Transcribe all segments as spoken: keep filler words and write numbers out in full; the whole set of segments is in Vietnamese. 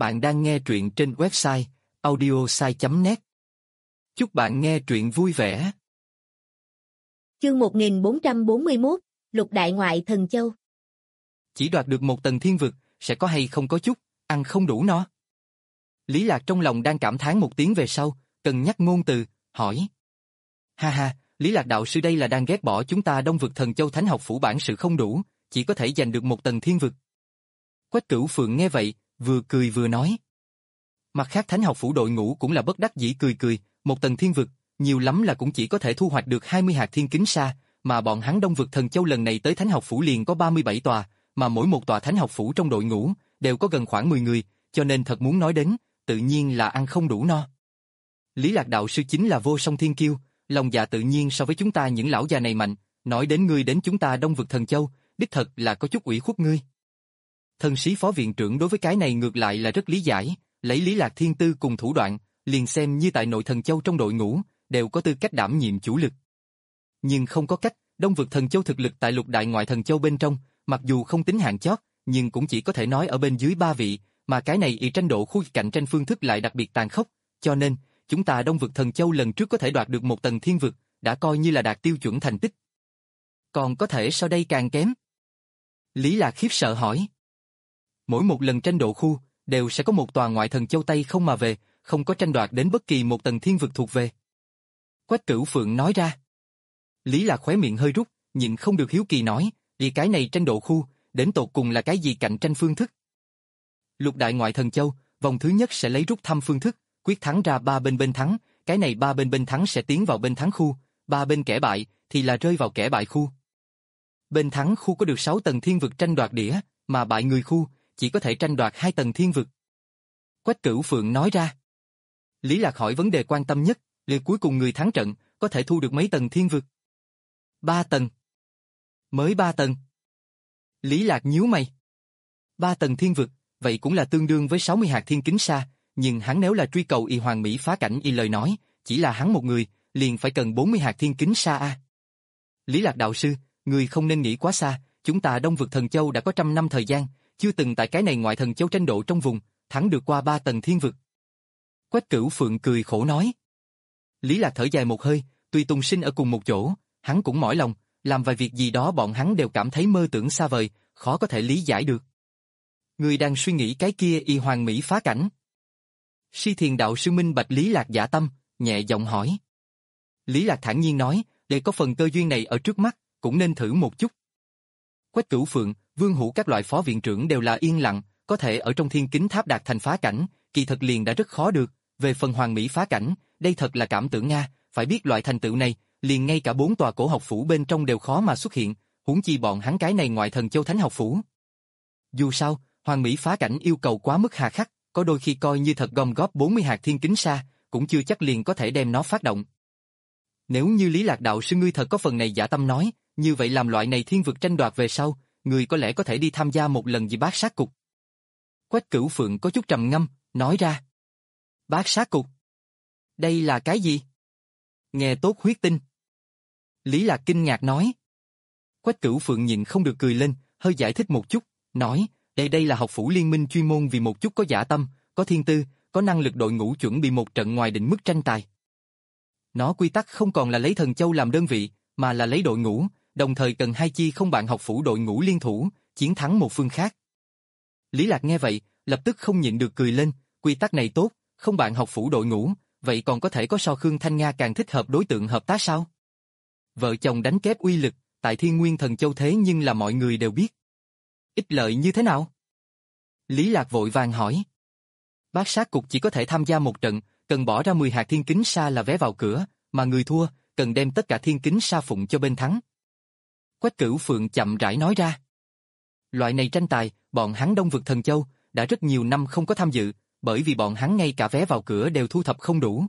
Bạn đang nghe truyện trên website audiosai chấm net. Chúc bạn nghe truyện vui vẻ. Chương một nghìn bốn trăm bốn mươi mốt, Lục Đại Ngoại Thần Châu. Chỉ đoạt được một tầng thiên vực, sẽ có hay không có chút, ăn không đủ no. Lý Lạc trong lòng đang cảm thán một tiếng về sau, cân nhắc ngôn từ, hỏi. Ha ha, Lý Lạc đạo sư đây là đang ghét bỏ chúng ta Đông vực Thần Châu Thánh học phủ bản sự không đủ, chỉ có thể giành được một tầng thiên vực. Quách Cửu Phượng nghe vậy, vừa cười vừa nói. Mặt khác Thánh học phủ đội ngũ cũng là bất đắc dĩ cười cười, một tầng thiên vực, nhiều lắm là cũng chỉ có thể thu hoạch được hai mươi hạt thiên kính sa, mà bọn hắn Đông vực Thần Châu lần này tới Thánh học phủ liền có ba mươi bảy tòa, mà mỗi một tòa Thánh học phủ trong đội ngũ đều có gần khoảng mười người, cho nên thật muốn nói đến, tự nhiên là ăn không đủ no. Lý Lạc đạo sư chính là vô song thiên kiêu, lòng dạ tự nhiên so với chúng ta những lão già này mạnh, nói đến ngươi đến chúng ta Đông vực Thần Châu, đích thật là có chút ủy khuất ngươi. Thần sĩ phó viện trưởng đối với cái này ngược lại là rất lý giải, lấy Lý Lạc thiên tư cùng thủ đoạn, liền xem như tại nội Thần Châu trong đội ngũ, đều có tư cách đảm nhiệm chủ lực. Nhưng không có cách, Đông vực Thần Châu thực lực tại lục đại ngoại Thần Châu bên trong, mặc dù không tính hạng chót, nhưng cũng chỉ có thể nói ở bên dưới ba vị, mà cái này ý tranh độ khu cạnh tranh phương thức lại đặc biệt tàn khốc, cho nên, chúng ta Đông vực Thần Châu lần trước có thể đoạt được một tầng thiên vực, đã coi như là đạt tiêu chuẩn thành tích. Còn có thể sau đây càng kém? Lý Lạc khiếp sợ hỏi. Mỗi một lần tranh độ khu, đều sẽ có một tòa ngoại Thần Châu tay không mà về, không có tranh đoạt đến bất kỳ một tầng thiên vực thuộc về. Quách Cửu Phượng nói ra. Lý Lạc khóe miệng hơi rút, nhịn không được hiếu kỳ nói, vì cái này tranh độ khu, đến tột cùng là cái gì cạnh tranh phương thức? Lục đại ngoại Thần Châu, vòng thứ nhất sẽ lấy rút thăm phương thức, quyết thắng ra ba bên bên thắng, cái này ba bên bên thắng sẽ tiến vào bên thắng khu, ba bên kẻ bại thì là rơi vào kẻ bại khu. Bên thắng khu có được sáu tầng thiên vực tranh đoạt đĩa, mà bại người khu chỉ có thể tranh đoạt hai tầng thiên vực. Quách Cửu Phượng nói ra. Lý Lạc hỏi vấn đề quan tâm nhất, liệu cuối cùng người thắng trận có thể thu được mấy tầng thiên vực? Ba tầng. Mới ba tầng. Lý Lạc nhíu mày. Ba tầng thiên vực, vậy cũng là tương đương với sáu mươi hạt thiên kính sa, nhưng hắn nếu là truy cầu y hoàng mỹ phá cảnh y lời nói, chỉ là hắn một người, liền phải cần bốn mươi hạt thiên kính sa a. Lý Lạc đạo sư, người không nên nghĩ quá xa, chúng ta Đông vực Thần Châu đã có trăm năm thời gian, chưa từng tại cái này ngoại Thần Châu tranh độ trong vùng, thắng được qua ba tầng thiên vực. Quách Cửu Phượng cười khổ nói. Lý Lạc thở dài một hơi, tuy Tùng Sinh ở cùng một chỗ, hắn cũng mỏi lòng, làm vài việc gì đó bọn hắn đều cảm thấy mơ tưởng xa vời, khó có thể lý giải được. Người đang suy nghĩ cái kia y hoàng mỹ phá cảnh. Si Thiền đạo sư minh bạch Lý Lạc dạ tâm, nhẹ giọng hỏi. Lý Lạc thản nhiên nói, để có phần cơ duyên này ở trước mắt, cũng nên thử một chút. Quách Cửu Phượng, Vương Hữu các loại phó viện trưởng đều là yên lặng, có thể ở trong thiên kính tháp đạt thành phá cảnh, kỳ thật liền đã rất khó được, về phần hoàng mỹ phá cảnh, đây thật là cảm tưởng Nga, phải biết loại thành tựu này, liền ngay cả bốn tòa cổ học phủ bên trong đều khó mà xuất hiện, huống chi bọn hắn cái này ngoại Thần Châu Thánh học phủ. Dù sao, hoàng mỹ phá cảnh yêu cầu quá mức hà khắc, có đôi khi coi như thật gom góp bốn mươi hạt thiên kính sa, cũng chưa chắc liền có thể đem nó phát động. Nếu như Lý Lạc đạo sư ngươi thật có phần này dạ tâm nói, như vậy làm loại này thiên vực tranh đoạt về sau, người có lẽ có thể đi tham gia một lần gì bát sát cục. Quách Cửu Phượng có chút trầm ngâm, nói ra. Bát sát cục? Đây là cái gì? Nghe tốt huyết tinh. Lý Lạc kinh ngạc nói. Quách Cửu Phượng nhịn không được cười lên, hơi giải thích một chút, nói, đây đây là học phủ liên minh chuyên môn vì một chút có dạ tâm, có thiên tư, có năng lực đội ngũ chuẩn bị một trận ngoài định mức tranh tài. Nó quy tắc không còn là lấy Thần Châu làm đơn vị, mà là lấy đội ngũ, đồng thời cần hai chi không bạn học phủ đội ngũ liên thủ, chiến thắng một phương khác. Lý Lạc nghe vậy, lập tức không nhịn được cười lên, quy tắc này tốt, không bạn học phủ đội ngũ, vậy còn có thể có so Khương Thanh Nga càng thích hợp đối tượng hợp tác sao? Vợ chồng đánh kép uy lực, tại Thiên Nguyên Thần Châu thế nhưng là mọi người đều biết. Ích lợi như thế nào? Lý Lạc vội vàng hỏi. Bát sát cục chỉ có thể tham gia một trận, cần bỏ ra mười hạt thiên kính sa là vé vào cửa, mà người thua, cần đem tất cả thiên kính sa phụng cho bên thắng. Quách Cửu Phượng chậm rãi nói ra. Loại này tranh tài, bọn hắn Đông vực Thần Châu, đã rất nhiều năm không có tham dự, bởi vì bọn hắn ngay cả vé vào cửa đều thu thập không đủ.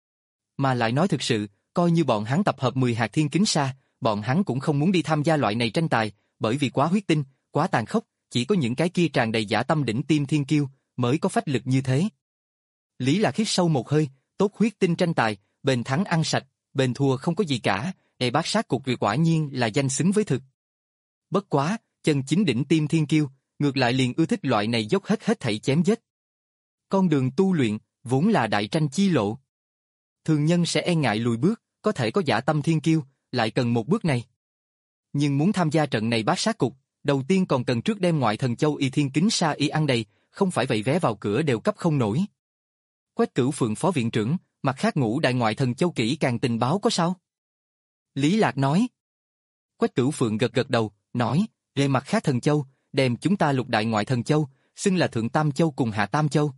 Mà lại nói thực sự, coi như bọn hắn tập hợp mười hạt thiên kính sa, bọn hắn cũng không muốn đi tham gia loại này tranh tài, bởi vì quá huyết tinh, quá tàn khốc, chỉ có những cái kia tràn đầy dã tâm đỉnh tim thiên kiêu, mới có phách lực như thế. Lý Lạc hít sâu một hơi, tốt huyết tinh tranh tài, bên thắng ăn sạch, bên thua không có gì cả, e bát sát cục vì quả nhiên là danh xứng với thực. Bất quá, chân chính đỉnh tim thiên kiêu, ngược lại liền ưa thích loại này dốc hết hết thảy chém giết. Con đường tu luyện, vốn là đại tranh chi lộ. Thường nhân sẽ e ngại lùi bước, có thể có dã tâm thiên kiêu, lại cần một bước này. Nhưng muốn tham gia trận này bát sát cục, đầu tiên còn cần trước đem ngoại thần châu y thiên kính sa y ăn đầy, không phải vậy vé vào cửa đều cấp không nổi. Quách Cửu Phượng phó viện trưởng, mặt khác ngũ đại ngoại thần châu kỹ càng tình báo có sao? Lý Lạc nói. Quách Cửu Phượng gật gật đầu, nói, về mặt khác thần châu, đem chúng ta lục đại ngoại thần châu, xưng là Thượng Tam Châu cùng Hạ Tam Châu.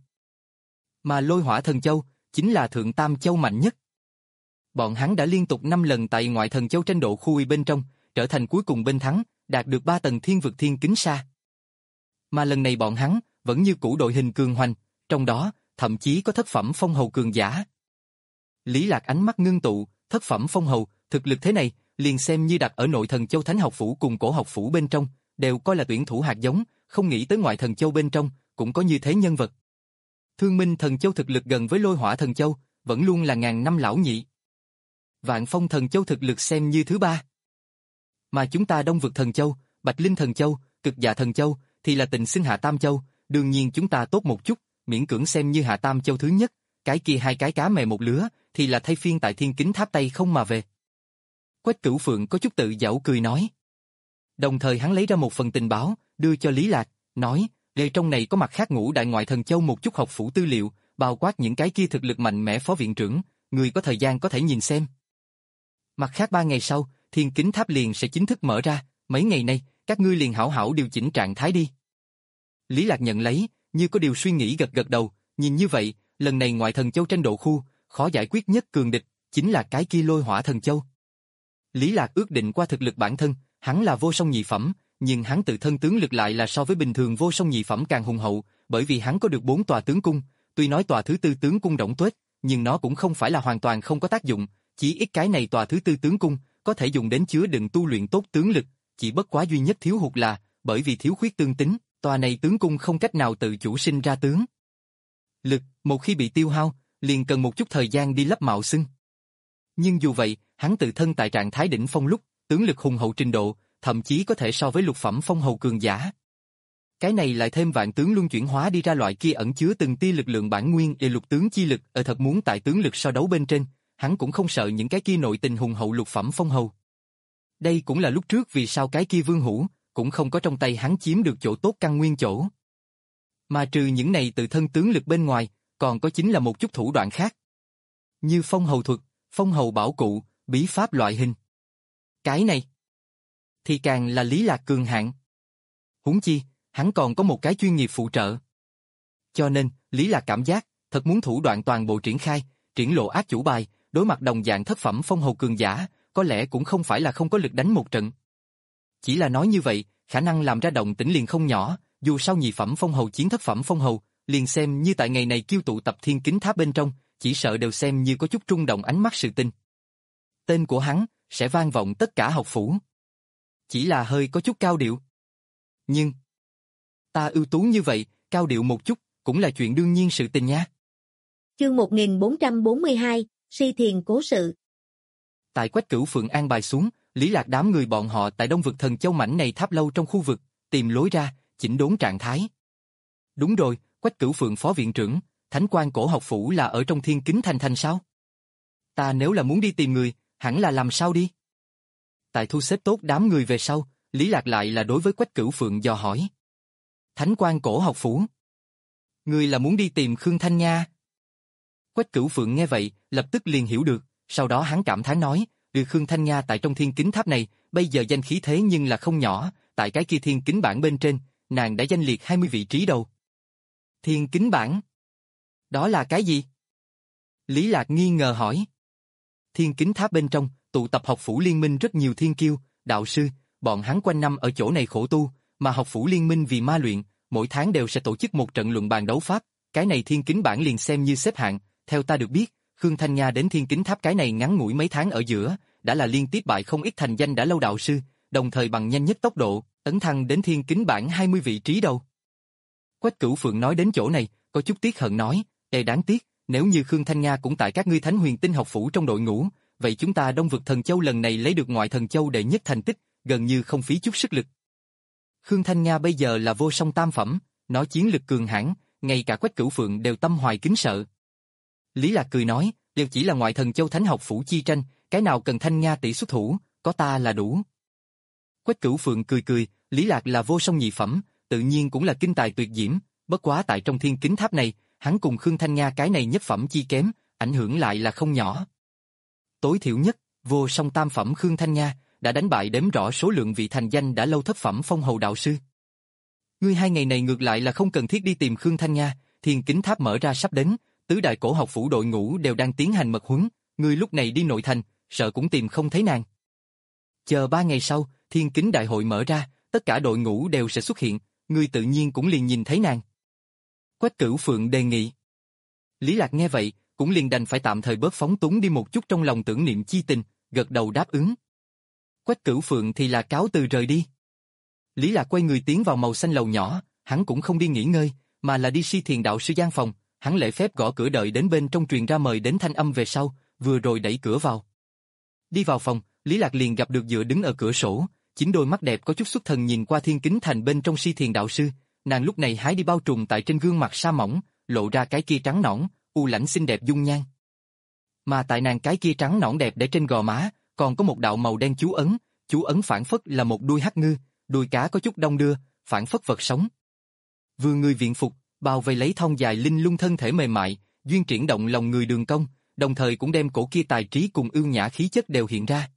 Mà Lôi Hỏa thần châu, chính là Thượng Tam Châu mạnh nhất. Bọn hắn đã liên tục năm lần tại ngoại thần châu tranh độ khu bên trong, trở thành cuối cùng bên thắng, đạt được ba tầng thiên vực thiên kính sa. Mà lần này bọn hắn, vẫn như cũ đội hình cường hoành, trong đó, thậm chí có thất phẩm phong hầu cường giả. Lý Lạc ánh mắt ngưng tụ, thất phẩm phong hầu, thực lực thế này, liền xem như đặt ở nội thần châu Thánh học phủ cùng cổ học phủ bên trong, đều coi là tuyển thủ hạt giống, không nghĩ tới ngoại thần châu bên trong, cũng có như thế nhân vật. Thương Minh thần châu thực lực gần với Lôi Hỏa thần châu, vẫn luôn là ngàn năm lão nhị. Vạn Phong thần châu thực lực xem như thứ ba. Mà chúng ta Đông vực thần châu, Bạch Linh thần châu, Cực Dạ thần châu, thì là tịnh xưng Hạ Tam châu, đương nhiên chúng ta tốt một chút, miễn cưỡng xem như Hạ Tam châu thứ nhất, cái kia hai cái cá mè một lứa, thì là thay phiên tại thiên kính tháp Tây không mà về. Quách Cửu Phượng có chút tự giễu cười nói. Đồng thời hắn lấy ra một phần tình báo, đưa cho Lý Lạc, nói, đề trong này có mặt khác ngũ đại ngoại thần châu một chút học phủ tư liệu, bao quát những cái kia thực lực mạnh mẽ phó viện trưởng, người có thời gian có thể nhìn xem. Mặt khác ba ngày sau, thiên kính tháp liền sẽ chính thức mở ra, mấy ngày nay, các ngươi liền hảo hảo điều chỉnh trạng thái đi. Lý Lạc nhận lấy, như có điều suy nghĩ gật gật đầu, nhìn như vậy, lần này ngoại thần châu tranh độ khu, khó giải quyết nhất cường địch, chính là cái kia Lôi Hỏa thần châu. Lý Lạc ước định qua thực lực bản thân, hắn là vô song nhị phẩm, nhưng hắn tự thân tướng lực lại là so với bình thường vô song nhị phẩm càng hùng hậu, bởi vì hắn có được bốn tòa tướng cung, tuy nói tòa thứ tư tướng cung rỗng tuếch, nhưng nó cũng không phải là hoàn toàn không có tác dụng, chỉ ít cái này tòa thứ tư tướng cung có thể dùng đến chứa đựng tu luyện tốt tướng lực, chỉ bất quá duy nhất thiếu hụt là, bởi vì thiếu khuyết tương tính, tòa này tướng cung không cách nào tự chủ sinh ra tướng lực, một khi bị tiêu hao, liền cần một chút thời gian đi lấp mạo xưng. Nhưng dù vậy, hắn tự thân tại trạng thái đỉnh phong lúc, tướng lực hùng hậu trình độ, thậm chí có thể so với lục phẩm phong hầu cường giả. Cái này lại thêm vạn tướng luân chuyển hóa đi ra loại kia ẩn chứa từng tia lực lượng bản nguyên để lục tướng chi lực, ở thật muốn tại tướng lực so đấu bên trên, hắn cũng không sợ những cái kia nội tình hùng hậu lục phẩm phong hầu. Đây cũng là lúc trước vì sao cái kia Vương Hữu cũng không có trong tay hắn chiếm được chỗ tốt căn nguyên chỗ. Mà trừ những này tự thân tướng lực bên ngoài, còn có chính là một chút thủ đoạn khác. Như phong hầu thuật, phong hầu bảo cụ, bí pháp loại hình. Cái này thì càng là Lý Lạc cường hạng. Huống chi, hắn còn có một cái chuyên nghiệp phụ trợ. Cho nên, Lý Lạc cảm giác, thật muốn thủ đoạn toàn bộ triển khai, triển lộ ác chủ bài, đối mặt đồng dạng thất phẩm phong hầu cường giả, có lẽ cũng không phải là không có lực đánh một trận. Chỉ là nói như vậy, khả năng làm ra động tĩnh liền không nhỏ, dù sao nhị phẩm phong hầu chiến thất phẩm phong hầu, liền xem như tại ngày này kêu tụ tập thiên kính tháp bên trong, chỉ sợ đều xem như có chút rung động ánh mắt sự tình. Tên của hắn sẽ vang vọng tất cả học phủ. Chỉ là hơi có chút cao điệu. Nhưng ta ưu tú như vậy, cao điệu một chút, cũng là chuyện đương nhiên sự tình nha. Chương một nghìn bốn trăm bốn mươi hai, Si Thiền cố sự. Tại Quách Cửu Phượng an bài xuống, Lý Lạc đám người bọn họ tại Đông vực thần châu mảnh này tháp lâu trong khu vực, tìm lối ra, chỉnh đốn trạng thái. Đúng rồi, Quách Cửu Phượng phó viện trưởng, Thánh Quan cổ học phủ là ở trong Thiên Kính Thành thành sao? Ta nếu là muốn đi tìm người, hẳn là làm sao đi? Tại thu xếp tốt đám người về sau, Lý Lạc lại là đối với Quách Cửu Phượng dò hỏi. Thánh Quan cổ học phủ? Người là muốn đi tìm Khương Thanh Nha? Quách Cửu Phượng nghe vậy, lập tức liền hiểu được, sau đó hắn cảm thán nói, được Khương Thanh Nha tại trong Thiên Kính Tháp này, bây giờ danh khí thế nhưng là không nhỏ, tại cái kia Thiên Kính bảng bên trên, nàng đã danh liệt hai mươi vị trí đầu. Thiên Kính bảng? Đó là cái gì? Lý Lạc nghi ngờ hỏi. Thiên Kính Tháp bên trong, tụ tập học phủ liên minh rất nhiều thiên kiêu, đạo sư, bọn hắn quanh năm ở chỗ này khổ tu, mà học phủ liên minh vì ma luyện, mỗi tháng đều sẽ tổ chức một trận luận bàn đấu pháp, cái này Thiên Kính bảng liền xem như xếp hạng, theo ta được biết, Khương Thanh Nha đến Thiên Kính Tháp cái này ngắn ngủi mấy tháng ở giữa, đã là liên tiếp bại không ít thành danh đã lâu đạo sư, đồng thời bằng nhanh nhất tốc độ, tấn thăng đến Thiên Kính bảng hai mươi vị trí đầu. Quách Cửu Phượng nói đến chỗ này, có chút tiếc hận nói, ê đáng tiếc, nếu như Khương Thanh Nha cũng tại các ngươi Thánh Huyền Tinh học phủ trong đội ngũ, vậy chúng ta Đông vực thần châu lần này lấy được ngoại thần châu đệ nhất thành tích, gần như không phí chút sức lực. Khương Thanh Nha bây giờ là vô song tam phẩm, nó chiến lực cường hãn, ngay cả Quách Cửu Phượng đều tâm hoài kính sợ. Lý Lạc cười nói, đều chỉ là ngoại thần Châu Thánh học phủ chi tranh, cái nào cần Thanh Nga tỷ xuất thủ, có ta là đủ. Quách Cửu Phượng cười cười, Lý Lạc là vô song nhị phẩm, tự nhiên cũng là kinh tài tuyệt diễm, bất quá tại trong thiên kính tháp này, hắn cùng Khương Thanh Nga cái này nhất phẩm chi kém, ảnh hưởng lại là không nhỏ. Tối thiểu nhất, vô song tam phẩm Khương Thanh Nga đã đánh bại đếm rõ số lượng vị thành danh đã lâu thất phẩm phong hầu đạo sư. Ngươi hai ngày này ngược lại là không cần thiết đi tìm Khương Thanh Nga, thiên kính tháp mở ra sắp đến, tứ đại cổ học phủ đội ngũ đều đang tiến hành mật huấn, ngươi lúc này đi nội thành, sợ cũng tìm không thấy nàng. Chờ ba ngày sau, thiên kính đại hội mở ra, tất cả đội ngũ đều sẽ xuất hiện, ngươi tự nhiên cũng liền nhìn thấy nàng. Quách Cửu Phượng đề nghị. Lý Lạc nghe vậy, cũng liền đành phải tạm thời bớt phóng túng đi một chút trong lòng tưởng niệm chi tình, gật đầu đáp ứng. Quách Cửu Phượng thì là cáo từ rời đi. Lý Lạc quay người tiến vào màu xanh lầu nhỏ, hắn cũng không đi nghỉ ngơi, mà là đi Si Thiền đạo sư gian phòng, hắn lễ phép gõ cửa đợi đến bên trong truyền ra mời đến thanh âm về sau, vừa rồi đẩy cửa vào. Đi vào phòng, Lý Lạc liền gặp được dựa đứng ở cửa sổ, chính đôi mắt đẹp có chút xuất thần nhìn qua thiên kính thành bên trong Si Thiền đạo sư, nàng lúc này hái đi bao trùm tại trên gương mặt sa mỏng, lộ ra cái kia trắng nõn, u lãnh xinh đẹp dung nhan. Mà tại nàng cái kia trắng nõn đẹp để trên gò má, còn có một đạo màu đen chú ấn, chú ấn phản phất là một đuôi hắc ngư, đuôi cá có chút đong đưa, phản phất vật sống. Vừa người viện phục, bao vây lấy thon dài linh lung thân thể mềm mại, duyên triển động lòng người đường cong, đồng thời cũng đem cổ kia tài trí cùng ưu nhã khí chất đều hiện ra.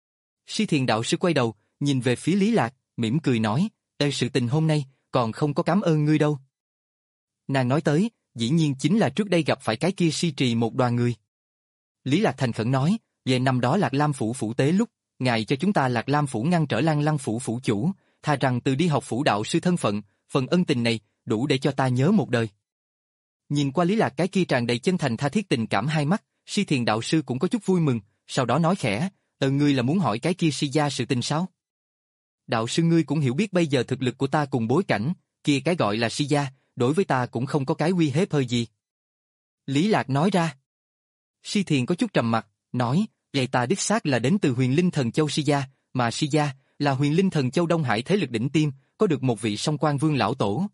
Si Thiền đạo sư quay đầu, nhìn về phía Lý Lạc, mỉm cười nói, "Ê, sự tình hôm nay, còn không có cảm ơn ngươi đâu." Nàng nói tới, dĩ nhiên chính là trước đây gặp phải cái kia si trì một đoàn người. Lý Lạc thành khẩn nói, về năm đó Lạc Lam phủ phủ tế lúc, ngài cho chúng ta Lạc Lam phủ ngăn trở Lan Lăng phủ phủ chủ, thà rằng từ đi học phủ đạo sư thân phận, phần ân tình này, đủ để cho ta nhớ một đời. Nhìn qua Lý Lạc cái kia tràn đầy chân thành tha thiết tình cảm hai mắt, Si Thiền đạo sư cũng có chút vui mừng, sau đó nói khẽ, "Ờ ngươi là muốn hỏi cái kia Si gia sự tình sao?" "Đạo sư ngươi cũng hiểu biết bây giờ thực lực của ta cùng bối cảnh, kia cái gọi là Si gia, đối với ta cũng không có cái uy hiếp hơi gì." Lý Lạc nói ra. Si Thiền có chút trầm mặt, nói, "Vậy ta đích xác là đến từ Huyền Linh Thần Châu Si gia, mà Si gia là Huyền Linh Thần Châu Đông Hải thế lực đỉnh tiêm, có được một vị Song Quan Vương lão tổ."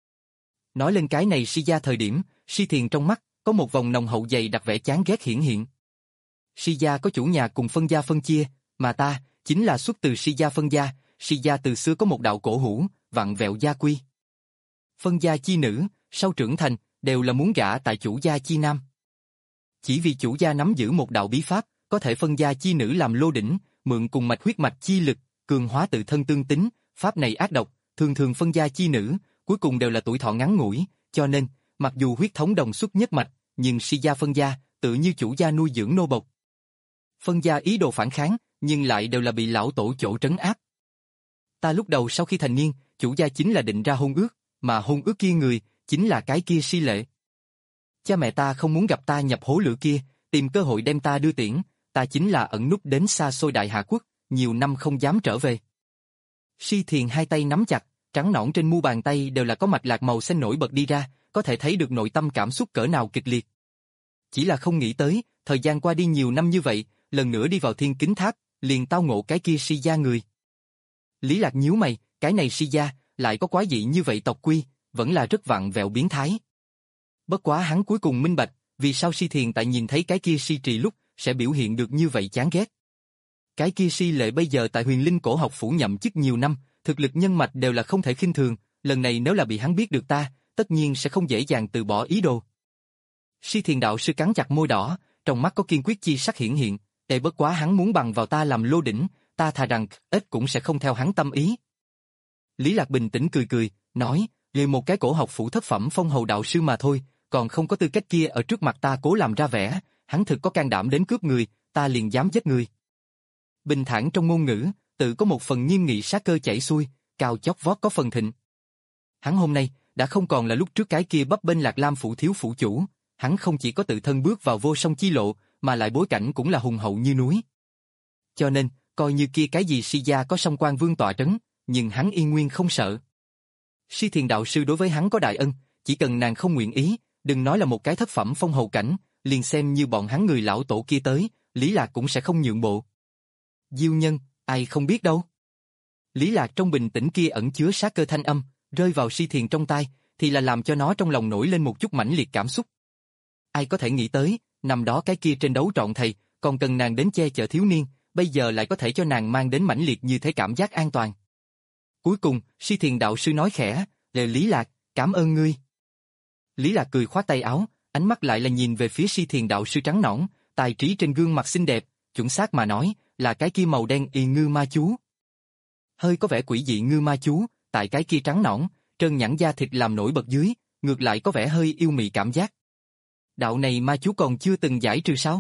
Nói lên cái này Si gia thời điểm, Si Thiền trong mắt có một vòng nồng hậu dày đặc vẻ chán ghét hiển hiện. Si gia có chủ nhà cùng phân gia phân chia, mà ta chính là xuất từ Si gia phân gia. Si gia từ xưa có một đạo cổ hủ, vặn vẹo gia quy. Phân gia chi nữ, sau trưởng thành, đều là muốn gả tại chủ gia chi nam. Chỉ vì chủ gia nắm giữ một đạo bí pháp, có thể phân gia chi nữ làm lô đỉnh, mượn cùng mạch huyết mạch chi lực, cường hóa tự thân tương tính, pháp này ác độc, thường thường phân gia chi nữ, cuối cùng đều là tuổi thọ ngắn ngủi, cho nên, mặc dù huyết thống đồng xuất nhất mạch, nhưng Si gia phân gia, tự như chủ gia nuôi dưỡng nô bộc. Phân gia ý đồ phản kháng, nhưng lại đều là bị lão tổ chỗ trấn áp. Ta lúc đầu sau khi thành niên, chủ gia chính là định ra hôn ước, mà hôn ước kia người, chính là cái kia Si Lệ. Cha mẹ ta không muốn gặp ta nhập hố lửa kia, tìm cơ hội đem ta đưa tiễn, ta chính là ẩn núp đến xa xôi Đại Hạ Quốc, nhiều năm không dám trở về. Si Thiền hai tay nắm chặt, trắng nõn trên mu bàn tay đều là có mạch lạc màu xanh nổi bật đi ra, có thể thấy được nội tâm cảm xúc cỡ nào kịch liệt. Chỉ là không nghĩ tới, thời gian qua đi nhiều năm như vậy, lần nữa đi vào thiên kính tháp, liền tao ngộ cái kia Si gia người. Lý Lạc nhíu mày, cái này Si gia, lại có quái dị như vậy tộc quy, vẫn là rất vặn vẹo biến thái. Bất quá hắn cuối cùng minh bạch, vì sao Si Thiền tại nhìn thấy cái kia Si Trì lúc, sẽ biểu hiện được như vậy chán ghét. Cái kia Si Lệ bây giờ tại Huyền Linh cổ học phủ nhậm chức nhiều năm, thực lực nhân mạch đều là không thể khinh thường, lần này nếu là bị hắn biết được ta, tất nhiên sẽ không dễ dàng từ bỏ ý đồ. Si Thiền đạo sư cắn chặt môi đỏ, trong mắt có kiên quyết chi sắc hiển hiện, để bất quá hắn muốn bằng vào ta làm lô đỉnh, ta thà rằng ít cũng sẽ không theo hắn tâm ý. Lý Lạc bình tĩnh cười cười, nói, liền một cái cổ học phủ thất phẩm phong hầu đạo sư mà thôi, còn không có tư cách kia ở trước mặt ta cố làm ra vẻ, hắn thực có can đảm đến cướp người, ta liền dám giết người. Bình thản trong ngôn ngữ, tự có một phần nghiêm nghị sát cơ chảy xuôi, cao chót vót có phần thịnh. Hắn hôm nay đã không còn là lúc trước cái kia bấp bênh Lạc Lam phủ thiếu phủ chủ, hắn không chỉ có tự thân bước vào vô song chi lộ, mà lại bối cảnh cũng là hùng hậu như núi. Cho nên, coi như kia cái gì Si gia có Song Quan Vương tọa trấn, nhưng hắn yên nguyên không sợ. Si Thiền đạo sư đối với hắn có đại ân, chỉ cần nàng không nguyện ý, đừng nói là một cái thất phẩm phong hầu cảnh, liền xem như bọn hắn người lão tổ kia tới, Lý Lạc cũng sẽ không nhượng bộ. Diêu nhân, ai không biết đâu. Lý Lạc trong bình tĩnh kia ẩn chứa sát cơ thanh âm, rơi vào Si Thiền trong tai, thì là làm cho nó trong lòng nổi lên một chút mãnh liệt cảm xúc. Ai có thể nghĩ tới, năm đó cái kia trên đấu trọn thầy, còn cần nàng đến che chở thiếu niên, bây giờ lại có thể cho nàng mang đến mãnh liệt như thế cảm giác an toàn. Cuối cùng, Si Thiền đạo sư nói khẽ, "Lệ Lý Lạc, cảm ơn ngươi." Lý Lạc cười khoát tay áo, ánh mắt lại là nhìn về phía Si Thiền đạo sư trắng nõn, tài trí trên gương mặt xinh đẹp, chuẩn xác mà nói, là cái kia màu đen y ngư ma chú. Hơi có vẻ quỷ dị ngư ma chú, tại cái kia trắng nõn, trơn nhẵn da thịt làm nổi bật dưới, ngược lại có vẻ hơi yêu mị cảm giác. Đạo này ma chú còn chưa từng giải trừ sao?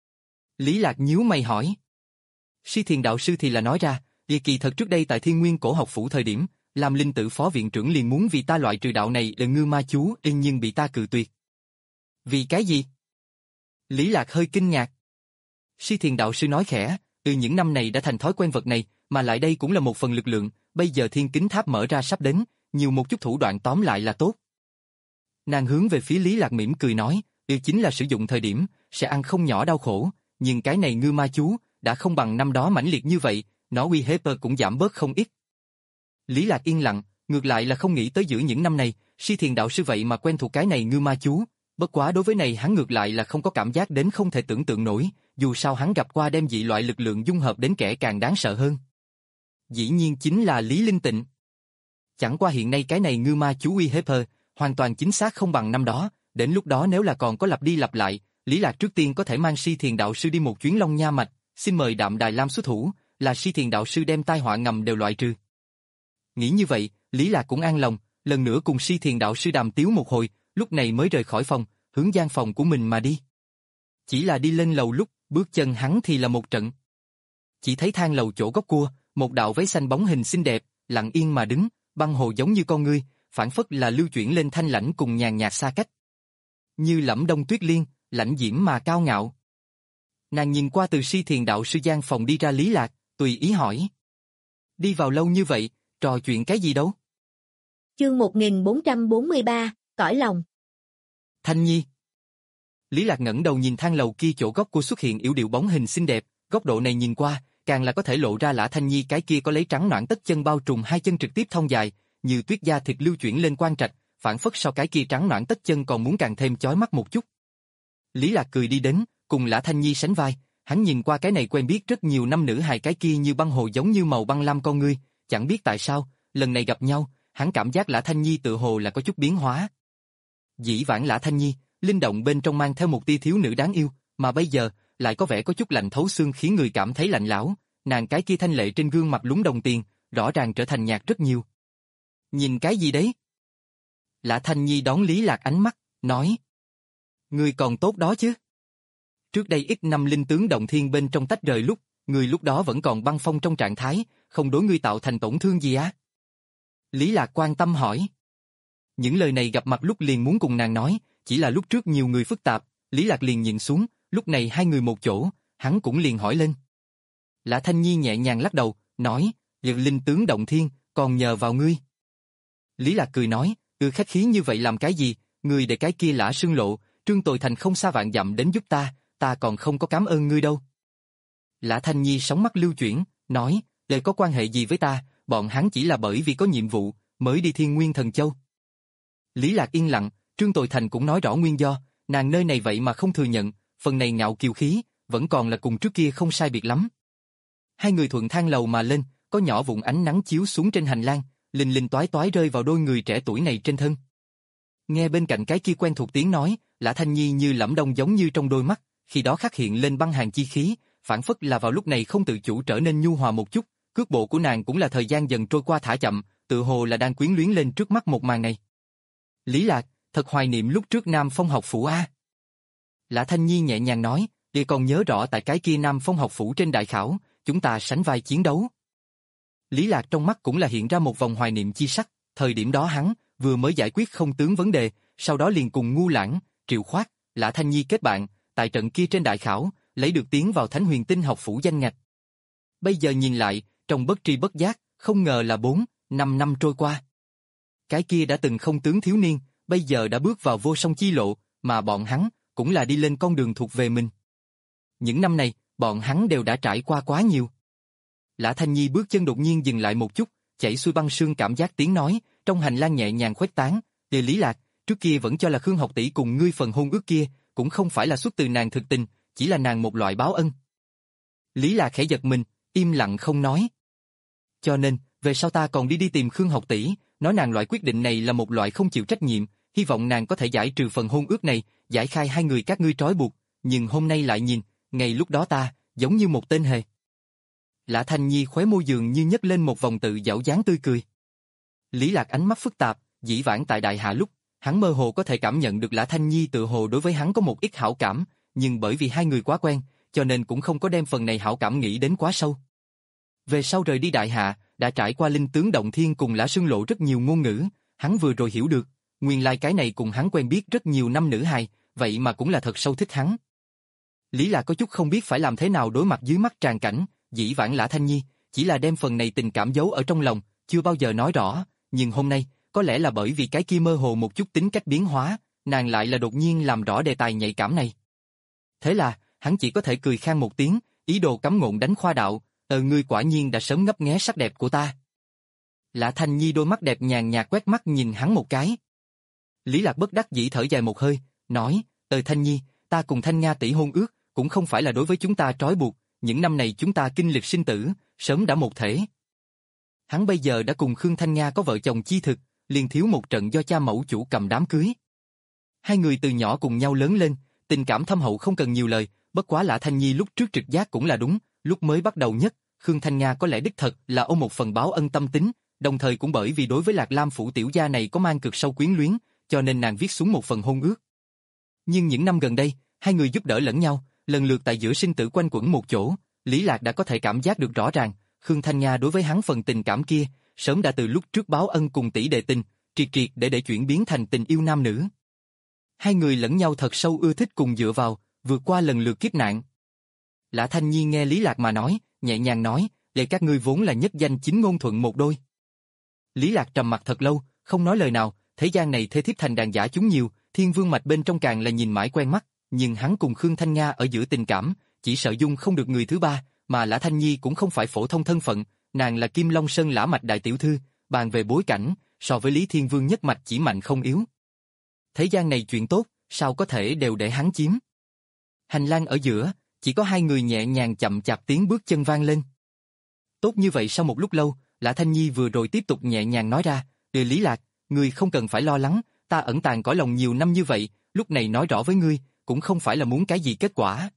Lý Lạc nhíu mày hỏi. Si Thiền đạo sư thì là nói ra, vì kỳ thật trước đây tại Thiên Nguyên Cổ học phủ thời điểm, làm linh tự phó viện trưởng liền muốn vì ta loại trừ đạo này là ngư ma chú, nhưng bị ta cự tuyệt. Vì cái gì? Lý Lạc hơi kinh ngạc. Si Thiền đạo sư nói khẽ, từ những năm này đã thành thói quen vật này, mà lại đây cũng là một phần lực lượng, bây giờ thiên kính tháp mở ra sắp đến, nhiều một chút thủ đoạn tóm lại là tốt. Nàng hướng về phía Lý Lạc mỉm cười nói, ừ chính là sử dụng thời điểm, sẽ ăn không nhỏ đau khổ, nhưng cái này ngư ma chú, đã không bằng năm đó mãnh liệt như vậy, nó uy hiếp cũng giảm bớt không ít. Lý Lạc yên lặng, ngược lại là không nghĩ tới giữa những năm này, Si Thiền đạo sư vậy mà quen thuộc cái này ngư ma chú, bất quá đối với này hắn ngược lại là không có cảm giác đến không thể tưởng tượng nổi, dù sao hắn gặp qua đem dị loại lực lượng dung hợp đến kẻ càng đáng sợ hơn. Dĩ nhiên chính là Lý Linh Tịnh. Chẳng qua hiện nay cái này ngư ma chú uy hiếp hoàn toàn chính xác không bằng năm đó, đến lúc đó nếu là còn có lặp đi lặp lại, Lý Lạc trước tiên có thể mang Si Thiền đạo sư đi một chuyến Long Nha Mạch, xin mời Đạm Đài Lam xuất thủ, là Si Thiền đạo sư đem tai họa ngầm đều loại trừ. Nghĩ như vậy, Lý Lạc cũng an lòng, lần nữa cùng Si Thiền đạo sư đàm tiếu một hồi, lúc này mới rời khỏi phòng, hướng gian phòng của mình mà đi. Chỉ là đi lên lầu lúc, bước chân hắn thì là một trận. Chỉ thấy thang lầu chỗ góc cua, một đạo váy xanh bóng hình xinh đẹp, lặng yên mà đứng, băng hồ giống như con ngươi, phản phất là lưu chuyển lên thanh lãnh cùng nhàn nhạt xa cách. Như Lẫm Đông Tuyết Liên, lãnh diễm mà cao ngạo. Nàng nhìn qua từ Si Thiền đạo sư gian phòng đi ra Lý Lạc, tùy ý hỏi. Đi vào lâu như vậy, trò chuyện cái gì đâu? Chương một nghìn bốn trăm bốn mươi ba, cõi lòng. Thanh Nhi. Lý Lạc ngẩng đầu nhìn thang lầu kia chỗ góc cua xuất hiện yểu điệu bóng hình xinh đẹp, góc độ này nhìn qua, càng là có thể lộ ra Lã Thanh Nhi cái kia có lấy trắng nõn tất chân bao trùm hai chân trực tiếp thon dài, như tuyết da thịt lưu chuyển lên quang trạch, phản phất so cái kia trắng nõn tất chân còn muốn càng thêm chói mắt một chút. Lý Lạc cười đi đến, cùng Lã Thanh Nhi sánh vai, hắn nhìn qua cái này quen biết rất nhiều năm nữ hài cái kia như băng hồ giống như màu băng lam con ngươi, chẳng biết tại sao, lần này gặp nhau, hắn cảm giác Lã Thanh Nhi tự hồ là có chút biến hóa. Dĩ vãng Lã Thanh Nhi, linh động bên trong mang theo một tia thiếu nữ đáng yêu, mà bây giờ, lại có vẻ có chút lạnh thấu xương khiến người cảm thấy lạnh lẽo, nàng cái kia thanh lệ trên gương mặt lúng đồng tiền, rõ ràng trở thành nhạt rất nhiều. Nhìn cái gì đấy? Lã Thanh Nhi đón Lý Lạc ánh mắt, nói. Người còn tốt đó chứ? Trước đây ít năm linh tướng động thiên bên trong tách rời lúc, người lúc đó vẫn còn băng phong trong trạng thái, không đối ngươi tạo thành tổn thương gì á? Lý Lạc quan tâm hỏi. Những lời này gặp mặt lúc liền muốn cùng nàng nói, chỉ là lúc trước nhiều người phức tạp, Lý Lạc liền nhìn xuống, lúc này hai người một chỗ, hắn cũng liền hỏi lên. Lã Thanh Nhi nhẹ nhàng lắc đầu, nói, "Việc linh tướng động thiên, còn nhờ vào ngươi." Lý Lạc cười nói, "Ừ khách khí như vậy làm cái gì, ngươi để cái kia Lã Sương Lộ, Trương Tồi Thành không xa vạn dặm đến giúp ta, ta còn không có cảm ơn ngươi đâu." Lã Thanh Nhi sóng mắt lưu chuyển, nói, "Lời có quan hệ gì với ta, bọn hắn chỉ là bởi vì có nhiệm vụ, mới đi Thiên Nguyên Thần Châu." Lý Lạc yên lặng, Trương Tồi Thành cũng nói rõ nguyên do, nàng nơi này vậy mà không thừa nhận, phần này ngạo kiều khí, vẫn còn là cùng trước kia không sai biệt lắm. Hai người thuận thang lầu mà lên, có nhỏ vụn ánh nắng chiếu xuống trên hành lang, linh linh toái toái rơi vào đôi người trẻ tuổi này trên thân. Nghe bên cạnh cái kia quen thuộc tiếng nói, Lã Thanh Nhi như Lẫm Đông giống như trong đôi mắt, khi đó khắc hiện lên băng hàn chi khí, phản phất là vào lúc này không tự chủ trở nên nhu hòa một chút, cước bộ của nàng cũng là thời gian dần trôi qua thả chậm, tự hồ là đang quyến luyến lên trước mắt một màn này. Lý Lạc, thật hoài niệm lúc trước Nam Phong học phủ a. Lã Thanh Nhi nhẹ nhàng nói, "Đi còn nhớ rõ tại cái kia Nam Phong học phủ trên đại khảo, chúng ta sánh vai chiến đấu." Lý Lạc trong mắt cũng là hiện ra một vòng hoài niệm chi sắc, thời điểm đó hắn vừa mới giải quyết không tướng vấn đề, sau đó liền cùng Ngu Lãng, Triệu Khoát, Lã Thanh Nhi kết bạn, tại trận kia trên đại khảo, lấy được tiến vào Thánh Huyền Tinh học phủ danh ngạch. Bây giờ nhìn lại, trong bất tri bất giác, không ngờ là bốn, năm năm trôi qua. Cái kia đã từng không tướng thiếu niên, bây giờ đã bước vào vô song chi lộ, mà bọn hắn cũng là đi lên con đường thuộc về mình. Những năm này, bọn hắn đều đã trải qua quá nhiều. Lã Thanh Nhi bước chân đột nhiên dừng lại một chút, chảy xuôi băng sương cảm giác tiếng nói, trong hành lang nhẹ nhàng khuếch tán, Đề Lý Lạc, trước kia vẫn cho là Khương học tỷ cùng ngươi phần hôn ước kia, cũng không phải là xuất từ nàng thực tình, chỉ là nàng một loại báo ân. Lý Lạc khẽ giật mình, im lặng không nói. Cho nên, về sau ta còn đi đi tìm Khương học tỷ, nói nàng loại quyết định này là một loại không chịu trách nhiệm, hy vọng nàng có thể giải trừ phần hôn ước này, giải khai hai người các ngươi trói buộc, nhưng hôm nay lại nhìn, ngày lúc đó ta, giống như một tên hề. Lã Thanh Nhi khóe môi dường như nhếch lên một vòng tự giảo dáng tươi cười. Lý Lạc ánh mắt phức tạp, dĩ vãng tại đại hạ lúc, hắn mơ hồ có thể cảm nhận được Lã Thanh Nhi tự hồ đối với hắn có một ít hảo cảm, nhưng bởi vì hai người quá quen, cho nên cũng không có đem phần này hảo cảm nghĩ đến quá sâu. Về sau rời đi đại hạ, đã trải qua linh tướng động thiên cùng Lã Sương Lộ rất nhiều ngôn ngữ, hắn vừa rồi hiểu được, nguyên lai cái này cùng hắn quen biết rất nhiều năm nữ hài, vậy mà cũng là thật sâu thích hắn. Lý Lạc có chút không biết phải làm thế nào đối mặt dưới mắt tràn cảnh, dĩ vãng Lã Thanh Nhi, chỉ là đem phần này tình cảm giấu ở trong lòng, chưa bao giờ nói rõ, nhưng hôm nay, có lẽ là bởi vì cái kia mơ hồ một chút tính cách biến hóa, nàng lại là đột nhiên làm rõ đề tài nhạy cảm này. Thế là, hắn chỉ có thể cười khan một tiếng, ý đồ cắm ngộn đánh khoa đạo, ờ ngươi quả nhiên đã sớm ngấp nghé sắc đẹp của ta. Lã Thanh Nhi đôi mắt đẹp nhàn nhạt quét mắt nhìn hắn một cái. Lý Lạc bất đắc dĩ thở dài một hơi, nói, ờ Thanh Nhi, ta cùng Thanh Nga tỷ hôn ước, cũng không phải là đối với chúng ta trói buộc, những năm này chúng ta kinh lịch sinh tử, sớm đã một thể. Hắn bây giờ đã cùng Khương Thanh Nga có vợ chồng chi thực, liền thiếu một trận do cha mẫu chủ cầm đám cưới. Hai người từ nhỏ cùng nhau lớn lên, tình cảm thâm hậu không cần nhiều lời, bất quá Lã Thanh Nhi lúc trước trực giác cũng là đúng, lúc mới bắt đầu nhất, Khương Thanh Nga có lẽ đích thật là ôm một phần báo ân tâm tính, đồng thời cũng bởi vì đối với Lạc Lam phủ tiểu gia này có mang cực sâu quyến luyến, cho nên nàng viết xuống một phần hôn ước. Nhưng những năm gần đây, hai người giúp đỡ lẫn nhau, lần lượt tại giữa sinh tử quanh quẩn một chỗ, Lý Lạc đã có thể cảm giác được rõ ràng, Khương Thanh Nga đối với hắn phần tình cảm kia, sớm đã từ lúc trước báo ân cùng tỷ đệ tình, triệt triệt để để chuyển biến thành tình yêu nam nữ. Hai người lẫn nhau thật sâu ưa thích cùng dựa vào, vượt qua lần lượt kiếp nạn. Lã Thanh Nhi nghe Lý Lạc mà nói, nhẹ nhàng nói, để các ngươi vốn là nhất danh chính ngôn thuận một đôi. Lý Lạc trầm mặt thật lâu, không nói lời nào, thế gian này thê thiếp thành đàn giả chúng nhiều, thiên vương mạch bên trong càng là nhìn mãi quen mắt, nhưng hắn cùng Khương Thanh Nga ở giữa tình cảm, chỉ sợ dung không được người thứ ba, mà Lã Thanh Nhi cũng không phải phổ thông thân phận, nàng là Kim Long Sơn Lã mạch đại tiểu thư, bàn về bối cảnh, so với Lý Thiên Vương nhất mạch chỉ mạnh không yếu. Thế gian này chuyện tốt, sao có thể đều để hắn chiếm? Hành lang ở giữa, chỉ có hai người nhẹ nhàng chậm chạp tiếng bước chân vang lên. Tốt như vậy sau một lúc lâu, Lã Thanh Nhi vừa rồi tiếp tục nhẹ nhàng nói ra, "Đề Lý Lạc, ngươi không cần phải lo lắng, ta ẩn tàng cõi lòng nhiều năm như vậy, lúc này nói rõ với ngươi, cũng không phải là muốn cái gì kết quả.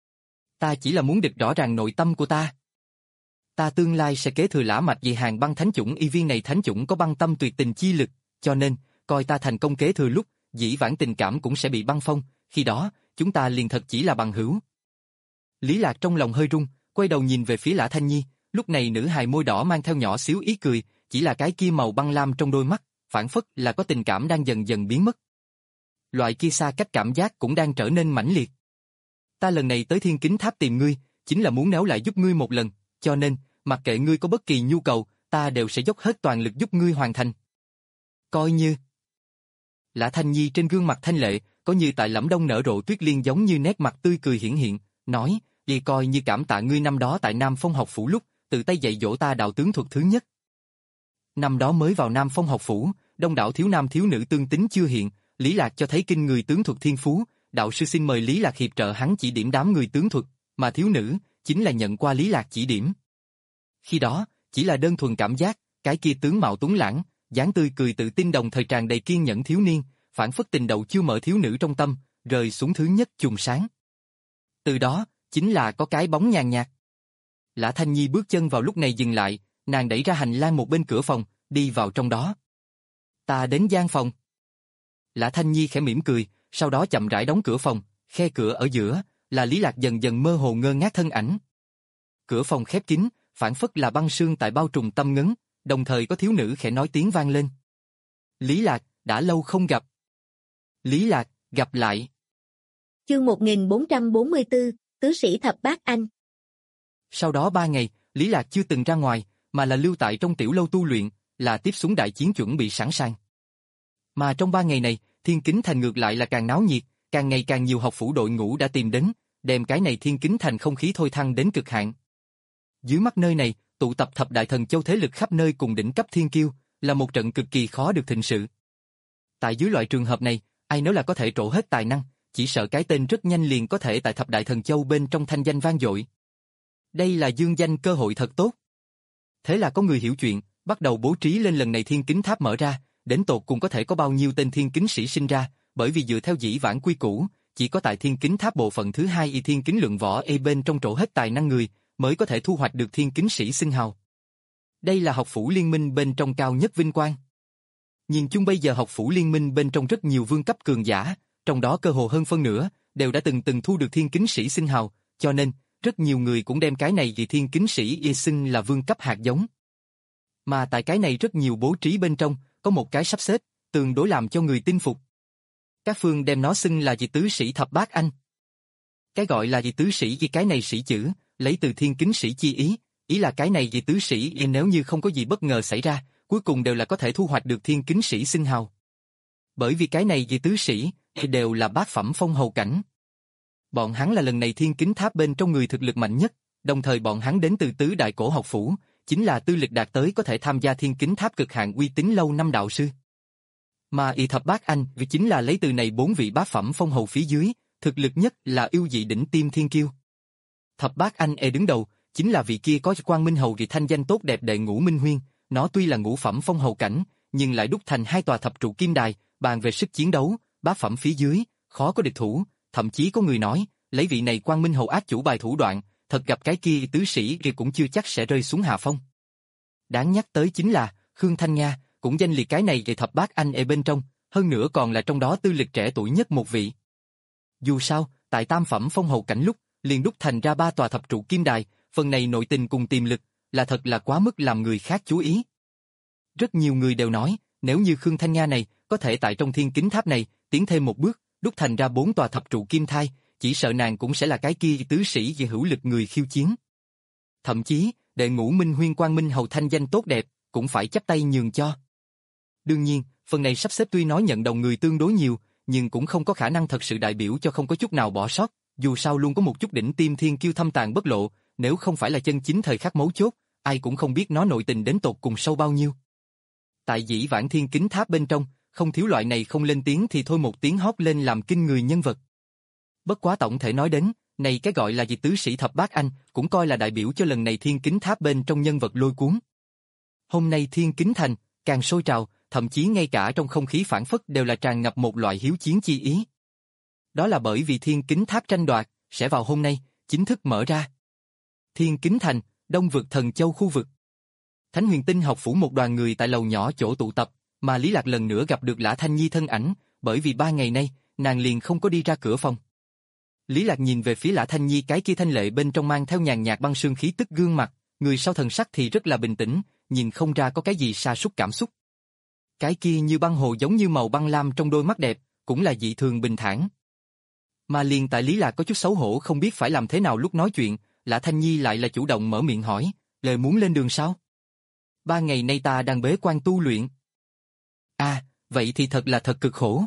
Ta chỉ là muốn địch rõ ràng nội tâm của ta. Ta tương lai sẽ kế thừa Lã mạch vì hàng băng thánh chủng y viên này thánh chủng có băng tâm tuyệt tình chi lực, cho nên, coi ta thành công kế thừa lúc, dĩ vãng tình cảm cũng sẽ bị băng phong, khi đó, chúng ta liền thật chỉ là bằng hữu." Lý Lạc trong lòng hơi rung, quay đầu nhìn về phía Lã Thanh Nhi, lúc này nữ hài môi đỏ mang theo nhỏ xíu ý cười, chỉ là cái kia màu băng lam trong đôi mắt, phản phất là có tình cảm đang dần dần biến mất. Loại kia xa cách cảm giác cũng đang trở nên mãnh liệt. Ta lần này tới Thiên Kính Tháp tìm ngươi, chính là muốn néo lại giúp ngươi một lần, cho nên, mặc kệ ngươi có bất kỳ nhu cầu, ta đều sẽ dốc hết toàn lực giúp ngươi hoàn thành. Coi như... Lã Thanh Nhi trên gương mặt thanh lệ, có như tại lẫm đông nở rộ tuyết liên giống như nét mặt tươi cười hiển hiện, nói, đi coi như cảm tạ ngươi năm đó tại Nam Phong học phủ lúc, tự tay dạy dỗ ta đạo tướng thuật thứ nhất. Năm đó mới vào Nam Phong học phủ, đông đảo thiếu nam thiếu nữ tương tính chưa hiện, Lý Lạc cho thấy kinh người tướng thuật thiên phú, đạo sư xin mời Lý Lạc hiệp trợ hắn chỉ điểm đám người tướng thuật, mà thiếu nữ, chính là nhận qua Lý Lạc chỉ điểm. Khi đó, chỉ là đơn thuần cảm giác, cái kia tướng mạo tuấn lãng, dáng tươi cười tự tin đồng thời tràn đầy kiên nhẫn thiếu niên, phản phất tình đầu chưa mở thiếu nữ trong tâm, rơi xuống thứ nhất chùm sáng. Từ đó, chính là có cái bóng nhàn nhạt. Lã Thanh Nhi bước chân vào lúc này dừng lại, nàng đẩy ra hành lang một bên cửa phòng, đi vào trong đó. Ta đến gian phòng. Lã Thanh Nhi khẽ mỉm cười, sau đó chậm rãi đóng cửa phòng, khe cửa ở giữa, là Lý Lạc dần dần mơ hồ ngơ ngác thân ảnh. Cửa phòng khép kín, phản phất là băng sương tại bao trùm tâm ngấn, đồng thời có thiếu nữ khẽ nói tiếng vang lên. Lý Lạc, đã lâu không gặp. Lý Lạc, gặp lại. Chương một nghìn bốn trăm bốn mươi tư, Tứ sĩ thập bát anh. Sau đó ba ngày, Lý Lạc chưa từng ra ngoài, mà là lưu tại trong tiểu lâu tu luyện, là tiếp xuống đại chiến chuẩn bị sẵn sàng. Mà trong ba ngày này, Thiên Kính Thành ngược lại là càng náo nhiệt, càng ngày càng nhiều học phủ đội ngũ đã tìm đến, đem cái này Thiên Kính Thành không khí thôi thăng đến cực hạn. Dưới mắt nơi này, tụ tập thập đại thần châu thế lực khắp nơi cùng đỉnh cấp thiên kiêu, là một trận cực kỳ khó được thịnh sự. Tại dưới loại trường hợp này, ai nếu là có thể trổ hết tài năng, chỉ sợ cái tên rất nhanh liền có thể tại thập đại thần châu bên trong thanh danh vang dội. Đây là dương danh cơ hội thật tốt. Thế là có người hiểu chuyện, bắt đầu bố trí lên lần này thiên kính tháp mở ra, đến tột cùng có thể có bao nhiêu tên thiên kính sĩ sinh ra, bởi vì dựa theo dĩ vãng quy củ, chỉ có tại thiên kính tháp bộ phận thứ hai y thiên kính luận võ e bên trong trổ hết tài năng người, mới có thể thu hoạch được thiên kính sĩ xưng hào. Đây là học phủ liên minh bên trong cao nhất vinh quang. Nhìn chung bây giờ học phủ liên minh bên trong rất nhiều vương cấp cường giả, trong đó cơ hồ hơn phân nửa, đều đã từng từng thu được thiên kính sĩ xưng hào, cho nên, rất nhiều người cũng đem cái này vì thiên kính sĩ y xưng là vương cấp hạt giống. Mà tại cái này rất nhiều bố trí bên trong, có một cái sắp xếp, tương đối làm cho người tin phục. Các phương đem nó xưng là gì tứ sĩ thập bát anh. Cái gọi là gì tứ sĩ vì cái này sĩ chữ, lấy từ thiên kính sĩ chi ý, ý là cái này gì tứ sĩ nếu như không có gì bất ngờ xảy ra, cuối cùng đều là có thể thu hoạch được thiên kính sĩ xưng hào. Bởi vì cái này gì tứ sĩ đều là bát phẩm phong hầu cảnh. Bọn hắn là lần này thiên kính tháp bên trong người thực lực mạnh nhất, đồng thời bọn hắn đến từ tứ đại cổ học phủ, chính là tư lịch đạt tới có thể tham gia thiên kính tháp cực hạn uy tín lâu năm đạo sư. Mà y thập bát anh vì chính là lấy từ này bốn vị bát phẩm phong hầu phía dưới, thực lực nhất là yêu dị đỉnh tiêm thiên kiêu. Thập bát anh e đứng đầu, chính là vị kia có Quang Minh Hầu vì thanh danh tốt đẹp đệ Ngũ Minh Huyên, nó tuy là ngũ phẩm phong hầu cảnh, nhưng lại đúc thành hai tòa thập trụ kim đài, bàn về sức chiến đấu, bát phẩm phía dưới, khó có địch thủ, thậm chí có người nói, lấy vị này Quang Minh Hầu ác chủ bài thủ đoạn, thật gặp cái kia tứ sĩ kia cũng chưa chắc sẽ rơi xuống hạ phong. Đáng nhắc tới chính là, Khương Thanh Nga, cũng danh liệt cái này về thập bát anh e bên trong, hơn nữa còn là trong đó tư lịch trẻ tuổi nhất một vị. Dù sao, tại tam phẩm phong hầu cảnh lúc, liền đúc thành ra ba tòa thập trụ kim đài, phần này nội tình cùng tiềm lực, là thật là quá mức làm người khác chú ý. Rất nhiều người đều nói, nếu như Khương Thanh Nga này, có thể tại trong thiên kính tháp này, tiến thêm một bước, đúc thành ra bốn tòa thập trụ kim thai, chỉ sợ nàng cũng sẽ là cái kia tứ sĩ về hữu lực người khiêu chiến. Thậm chí, đệ Ngũ Minh Huyên Quang Minh Hầu thanh danh tốt đẹp, cũng phải chắp tay nhường cho. Đương nhiên, phần này sắp xếp tuy nói nhận đồng người tương đối nhiều, nhưng cũng không có khả năng thật sự đại biểu cho không có chút nào bỏ sót, dù sao luôn có một chút đỉnh tiêm thiên kiêu thâm tàng bất lộ, nếu không phải là chân chính thời khắc mấu chốt, ai cũng không biết nó nội tình đến tột cùng sâu bao nhiêu. Tại dĩ vãng thiên kính tháp bên trong, không thiếu loại này không lên tiếng thì thôi một tiếng hót lên làm kinh người nhân vật. Bất quá tổng thể nói đến, này cái gọi là gì tứ sĩ thập bát anh, cũng coi là đại biểu cho lần này thiên kính tháp bên trong nhân vật lôi cuốn. Hôm nay thiên kính thành, càng sôi trào, thậm chí ngay cả trong không khí phản phất đều là tràn ngập một loại hiếu chiến chi ý. Đó là bởi vì thiên kính tháp tranh đoạt, sẽ vào hôm nay, chính thức mở ra. Thiên kính thành, đông vực thần châu khu vực. Thánh Huyền Tinh học phủ một đoàn người tại lầu nhỏ chỗ tụ tập, mà Lý Lạc lần nữa gặp được Lã Thanh Nhi thân ảnh, bởi vì ba ngày nay, nàng liền không có đi ra cửa phòng. Lý Lạc nhìn về phía Lã Thanh Nhi cái kia thanh lệ bên trong mang theo nhàn nhạt băng sương khí tức gương mặt, người sau thần sắc thì rất là bình tĩnh, nhìn không ra có cái gì sa sút cảm xúc. Cái kia như băng hồ giống như màu băng lam trong đôi mắt đẹp, cũng là dị thường bình thản. Mà liền tại Lý Lạc có chút xấu hổ không biết phải làm thế nào lúc nói chuyện, Lã Thanh Nhi lại là chủ động mở miệng hỏi, lời muốn lên đường sao? Ba ngày nay ta đang bế quan tu luyện. À, vậy thì thật là thật cực khổ.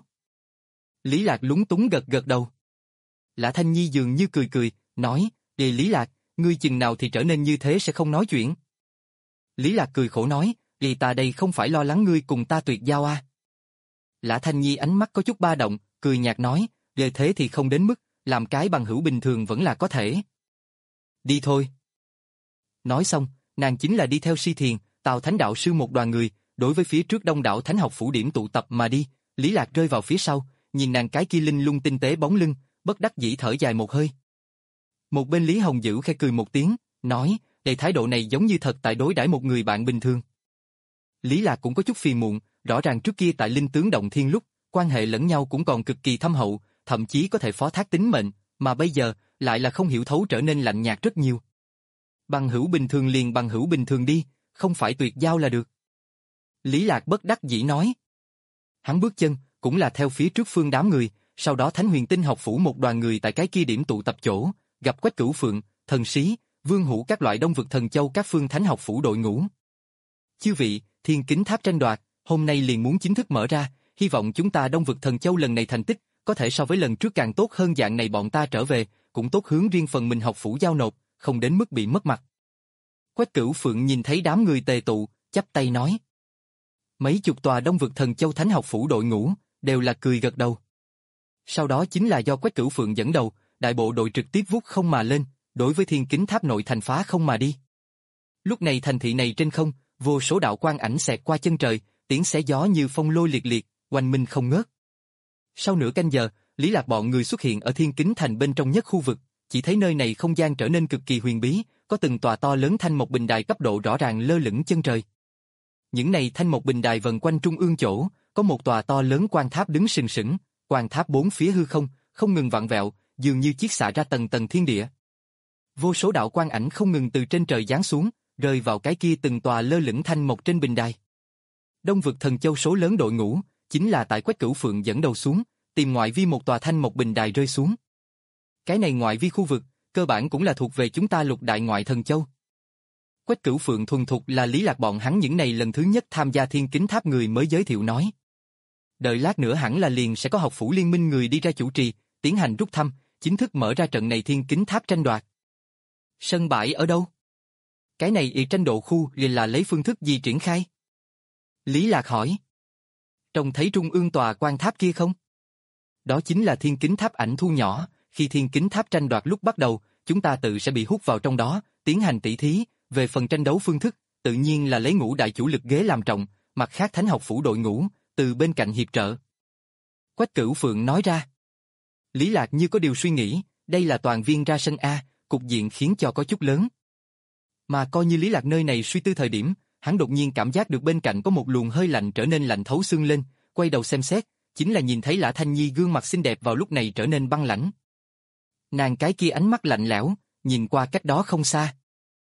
Lý Lạc lúng túng gật gật đầu. Lã Thanh Nhi dường như cười cười, nói, Ê Lý Lạc, ngươi chừng nào thì trở nên như thế sẽ không nói chuyện. Lý Lạc cười khổ nói, Ê ta đây không phải lo lắng ngươi cùng ta tuyệt giao à. Lã Thanh Nhi ánh mắt có chút ba động, cười nhạt nói, Ê thế thì không đến mức, làm cái bằng hữu bình thường vẫn là có thể. Đi thôi. Nói xong, nàng chính là đi theo Si Thiền, Tào Thánh đạo sư một đoàn người, đối với phía trước đông đảo Thánh học phủ điểm tụ tập mà đi, Lý Lạc rơi vào phía sau, nhìn nàng cái kia linh lung tinh tế bóng lưng, bất đắc dĩ thở dài một hơi. Một bên Lý Hồng Dữ khẽ cười một tiếng, nói, để thái độ này giống như thật tại đối đãi một người bạn bình thường. Lý Lạc cũng có chút phiền muộn, rõ ràng trước kia tại Linh Tướng Động Thiên lúc, quan hệ lẫn nhau cũng còn cực kỳ thâm hậu, thậm chí có thể phó thác tính mệnh, mà bây giờ, lại là không hiểu thấu trở nên lạnh nhạt rất nhiều. Bằng hữu bình thường liền bằng hữu bình thường đi, không phải tuyệt giao là được. Lý Lạc bất đắc dĩ nói. Hắn bước chân, cũng là theo phía trước phương đám người, sau đó Thánh Huyền Tinh học phủ một đoàn người tại cái kia điểm tụ tập chỗ, gặp Quách Cửu Phượng, Thần Sĩ, Vương Hữu các loại đông vực thần châu các phương Thánh học phủ đội ngũ. Chư vị, thiên kính tháp tranh đoạt, hôm nay liền muốn chính thức mở ra, hy vọng chúng ta đông vực thần châu lần này thành tích, có thể so với lần trước càng tốt hơn dạng này bọn ta trở về, cũng tốt hướng riêng phần mình học phủ giao nộp, không đến mức bị mất mặt. Quách Cửu Phượng nhìn thấy đám người tề tụ, chắp tay nói. Mấy chục tòa đông vực thần châu Thánh học phủ đội ngũ, đều là cười gật đầu. Sau đó chính là do Quách Cửu Phượng dẫn đầu, đại bộ đội trực tiếp vút không mà lên, đối với thiên kính tháp nội thành phá không mà đi. Lúc này thành thị này trên không, vô số đạo quang ảnh xẹt qua chân trời, tiếng xé gió như phong lôi liệt liệt, oanh minh không ngớt. Sau nửa canh giờ, Lý Lạc bọn người xuất hiện ở thiên kính thành bên trong nhất khu vực, chỉ thấy nơi này không gian trở nên cực kỳ huyền bí, có từng tòa to lớn thanh mộc bình đài cấp độ rõ ràng lơ lửng chân trời. Những này thanh mộc bình đài vần quanh trung ương chỗ, có một tòa to lớn quan tháp đứng sừng sững, quan tháp bốn phía hư không, không ngừng vặn vẹo, dường như chiết xạ ra tầng tầng thiên địa. Vô số đạo quang ảnh không ngừng từ trên trời giáng xuống, rơi vào cái kia từng tòa lơ lửng thanh mộc trên bình đài. Đông vực thần châu số lớn đội ngũ, chính là tại Quách Cửu Phượng dẫn đầu xuống, tìm ngoại vi một tòa thanh mộc bình đài rơi xuống. Cái này ngoại vi khu vực, cơ bản cũng là thuộc về chúng ta lục đại ngoại thần châu. Quách Cửu Phượng thuần thục là Lý Lạc bọn hắn những này lần thứ nhất tham gia thiên kính tháp người mới giới thiệu nói. Đợi lát nữa hẳn là liền sẽ có học phủ liên minh người đi ra chủ trì, tiến hành rút thăm, chính thức mở ra trận này thiên kính tháp tranh đoạt. Sân bãi ở đâu? Cái này y tranh độ khu là lấy phương thức gì triển khai? Lý Lạc hỏi. Trông thấy trung ương tòa quan tháp kia không? Đó chính là thiên kính tháp ảnh thu nhỏ, khi thiên kính tháp tranh đoạt lúc bắt đầu, chúng ta tự sẽ bị hút vào trong đó, tiến hành tỷ thí, về phần tranh đấu phương thức, tự nhiên là lấy ngũ đại chủ lực ghế làm trọng, mặt khác thánh học phủ đội ngũ, từ bên cạnh hiệp trợ. Quách Cửu Phượng nói ra. Lý Lạc như có điều suy nghĩ, đây là toàn viên ra sân A, cục diện khiến cho có chút lớn. Mà coi như Lý Lạc nơi này suy tư thời điểm, hắn đột nhiên cảm giác được bên cạnh có một luồng hơi lạnh trở nên lạnh thấu xương lên, quay đầu xem xét, chính là nhìn thấy Lã Thanh Nhi gương mặt xinh đẹp vào lúc này trở nên băng lãnh. Nàng cái kia ánh mắt lạnh lẽo, nhìn qua cách đó không xa.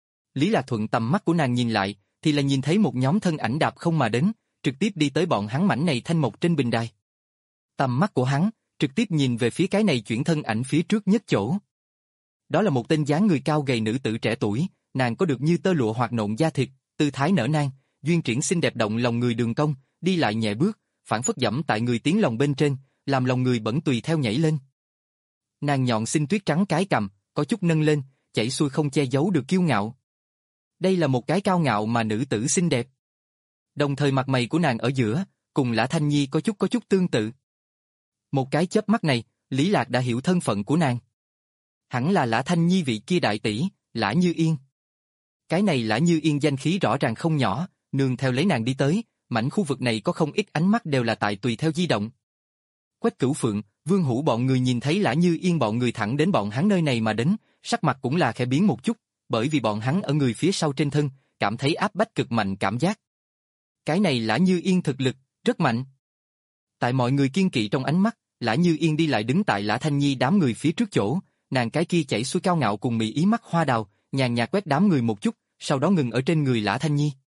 Lý Lạc thuận tầm mắt của nàng nhìn lại, thì là nhìn thấy một nhóm thân ảnh đạp không mà đến, trực tiếp đi tới bọn hắn mảnh này thanh mộc trên bình đài. Tầm mắt của hắn, trực tiếp nhìn về phía cái này chuyển thân ảnh phía trước nhất chỗ. Đó là một tên dáng người cao gầy nữ tử trẻ tuổi, nàng có được như tơ lụa hoạt nộn da thịt, tư thái nở nang, duyên triển xinh đẹp động lòng người đường cong, đi lại nhẹ bước, phản phất dẫm tại người tiếng lòng bên trên, làm lòng người bẩn tùy theo nhảy lên. Nàng nhọn xinh tuyết trắng cái cằm, có chút nâng lên, chảy xuôi không che giấu được kiêu ngạo. Đây là một cái cao ngạo mà nữ tử xinh đẹp. Đồng thời mặt mày của nàng ở giữa, cùng Lã Thanh Nhi có chút có chút tương tự. Một cái chớp mắt này, Lý Lạc đã hiểu thân phận của nàng. Hẳn là Lã Thanh Nhi vị kia đại tỷ, Lã Như Yên. Cái này Lã Như Yên danh khí rõ ràng không nhỏ, nương theo lấy nàng đi tới, mảnh khu vực này có không ít ánh mắt đều là tại tùy theo di động. Quách Cửu Phượng, Vương Hữu bọn người nhìn thấy Lã Như Yên bọn người thẳng đến bọn hắn nơi này mà đến, sắc mặt cũng là khẽ biến một chút, bởi vì bọn hắn ở người phía sau trên thân, cảm thấy áp bách cực mạnh cảm giác. Cái này Lã Như Yên thực lực, rất mạnh. Tại mọi người kiên kỵ trong ánh mắt, Lã Như Yên đi lại đứng tại Lã Thanh Nhi đám người phía trước chỗ, nàng cái kia chảy xuôi cao ngạo cùng mị ý mắt hoa đào, nhàn nhạt quét đám người một chút, sau đó ngừng ở trên người Lã Thanh Nhi.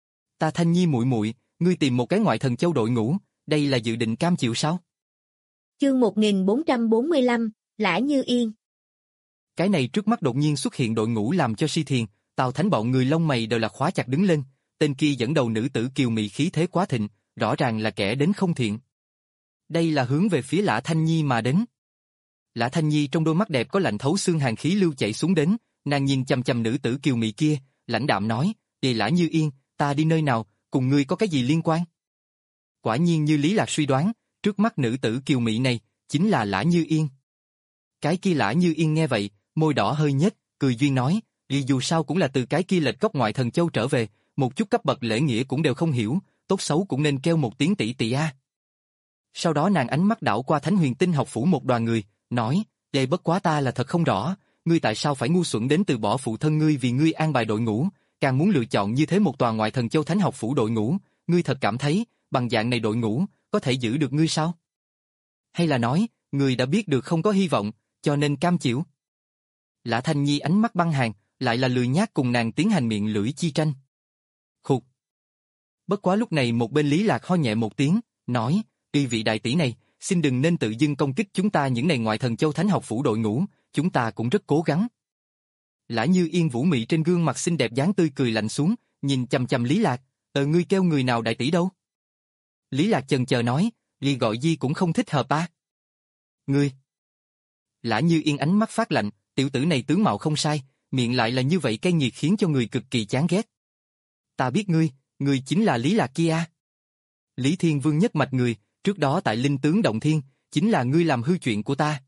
Ta Thanh Nhi muội muội, ngươi tìm một cái ngoại thần châu đội ngũ, đây là dự định cam chịu sao? Chương một nghìn bốn trăm bốn mươi lăm, Lã Như Yên. Cái này trước mắt đột nhiên xuất hiện đội ngũ làm cho Si Thiền, Tào Thánh bọn người lông mày đều là khóa chặt đứng lên, tên kia dẫn đầu nữ tử kiều mị khí thế quá thịnh, rõ ràng là kẻ đến không thiện. Đây là hướng về phía Lã Thanh Nhi mà đến. Lã Thanh Nhi trong đôi mắt đẹp có lạnh thấu xương hàn khí lưu chảy xuống đến, nàng nhìn chằm chằm nữ tử kiều mị kia, lãnh đạm nói, "Vậy Lã Như Yên, ta đi nơi nào, cùng ngươi có cái gì liên quan?" Quả nhiên như Lý Lạc suy đoán, trước mắt nữ tử kiều mị này chính là Lã Như Yên. Cái kia Lã Như Yên nghe vậy, môi đỏ hơi nhếch, cười duyên nói, "Vì dù sao cũng là từ cái kia lệch cốc ngoại thần châu trở về, một chút cấp bậc lễ nghĩa cũng đều không hiểu, tốt xấu cũng nên kêu một tiếng tỷ tỷ a." Sau đó nàng ánh mắt đảo qua Thánh Huyền Tinh học phủ một đoàn người, nói, "Đây bất quá ta là thật không rõ, ngươi tại sao phải ngu xuẩn đến từ bỏ phụ thân ngươi vì ngươi an bài đội ngũ, càng muốn lựa chọn như thế một tòa ngoại thần châu Thánh học phủ đội ngũ, ngươi thật cảm thấy, bằng dạng này đội ngũ, có thể giữ được ngươi sao? Hay là nói, ngươi đã biết được không có hy vọng, cho nên cam chịu?" Lã Thanh Nhi ánh mắt băng hàn, lại là lười nhác cùng nàng tiến hành miệng lưỡi chi tranh. Khục. Bất quá lúc này một bên Lý Lạc ho nhẹ một tiếng, nói, "Tuy vị đại tỷ này, xin đừng nên tự dưng công kích chúng ta những này ngoại thần châu Thánh học phủ đội ngũ, chúng ta cũng rất cố gắng." Lã Như Yên vũ mị trên gương mặt xinh đẹp dáng tươi cười lạnh xuống, nhìn chằm chằm Lý Lạc, "Ờ ngươi kêu người nào đại tỷ đâu?" Lý Lạc chần chờ nói, "Li gọi Di cũng không thích hợp a." "Ngươi?" Lã Như Yên ánh mắt phát lạnh, tiểu tử này tướng mạo không sai, miệng lại là như vậy cay nghiệt khiến cho người cực kỳ chán ghét. "Ta biết ngươi, ngươi chính là Lý Lạc kia." Lý Thiên Vương nhất mạch người, trước đó tại Linh Tướng Động Thiên, chính là ngươi làm hư chuyện của ta.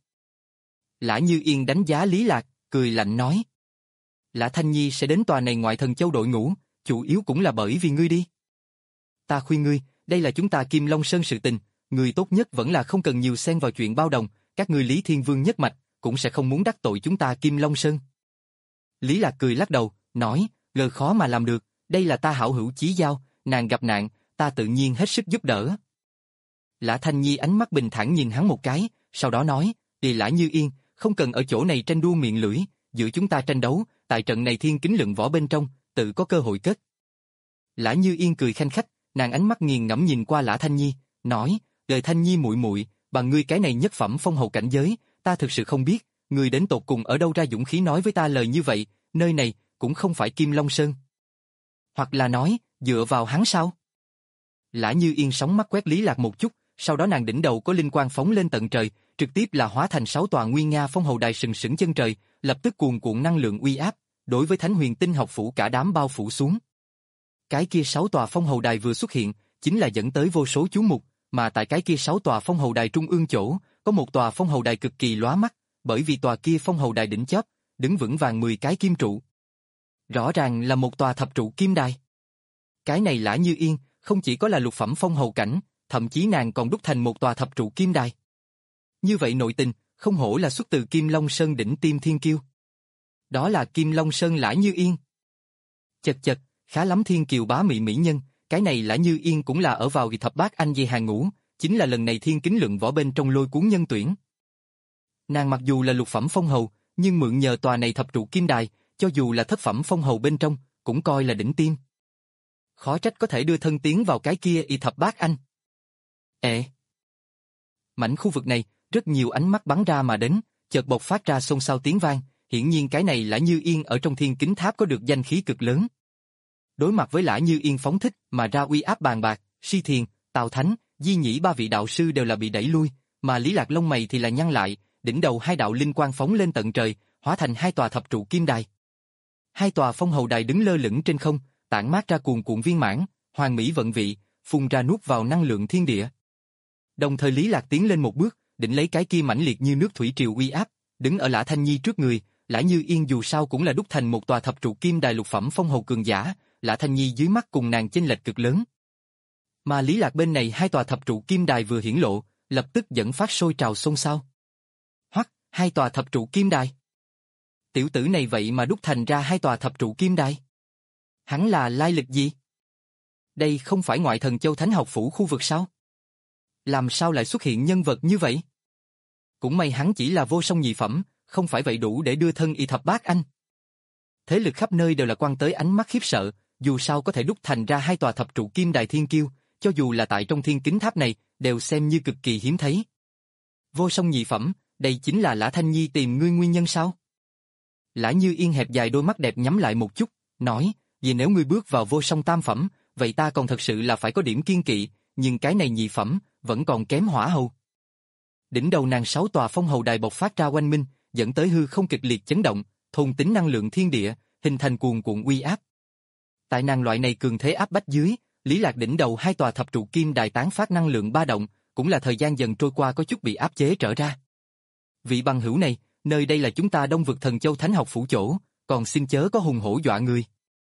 Lã Như Yên đánh giá Lý Lạc, cười lạnh nói. Lã Thanh Nhi sẽ đến tòa này ngoại thần châu đội ngũ, chủ yếu cũng là bởi vì ngươi đi. Ta khuyên ngươi, đây là chúng ta Kim Long Sơn sự tình, ngươi tốt nhất vẫn là không cần nhiều xen vào chuyện bao đồng, các ngươi Lý Thiên Vương nhất mạch, cũng sẽ không muốn đắc tội chúng ta Kim Long Sơn. Lý Lạc cười lắc đầu, nói, lời khó mà làm được, đây là ta hảo hữu chí giao, nàng gặp nạn, ta tự nhiên hết sức giúp đỡ. Lã Thanh Nhi ánh mắt bình thản nhìn hắn một cái, sau đó nói, đi Lã Như Yên, không cần ở chỗ này tranh đua miệng lưỡi, giữa chúng ta tranh đấu, tại trận này thiên kính lượng võ bên trong, tự có cơ hội kết. Lã Như Yên cười khanh khách, nàng ánh mắt nghiền ngẫm nhìn qua Lã Thanh Nhi, nói, đời Thanh Nhi muội muội, bằng ngươi cái này nhất phẩm phong hầu cảnh giới, ta thực sự không biết, ngươi đến tột cùng ở đâu ra dũng khí nói với ta lời như vậy, nơi này cũng không phải Kim Long Sơn. Hoặc là nói, dựa vào hắn sao? Lã Như Yên sóng mắt quét Lý Lạc một chút, sau đó nàng đỉnh đầu có linh quang phóng lên tận trời, trực tiếp là hóa thành sáu tòa nguy nga phong hầu đài sừng sững chân trời, lập tức cuồn cuộn năng lượng uy áp, đối với Thánh Huyền Tinh học phủ cả đám bao phủ xuống. Cái kia sáu tòa phong hầu đài vừa xuất hiện, chính là dẫn tới vô số chú mục, mà tại cái kia sáu tòa phong hầu đài trung ương chỗ, có một tòa phong hầu đài cực kỳ lóa mắt, bởi vì tòa kia phong hầu đài đỉnh chóp, đứng vững vàng mười cái kim trụ. Rõ ràng là một tòa thập trụ kim đài. Cái này Lã Như Yên, không chỉ có là lục phẩm phong hầu cảnh, thậm chí nàng còn đúc thành một tòa thập trụ kim đài. Như vậy nội tình, không hổ là xuất từ Kim Long Sơn đỉnh tiêm thiên kiêu. Đó là Kim Long Sơn Lã Như Yên. Chật chật, khá lắm thiên kiều bá mị mỹ nhân, cái này Lã Như Yên cũng là ở vào thập bát anh dây hàng ngũ, chính là lần này thiên kính lượng võ bên trong lôi cuốn nhân tuyển. Nàng mặc dù là lục phẩm phong hầu, nhưng mượn nhờ tòa này thập trụ kim đài, cho dù là thất phẩm phong hầu bên trong, cũng coi là đỉnh tiêm. Khó trách có thể đưa thân tiến vào cái kia y thập bát anh. Ệ! Mảnh khu vực này, rất nhiều ánh mắt bắn ra mà đến, chợt bộc phát ra xôn xao tiếng vang, hiển nhiên cái này Lã Như Yên ở trong thiên kính tháp có được danh khí cực lớn. Đối mặt với Lã Như Yên phóng thích mà ra uy áp bàn bạc, Si Thiền, Tào Thánh, Di Nhĩ ba vị đạo sư đều là bị đẩy lui, mà Lý Lạc lông mày thì là nhăn lại, đỉnh đầu hai đạo linh quang phóng lên tận trời, hóa thành hai tòa thập trụ kim đài. Hai tòa phong hầu đài đứng lơ lửng trên không, tản mát ra cuồn cuộn viên mãn, hoàn mỹ vận vị, phun ra nuốt vào năng lượng thiên địa. Đồng thời Lý Lạc tiến lên một bước, đỉnh lấy cái kia mãnh liệt như nước thủy triều uy áp, đứng ở Lã Thanh Nhi trước người. Lã Như Yên dù sao cũng là đúc thành một tòa thập trụ kim đài lục phẩm phong hầu cường giả, Lã Thanh Nhi dưới mắt cùng nàng chênh lệch cực lớn. Mà Lý Lạc bên này hai tòa thập trụ kim đài vừa hiển lộ, lập tức dẫn phát sôi trào xôn xao. Hoắc, hai tòa thập trụ kim đài. Tiểu tử này vậy mà đúc thành ra hai tòa thập trụ kim đài. Hắn là lai lịch gì? Đây không phải ngoại thần châu Thánh học phủ khu vực sao? Làm sao lại xuất hiện nhân vật như vậy? Cũng may hắn chỉ là vô song nhị phẩm, không phải vậy đủ để đưa thân y thập bát anh. Thế lực khắp nơi đều là quan tới ánh mắt khiếp sợ, dù sao có thể đúc thành ra hai tòa thập trụ kim đài thiên kiêu, cho dù là tại trong thiên kính tháp này, đều xem như cực kỳ hiếm thấy. Vô song nhị phẩm, đây chính là Lã Thanh Nhi tìm ngươi nguyên nhân sao? Lã Như Yên hẹp dài đôi mắt đẹp nhắm lại một chút, nói, vì nếu ngươi bước vào vô song tam phẩm, vậy ta còn thật sự là phải có điểm kiên kỵ, nhưng cái này nhị phẩm, vẫn còn kém hỏa hầu. Đỉnh đầu nàng sáu tòa phong hầu đài bộc phát ra oanh minh, dẫn tới hư không kịch liệt chấn động, thôn tính năng lượng thiên địa, hình thành cuồn cuộn uy áp. Tại nàng loại này cường thế áp bách dưới, Lý Lạc đỉnh đầu hai tòa thập trụ kim đài tán phát năng lượng ba động, cũng là thời gian dần trôi qua có chút bị áp chế trở ra. Vị bằng hữu này, nơi đây là chúng ta Đông vực Thần Châu Thánh học phủ chỗ, còn xin chớ có hùng hổ dọa người.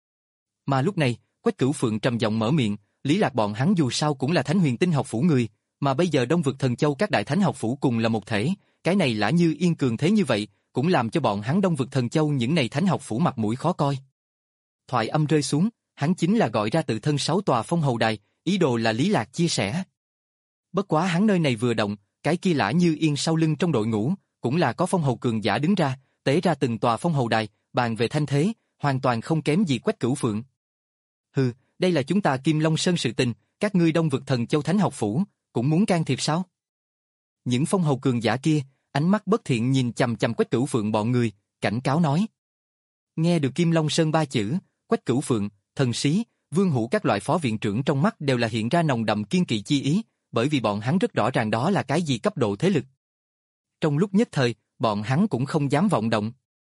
Mà lúc này, Quách Cửu Phượng trầm giọng mở miệng, Lý Lạc bọn hắn dù sao cũng là Thánh Huyền Tinh học phủ người, mà bây giờ Đông vực Thần Châu các đại thánh học phủ cùng là một thể, cái này Lã Như Yên cường thế như vậy, cũng làm cho bọn hắn Đông vực Thần Châu những này thánh học phủ mặt mũi khó coi. Thoại âm rơi xuống, hắn chính là gọi ra tự thân sáu tòa phong hầu đài, ý đồ là Lý Lạc chia sẻ. Bất quá hắn nơi này vừa động, cái kia Lã Như Yên sau lưng trong đội ngũ, cũng là có phong hầu cường giả đứng ra, tế ra từng tòa phong hầu đài, bàn về thanh thế, hoàn toàn không kém gì Quách Cửu Phượng. Hừ, đây là chúng ta Kim Long Sơn sự tình, các ngươi Đông vực Thần Châu Thánh học phủ, cũng muốn can thiệp sao? Những phong hầu cường giả kia, ánh mắt bất thiện nhìn chằm chằm Quách Cửu Phượng bọn người, cảnh cáo nói. Nghe được Kim Long Sơn ba chữ, Quách Cửu Phượng, Thần Sĩ, Vương Hữu các loại phó viện trưởng trong mắt đều là hiện ra nồng đậm kiên kỵ chi ý, bởi vì bọn hắn rất rõ ràng đó là cái gì cấp độ thế lực. Trong lúc nhất thời, bọn hắn cũng không dám vọng động.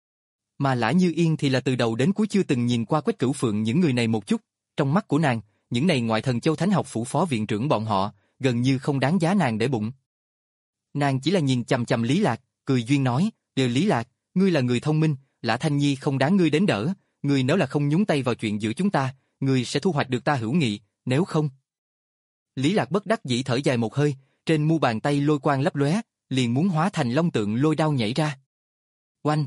Mà Lã Như Yên thì là từ đầu đến cuối chưa từng nhìn qua Quách Cửu Phượng những người này một chút, trong mắt của nàng, những này ngoại thần châu Thánh học phủ phó viện trưởng bọn họ, gần như không đáng giá nàng để bụng. Nàng chỉ là nhìn chằm chằm Lý Lạc, cười duyên nói, "Đều Lý Lạc, ngươi là người thông minh, Lã Thanh Nhi không đáng ngươi đến đỡ, ngươi nếu là không nhúng tay vào chuyện giữa chúng ta, ngươi sẽ thu hoạch được ta hữu nghị, nếu không." Lý Lạc bất đắc dĩ thở dài một hơi, trên mu bàn tay lôi quang lấp lóe, liền muốn hóa thành long tượng lôi đao nhảy ra. Oanh!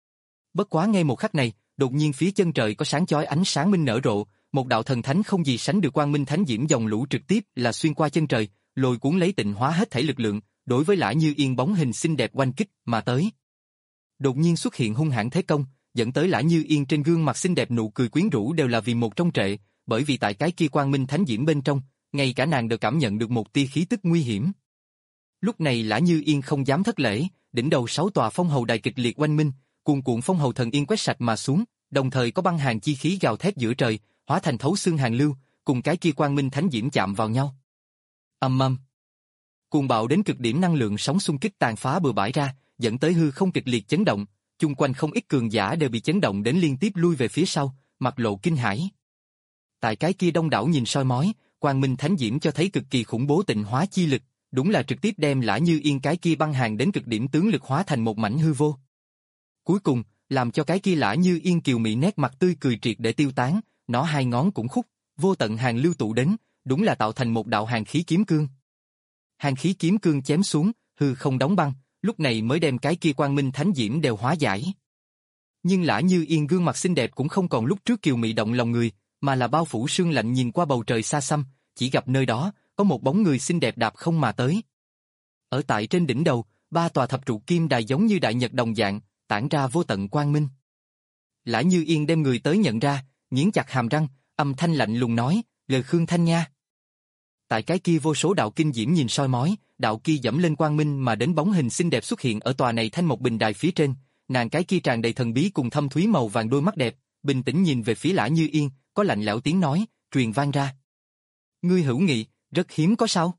Bất quá ngay một khắc này, đột nhiên phía chân trời có sáng chói ánh sáng minh nở rộ, một đạo thần thánh không gì sánh được quang minh thánh diễm dòng lũ trực tiếp là xuyên qua chân trời, lôi cuốn lấy tịnh hóa hết thảy lực lượng, đối với Lã Như Yên bóng hình xinh đẹp oanh kích mà tới. Đột nhiên xuất hiện hung hãn thế công, dẫn tới Lã Như Yên trên gương mặt xinh đẹp nụ cười quyến rũ đều là vì một trong trệ, bởi vì tại cái kia quang minh thánh diễm bên trong, ngay cả nàng đều cảm nhận được một tia khí tức nguy hiểm. Lúc này Lã Như Yên không dám thất lễ, đỉnh đầu sáu tòa phong hầu đài kịch liệt oanh minh, cuồn cuộn phong hầu thần yên quét sạch mà xuống, đồng thời có băng hàn chi khí gào thét giữa trời, hóa thành thấu xương hàn lưu, cùng cái kia quang minh thánh diễm chạm vào nhau. Ầm ầm. Cuồng bạo đến cực điểm năng lượng sóng xung kích tàn phá bừa bãi ra, dẫn tới hư không kịch liệt chấn động, chung quanh không ít cường giả đều bị chấn động đến liên tiếp lui về phía sau, mặt lộ kinh hãi. Tại cái kia đông đảo nhìn soi mói, quang minh thánh diễm cho thấy cực kỳ khủng bố tịnh hóa chi lực, đúng là trực tiếp đem Lã Như Yên cái kia băng hàn đến cực điểm tướng lực hóa thành một mảnh hư vô. Cuối cùng, làm cho cái kia Lã Như Yên kiều mị nét mặt tươi cười triệt để tiêu tán, nó hai ngón cũng khúc, vô tận hàn lưu tụ đến, đúng là tạo thành một đạo hàn khí kiếm cương. Hàn khí kiếm cương chém xuống, hư không đóng băng, lúc này mới đem cái kia quang minh thánh diễm đều hóa giải. Nhưng Lã Như Yên gương mặt xinh đẹp cũng không còn lúc trước kiều mị động lòng người, mà là bao phủ sương lạnh nhìn qua bầu trời xa xăm, chỉ gặp nơi đó có một bóng người xinh đẹp đạp không mà tới. Ở tại trên đỉnh đầu, ba tòa thập trụ kim đài giống như đại nhật đồng dạng, tản ra vô tận quang minh. Lã Như Yên đem người tới nhận ra, nghiến chặt hàm răng, âm thanh lạnh lùng nói, "Lời Khương Thanh Nha." Tại cái kia vô số đạo kinh diễm nhìn soi mói, đạo kia dẫm lên quang minh mà đến bóng hình xinh đẹp xuất hiện ở tòa này thanh một bình đài phía trên, nàng cái kia tràn đầy thần bí cùng thâm thúy màu vàng đôi mắt đẹp, bình tĩnh nhìn về phía Lã Như Yên, có lạnh lẽo tiếng nói, truyền vang ra. "Ngươi hữu nghị, rất hiếm có sao?"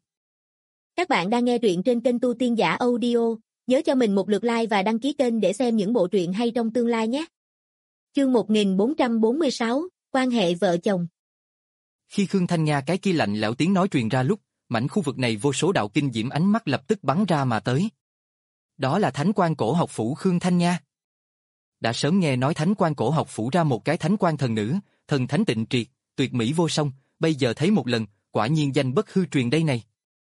Các bạn đang nghe truyện trên kênh Tu Tiên Giả Audio, nhớ cho mình một lượt like và đăng ký kênh để xem những bộ truyện hay trong tương lai nhé. Chương một nghìn bốn trăm bốn mươi sáu, quan hệ vợ chồng. Khi Khương Thanh Nha cái kia lạnh lẽo tiếng nói truyền ra lúc, mảnh khu vực này vô số đạo kinh diễm ánh mắt lập tức bắn ra mà tới. Đó là Thánh Quan Cổ Học Phủ Khương Thanh Nha. Đã sớm nghe nói Thánh Quan Cổ Học Phủ ra một cái Thánh Quan thần nữ, thần thánh tịnh triệt, tuyệt mỹ vô song, bây giờ thấy một lần, quả nhiên danh bất hư truyền đây này.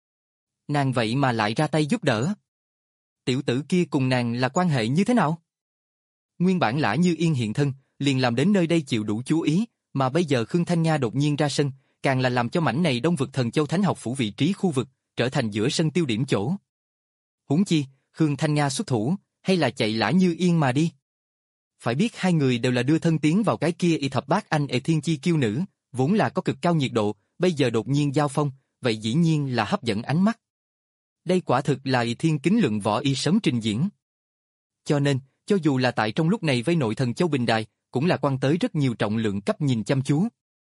Nàng vậy mà lại ra tay giúp đỡ. Tiểu tử kia cùng nàng là quan hệ như thế nào? Nguyên bản Lã Như Yên hiện thân, liền làm đến nơi đây chịu đủ chú ý, mà bây giờ Khương Thanh Nha đột nhiên ra sân, càng là làm cho mảnh này đông vực Thần Châu Thánh Học Phủ vị trí khu vực, trở thành giữa sân tiêu điểm chỗ. Huống chi, Khương Thanh Nha xuất thủ, hay là chạy Lã Như Yên mà đi? Phải biết hai người đều là đưa thân tiến vào cái kia y thập bát anh ệ thiên chi kiêu nữ, vốn là có cực cao nhiệt độ, bây giờ đột nhiên giao phong, vậy dĩ nhiên là hấp dẫn ánh mắt. Đây quả thực là y thiên kính lượng võ y sớm trình diễn. Cho nên, cho dù là tại trong lúc này vây nội Thần Châu Bình Đài, cũng là quan tới rất nhiều trọng lượng cấp nhìn chăm chú.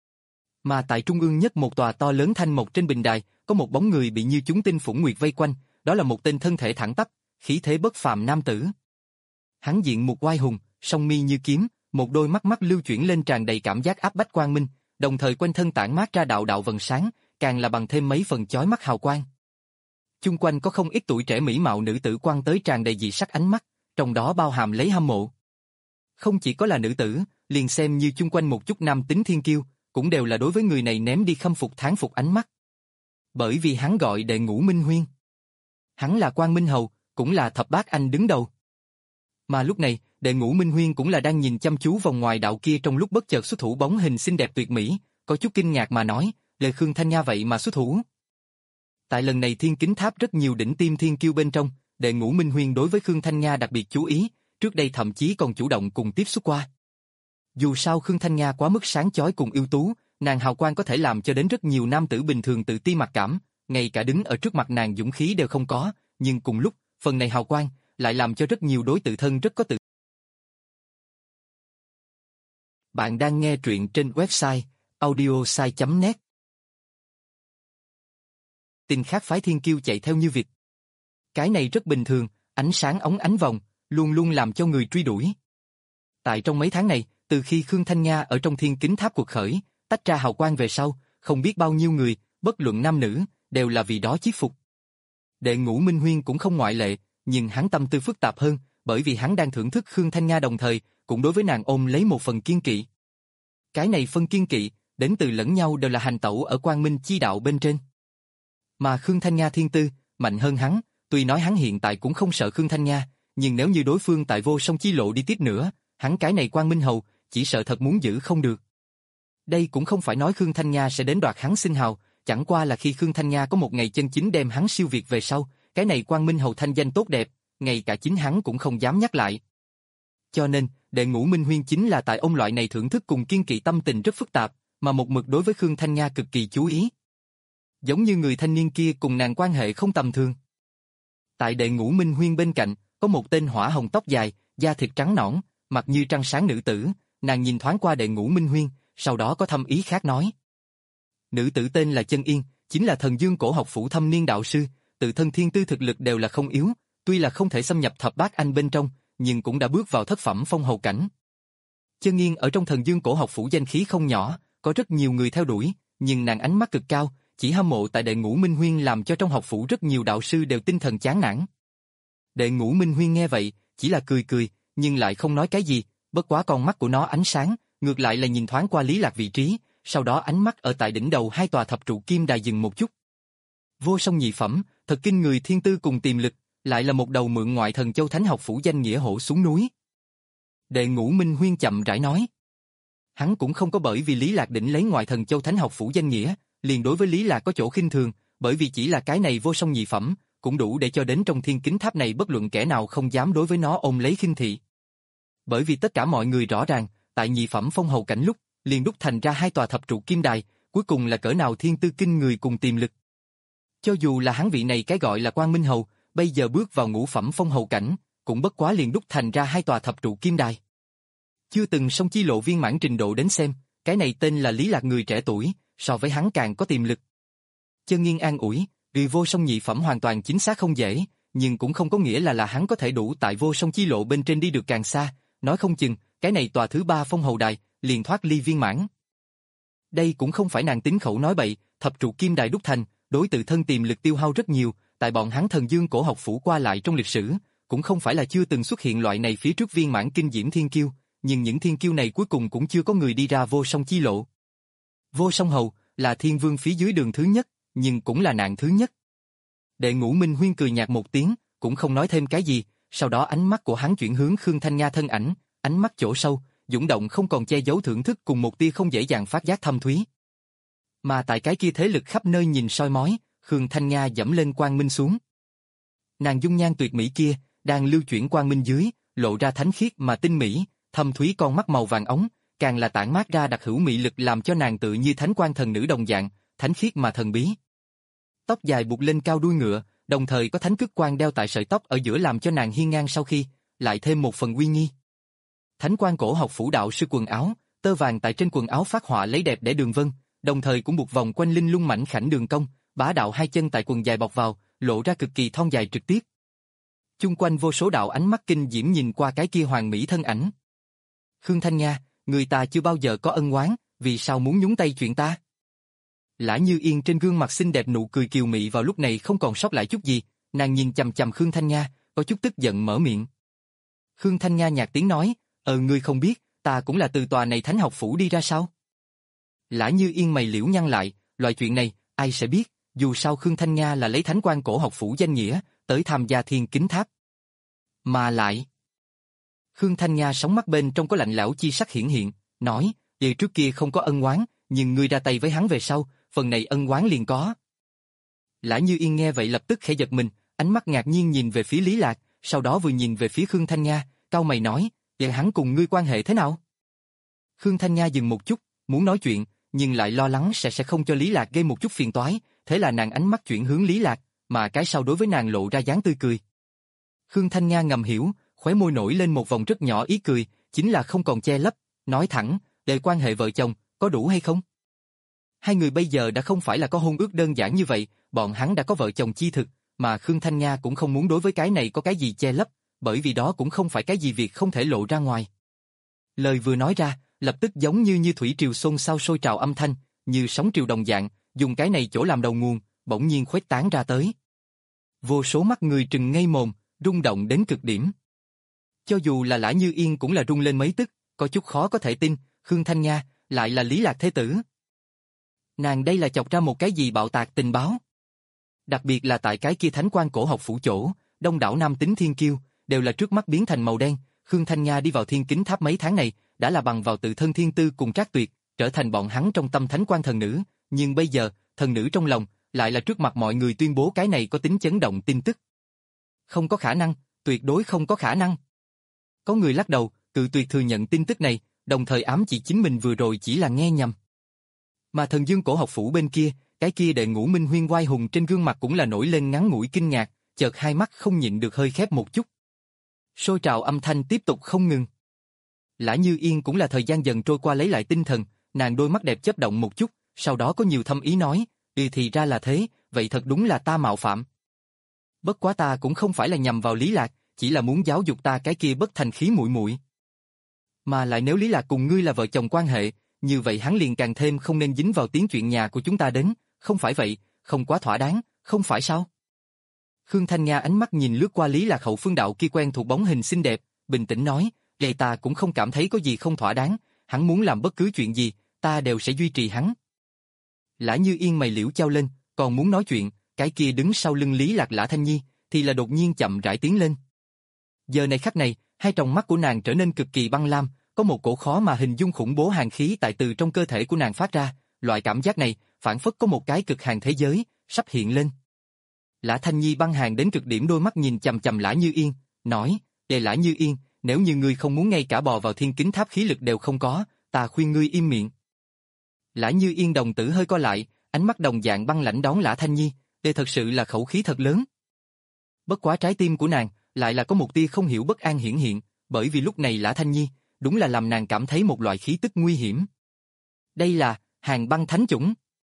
Mà tại trung ương nhất một tòa to lớn thanh mộc trên bình đài, có một bóng người bị như chúng tinh phủng nguyệt vây quanh, đó là một tên thân thể thẳng tắp, khí thế bất phàm nam tử. Hắn diện một oai hùng, song mi như kiếm, một đôi mắt mắt lưu chuyển lên tràn đầy cảm giác áp bách quang minh, đồng thời quanh thân tản mát ra đạo đạo vầng sáng, càng là bằng thêm mấy phần chói mắt hào quang. Chung quanh có không ít tuổi trẻ mỹ mạo nữ tử quan tới tràn đầy dị sắc ánh mắt, trong đó bao hàm lấy hâm mộ. Không chỉ có là nữ tử, liền xem như chung quanh một chút nam tính thiên kiêu, cũng đều là đối với người này ném đi khâm phục thán phục ánh mắt. Bởi vì hắn gọi Đệ Ngũ Minh Huyên. Hắn là Quan Minh Hầu, cũng là thập bát anh đứng đầu. Mà lúc này, Đệ Ngũ Minh Huyên cũng là đang nhìn chăm chú vòng ngoài đạo kia trong lúc bất chợt xuất thủ bóng hình xinh đẹp tuyệt mỹ, có chút kinh ngạc mà nói, lời Khương Thanh Nha vậy mà xuất thủ. Tại lần này Thiên Kính Tháp rất nhiều đỉnh tiêm thiên kiêu bên trong, Đệ Ngũ Minh Huyên đối với Khương Thanh Nha đặc biệt chú ý, trước đây thậm chí còn chủ động cùng tiếp xúc qua. Dù sao Khương Thanh Nha quá mức sáng chói cùng ưu tú, nàng hào quang có thể làm cho đến rất nhiều nam tử bình thường tự ti mặc cảm, ngay cả đứng ở trước mặt nàng dũng khí đều không có, nhưng cùng lúc, phần này hào quang lại làm cho rất nhiều đối tự thân rất có tự. Bạn đang nghe truyện trên website audiosai chấm net. Tình khác phái thiên kiêu chạy theo như vịt. Cái này rất bình thường, ánh sáng óng ánh vòng, luôn luôn làm cho người truy đuổi. Tại trong mấy tháng này, từ khi Khương Thanh Nha ở trong Thiên Kính Tháp cuộc khởi, tách ra hào quang về sau, không biết bao nhiêu người, bất luận nam nữ, đều là vì đó chiết phục. Đệ Ngũ Minh Huyên cũng không ngoại lệ, nhưng hắn tâm tư phức tạp hơn, bởi vì hắn đang thưởng thức Khương Thanh Nga đồng thời, cũng đối với nàng ôm lấy một phần kiên kỵ. Cái này phân kiên kỵ, đến từ lẫn nhau đều là hành tẩu ở quang minh chi đạo bên trên. Mà Khương Thanh Nga thiên tư, mạnh hơn hắn, tuy nói hắn hiện tại cũng không sợ Khương Thanh Nga, nhưng nếu như đối phương tại vô song chi lộ đi tiếp nữa, hắn cái này quang minh hầu, chỉ sợ thật muốn giữ không được. Đây cũng không phải nói Khương Thanh Nga sẽ đến đoạt hắn sinh hào, chẳng qua là khi Khương Thanh Nga có một ngày chân chính đem hắn siêu việt về sau, cái này quang minh hầu thanh danh tốt đẹp, ngay cả chính hắn cũng không dám nhắc lại. Cho nên, Đệ Ngũ Minh Huyên chính là tại ông loại này thưởng thức cùng kiên kỵ tâm tình rất phức tạp, mà một mực đối với Khương Thanh Nga cực kỳ chú ý. Giống như người thanh niên kia cùng nàng quan hệ không tầm thường. Tại Đệ Ngũ Minh Huyên bên cạnh, có một tên hỏa hồng tóc dài, da thịt trắng nõn, mặt như trăng sáng nữ tử, nàng nhìn thoáng qua Đệ Ngũ Minh Huyên, sau đó có thâm ý khác nói. Nữ tử tên là Chân Yên, chính là Thần Dương Cổ Học Phủ thâm niên đạo sư, tự thân thiên tư thực lực đều là không yếu, tuy là không thể xâm nhập thập bát anh bên trong, nhưng cũng đã bước vào thất phẩm phong hầu cảnh. Chân Yên ở trong Thần Dương Cổ Học Phủ danh khí không nhỏ, có rất nhiều người theo đuổi, nhưng nàng ánh mắt cực cao, chỉ hâm mộ tại Đệ Ngũ Minh Huyên làm cho trong học phủ rất nhiều đạo sư đều tinh thần chán nản. Đệ Ngũ Minh Huyên nghe vậy, chỉ là cười cười, nhưng lại không nói cái gì, bất quá con mắt của nó ánh sáng, ngược lại là nhìn thoáng qua Lý Lạc vị trí, sau đó ánh mắt ở tại đỉnh đầu hai tòa thập trụ kim đài dừng một chút. Vô song nhị phẩm, thật kinh người thiên tư cùng tiềm lực, lại là một đầu mượn ngoại thần châu thánh học phủ danh nghĩa hổ xuống núi. Đệ Ngũ Minh Huyên chậm rãi nói. Hắn cũng không có bởi vì Lý Lạc định lấy ngoại thần châu thánh học phủ danh nghĩa, liền đối với Lý Lạc có chỗ khinh thường, bởi vì chỉ là cái này vô song nhị phẩm, cũng đủ để cho đến trong thiên kính tháp này bất luận kẻ nào không dám đối với nó ôm lấy khinh thị. Bởi vì tất cả mọi người rõ ràng, tại nhị phẩm phong hầu cảnh lúc, liền đúc thành ra hai tòa thập trụ kim đài, cuối cùng là cỡ nào thiên tư kinh người cùng tiềm lực. Cho dù là hắn vị này cái gọi là Quang Minh hầu, bây giờ bước vào ngũ phẩm phong hầu cảnh, cũng bất quá liền đúc thành ra hai tòa thập trụ kim đài. Chưa từng song chi lộ viên mãn trình độ đến xem, cái này tên là Lý Lạc người trẻ tuổi, so với hắn càng có tiềm lực. Chân Nghiên an ủi, vì vô song nhị phẩm hoàn toàn chính xác không dễ, nhưng cũng không có nghĩa là là hắn có thể đủ tại vô song chi lộ bên trên đi được càng xa, nói không chừng, cái này tòa thứ ba phong hầu đài, liền thoát ly viên mãn. Đây cũng không phải nàng tính khẩu nói bậy, thập trụ kim đài đúc thành, đối tự thân tiềm lực tiêu hao rất nhiều, tại bọn hắn Thần Dương Cổ Học Phủ qua lại trong lịch sử, cũng không phải là chưa từng xuất hiện loại này phía trước viên mãn kinh diễm thiên kiêu, nhưng những thiên kiêu này cuối cùng cũng chưa có người đi ra vô song chi lộ. Vô song hầu là thiên vương phía dưới đường thứ nhất, nhưng cũng là nạn thứ nhất. Đệ Ngũ Minh Huyên cười nhạt một tiếng, cũng không nói thêm cái gì, sau đó ánh mắt của hắn chuyển hướng Khương Thanh Nga thân ảnh, ánh mắt chỗ sâu, dũng động không còn che giấu thưởng thức cùng một tia không dễ dàng phát giác thâm thúy. Mà tại cái kia thế lực khắp nơi nhìn soi mói, Khương Thanh Nga dẫm lên quang minh xuống. Nàng dung nhan tuyệt mỹ kia, đang lưu chuyển quang minh dưới, lộ ra thánh khiết mà tinh mỹ, thâm thúy con mắt màu vàng ống, càng là tản mát ra đặc hữu mị lực làm cho nàng tự như thánh quan thần nữ đồng dạng, thánh khiết mà thần bí. Tóc dài buộc lên cao đuôi ngựa, đồng thời có thánh cức quan đeo tại sợi tóc ở giữa làm cho nàng hiên ngang sau khi, lại thêm một phần uy nghi. Thánh quan cổ học phủ đạo sư quần áo, tơ vàng tại trên quần áo phát họa lấy đẹp để đường vân, đồng thời cũng buộc vòng quanh linh lung mảnh khảnh đường cong, bá đạo hai chân tại quần dài bọc vào, lộ ra cực kỳ thon dài trực tiếp. Chung quanh vô số đạo ánh mắt kinh diễm nhìn qua cái kia hoàng mỹ thân ảnh. Khương Thanh Nga, người ta chưa bao giờ có ân oán, vì sao muốn nhúng tay chuyện ta? Lã Như Yên trên gương mặt xinh đẹp nụ cười kiều mị vào lúc này không còn sót lại chút gì, nàng nhìn chằm chằm Khương Thanh Nga, có chút tức giận mở miệng. Khương Thanh Nga nhạt tiếng nói, ờ ngươi không biết, ta cũng là từ tòa này thánh học phủ đi ra sao? Lã Như Yên mày liễu nhăn lại, loại chuyện này, ai sẽ biết, dù sao Khương Thanh Nga là lấy thánh quan cổ học phủ danh nghĩa, tới tham gia thiên kính tháp. Mà lại... Khương Thanh Nga sóng mắt bên trong có lạnh lẽo chi sắc hiển hiện, nói, về trước kia không có ân oán, nhưng ngươi ra tay với hắn về sau, phần này ân oán liền có. Lã Như Yên nghe vậy lập tức khẽ giật mình, ánh mắt ngạc nhiên nhìn về phía Lý Lạc, sau đó vừa nhìn về phía Khương Thanh Nga, cau mày nói, vậy hắn cùng ngươi quan hệ thế nào? Khương Thanh Nga dừng một chút, muốn nói chuyện, nhưng lại lo lắng sẽ sẽ không cho Lý Lạc gây một chút phiền toái, thế là nàng ánh mắt chuyển hướng Lý Lạc, mà cái sau đối với nàng lộ ra dáng tươi cười. Khương Thanh Nga ngầm hiểu, khóe môi nổi lên một vòng rất nhỏ ý cười, chính là không còn che lấp, nói thẳng, để quan hệ vợ chồng, có đủ hay không? Hai người bây giờ đã không phải là có hôn ước đơn giản như vậy, bọn hắn đã có vợ chồng chi thực, mà Khương Thanh Nga cũng không muốn đối với cái này có cái gì che lấp, bởi vì đó cũng không phải cái gì việc không thể lộ ra ngoài. Lời vừa nói ra, lập tức giống như như thủy triều xôn xao sôi trào âm thanh, như sóng triều đồng dạng, dùng cái này chỗ làm đầu nguồn, bỗng nhiên khuếch tán ra tới. Vô số mắt người trừng ngây mồm, rung động đến cực điểm. Cho dù là Lã Như Yên cũng là rung lên mấy tức, có chút khó có thể tin, Khương Thanh Nga, lại là Lý Lạc thế tử. Nàng đây là chọc ra một cái gì bạo tạc tình báo. Đặc biệt là tại cái kia thánh quan cổ học phủ chỗ, đông đảo nam tính thiên kiêu, đều là trước mắt biến thành màu đen, Khương Thanh Nga đi vào thiên kính tháp mấy tháng này, đã là bằng vào tự thân thiên tư cùng Trác Tuyệt, trở thành bọn hắn trong tâm thánh quan thần nữ, nhưng bây giờ, thần nữ trong lòng, lại là trước mặt mọi người tuyên bố cái này có tính chấn động tin tức. Không có khả năng, tuyệt đối không có khả năng. Có người lắc đầu, cự tuyệt thừa nhận tin tức này, đồng thời ám chỉ chính mình vừa rồi chỉ là nghe nhầm. Mà thần dương cổ học phủ bên kia, cái kia đệ ngũ minh huyên oai hùng trên gương mặt cũng là nổi lên ngắn ngủi kinh ngạc, chợt hai mắt không nhịn được hơi khép một chút. Sôi trào âm thanh tiếp tục không ngừng. Lã Như Yên cũng là thời gian dần trôi qua lấy lại tinh thần, nàng đôi mắt đẹp chớp động một chút, sau đó có nhiều thâm ý nói, ừ thì ra là thế, vậy thật đúng là ta mạo phạm. Bất quá ta cũng không phải là nhằm vào Lý Lạc, chỉ là muốn giáo dục ta cái kia bất thành khí muội muội. Mà lại nếu Lý Lạc cùng ngươi là vợ chồng quan hệ, như vậy hắn liền càng thêm không nên dính vào tiếng chuyện nhà của chúng ta đến, không phải vậy, không quá thỏa đáng, không phải sao? Khương Thanh Nga ánh mắt nhìn lướt qua Lý Lạc hậu phương đạo kia quen thuộc bóng hình xinh đẹp, bình tĩnh nói, vậy ta cũng không cảm thấy có gì không thỏa đáng, hắn muốn làm bất cứ chuyện gì, ta đều sẽ duy trì hắn. Lã Như Yên mày liễu trao lên, còn muốn nói chuyện, cái kia đứng sau lưng Lý Lạc Lã Thanh Nhi, thì là đột nhiên chậm rãi tiến lên. Giờ này khắc này, hai tròng mắt của nàng trở nên cực kỳ băng lam, có một cổ khó mà hình dung khủng bố hàn khí tại từ trong cơ thể của nàng phát ra, loại cảm giác này, phản phất có một cái cực hàn thế giới, sắp hiện lên. Lã Thanh Nhi băng hàn đến cực điểm đôi mắt nhìn chằm chằm Lã Như Yên, nói, để Lã Như Yên, nếu như ngươi không muốn ngay cả bò vào thiên kính tháp khí lực đều không có, ta khuyên ngươi im miệng. Lã Như Yên đồng tử hơi co lại, ánh mắt đồng dạng băng lãnh đón Lã Thanh Nhi, đây thật sự là khẩu khí thật lớn. Bất quá trái tim của nàng, lại là có một tia không hiểu bất an hiển hiện, bởi vì lúc này Lã Thanh Nhi, đúng là làm nàng cảm thấy một loại khí tức nguy hiểm. Đây là, Hàn băng thánh chủng.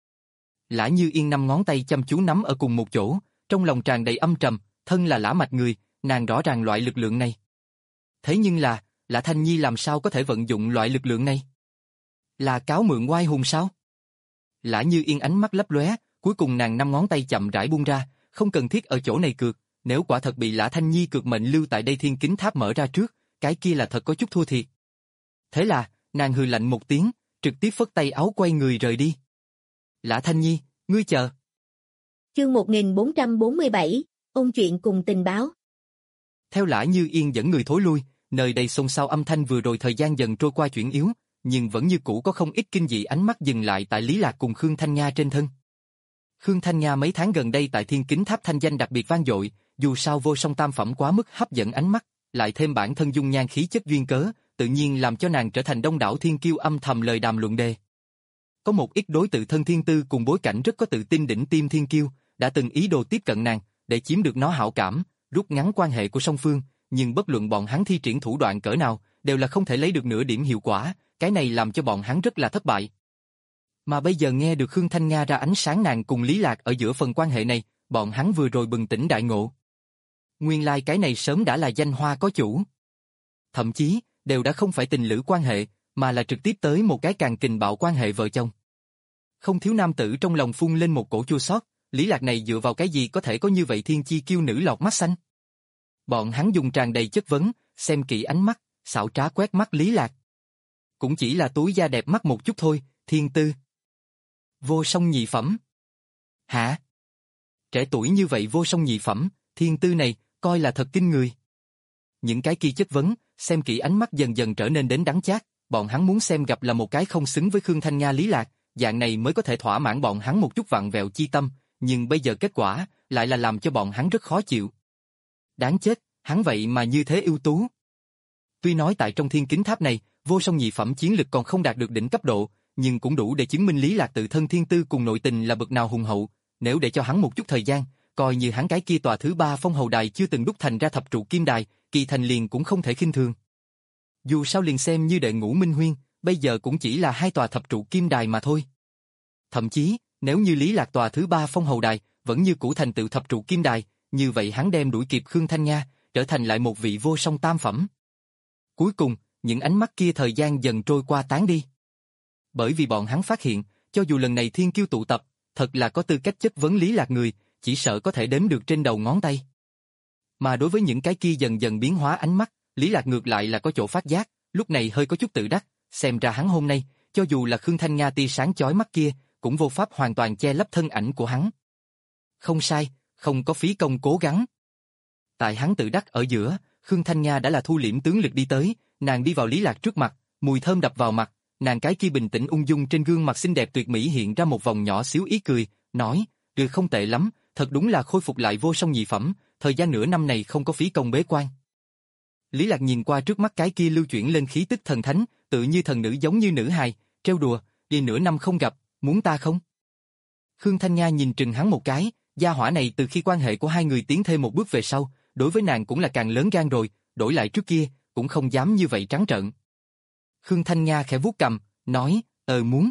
Lã Như Yên năm ngón tay chăm chú nắm ở cùng một chỗ, trong lòng tràn đầy âm trầm, thân là Lã mạch người, nàng rõ ràng loại lực lượng này. Thế nhưng là, Lã Thanh Nhi làm sao có thể vận dụng loại lực lượng này? Là cáo mượn oai hùng sao? Lã Như Yên ánh mắt lấp lóe, cuối cùng nàng năm ngón tay chậm rãi buông ra, không cần thiết ở chỗ này cược, nếu quả thật bị Lã Thanh Nhi cược mệnh lưu tại đây thiên kính tháp mở ra trước, cái kia là thật có chút thua thiệt. Thế là, nàng hừ lạnh một tiếng, trực tiếp phất tay áo quay người rời đi. Lã Thanh Nhi, ngươi chờ. Chương một nghìn bốn trăm bốn mươi bảy, ôn chuyện cùng tình báo. Theo Lã Như Yên dẫn người thối lui, nơi đây xôn xao âm thanh vừa rồi thời gian dần trôi qua chuyển yếu, nhưng vẫn như cũ có không ít kinh dị ánh mắt dừng lại tại Lý Lạc cùng Khương Thanh Nga trên thân. Khương Thanh Nga mấy tháng gần đây tại thiên kính tháp thanh danh đặc biệt vang dội, dù sao vô song tam phẩm quá mức hấp dẫn ánh mắt, lại thêm bản thân dung nhan khí chất duyên cớ, tự nhiên làm cho nàng trở thành đông đảo thiên kiêu âm thầm lời đàm luận đề. Có một ít đối tự thân thiên tư cùng bối cảnh rất có tự tin đỉnh tiêm thiên kiêu, đã từng ý đồ tiếp cận nàng, để chiếm được nó hảo cảm, rút ngắn quan hệ của song phương, nhưng bất luận bọn hắn thi triển thủ đoạn cỡ nào, đều là không thể lấy được nửa điểm hiệu quả, cái này làm cho bọn hắn rất là thất bại. Mà bây giờ nghe được Khương Thanh Nga ra ánh sáng nàng cùng Lý Lạc ở giữa phần quan hệ này, bọn hắn vừa rồi bừng tỉnh đại ngộ. Nguyên lai like cái này sớm đã là danh hoa có chủ. Thậm chí, đều đã không phải tình lữ quan hệ, mà là trực tiếp tới một cái càng kình bạo quan hệ vợ chồng. Không thiếu nam tử trong lòng phun lên một cổ chua xót, Lý Lạc này dựa vào cái gì có thể có như vậy thiên chi kiêu nữ lọt mắt xanh. Bọn hắn dùng tràn đầy chất vấn, xem kỹ ánh mắt, xảo trá quét mắt Lý Lạc. Cũng chỉ là túi da đẹp mắt một chút thôi, thiên tư. Vô song nhị phẩm. Hả? Trẻ tuổi như vậy vô song nhị phẩm, thiên tư này, coi là thật kinh người. Những cái kia chất vấn, xem kỹ ánh mắt dần dần trở nên đến đắng chát, bọn hắn muốn xem gặp là một cái không xứng với Khương Thanh Nga Lý Lạc, dạng này mới có thể thỏa mãn bọn hắn một chút vặn vẹo chi tâm, nhưng bây giờ kết quả, lại là làm cho bọn hắn rất khó chịu. Đáng chết, hắn vậy mà như thế ưu tú. Tuy nói tại trong thiên kính tháp này, vô song nhị phẩm chiến lực còn không đạt được đỉnh cấp độ, nhưng cũng đủ để chứng minh Lý Lạc tự thân thiên tư cùng nội tình là bậc nào hùng hậu, nếu để cho hắn một chút thời gian, coi như hắn cái kia tòa thứ ba phong hầu đài chưa từng đúc thành ra thập trụ kim đài, kỳ thành liền cũng không thể khinh thường. Dù sao liền xem như đệ ngũ minh huyên, bây giờ cũng chỉ là hai tòa thập trụ kim đài mà thôi. Thậm chí, nếu như Lý Lạc tòa thứ ba phong hầu đài, vẫn như cũ thành tựu thập trụ kim đài, như vậy hắn đem đuổi kịp Khương Thanh Nga, trở thành lại một vị vô song tam phẩm. Cuối cùng, những ánh mắt kia thời gian dần trôi qua tán đi. Bởi vì bọn hắn phát hiện, cho dù lần này thiên kiêu tụ tập, thật là có tư cách chất vấn Lý Lạc người, chỉ sợ có thể đếm được trên đầu ngón tay. Mà đối với những cái kia dần dần biến hóa ánh mắt, Lý Lạc ngược lại là có chỗ phát giác, lúc này hơi có chút tự đắc, xem ra hắn hôm nay, cho dù là Khương Thanh Nga tia sáng chói mắt kia, cũng vô pháp hoàn toàn che lấp thân ảnh của hắn. Không sai, không có phí công cố gắng. Tại hắn tự đắc ở giữa, Khương Thanh Nga đã là thu liễm tướng lực đi tới, nàng đi vào Lý Lạc trước mặt, mùi thơm đập vào mặt, nàng cái kia bình tĩnh ung dung trên gương mặt xinh đẹp tuyệt mỹ hiện ra một vòng nhỏ xíu ý cười, nói, "Được không tệ lắm, thật đúng là khôi phục lại vô song nhị phẩm, thời gian nửa năm này không có phí công bế quan." Lý Lạc nhìn qua trước mắt cái kia lưu chuyển lên khí tức thần thánh, tự như thần nữ giống như nữ hài, trêu đùa, "Đi nửa năm không gặp, muốn ta không?" Khương Thanh Nga nhìn trừng hắn một cái, gia hỏa này từ khi quan hệ của hai người tiến thêm một bước về sau, đối với nàng cũng là càng lớn gan rồi, đổi lại trước kia, cũng không dám như vậy trắng trợn. Khương Thanh Nga khẽ vuốt cằm, nói, "Ờ muốn."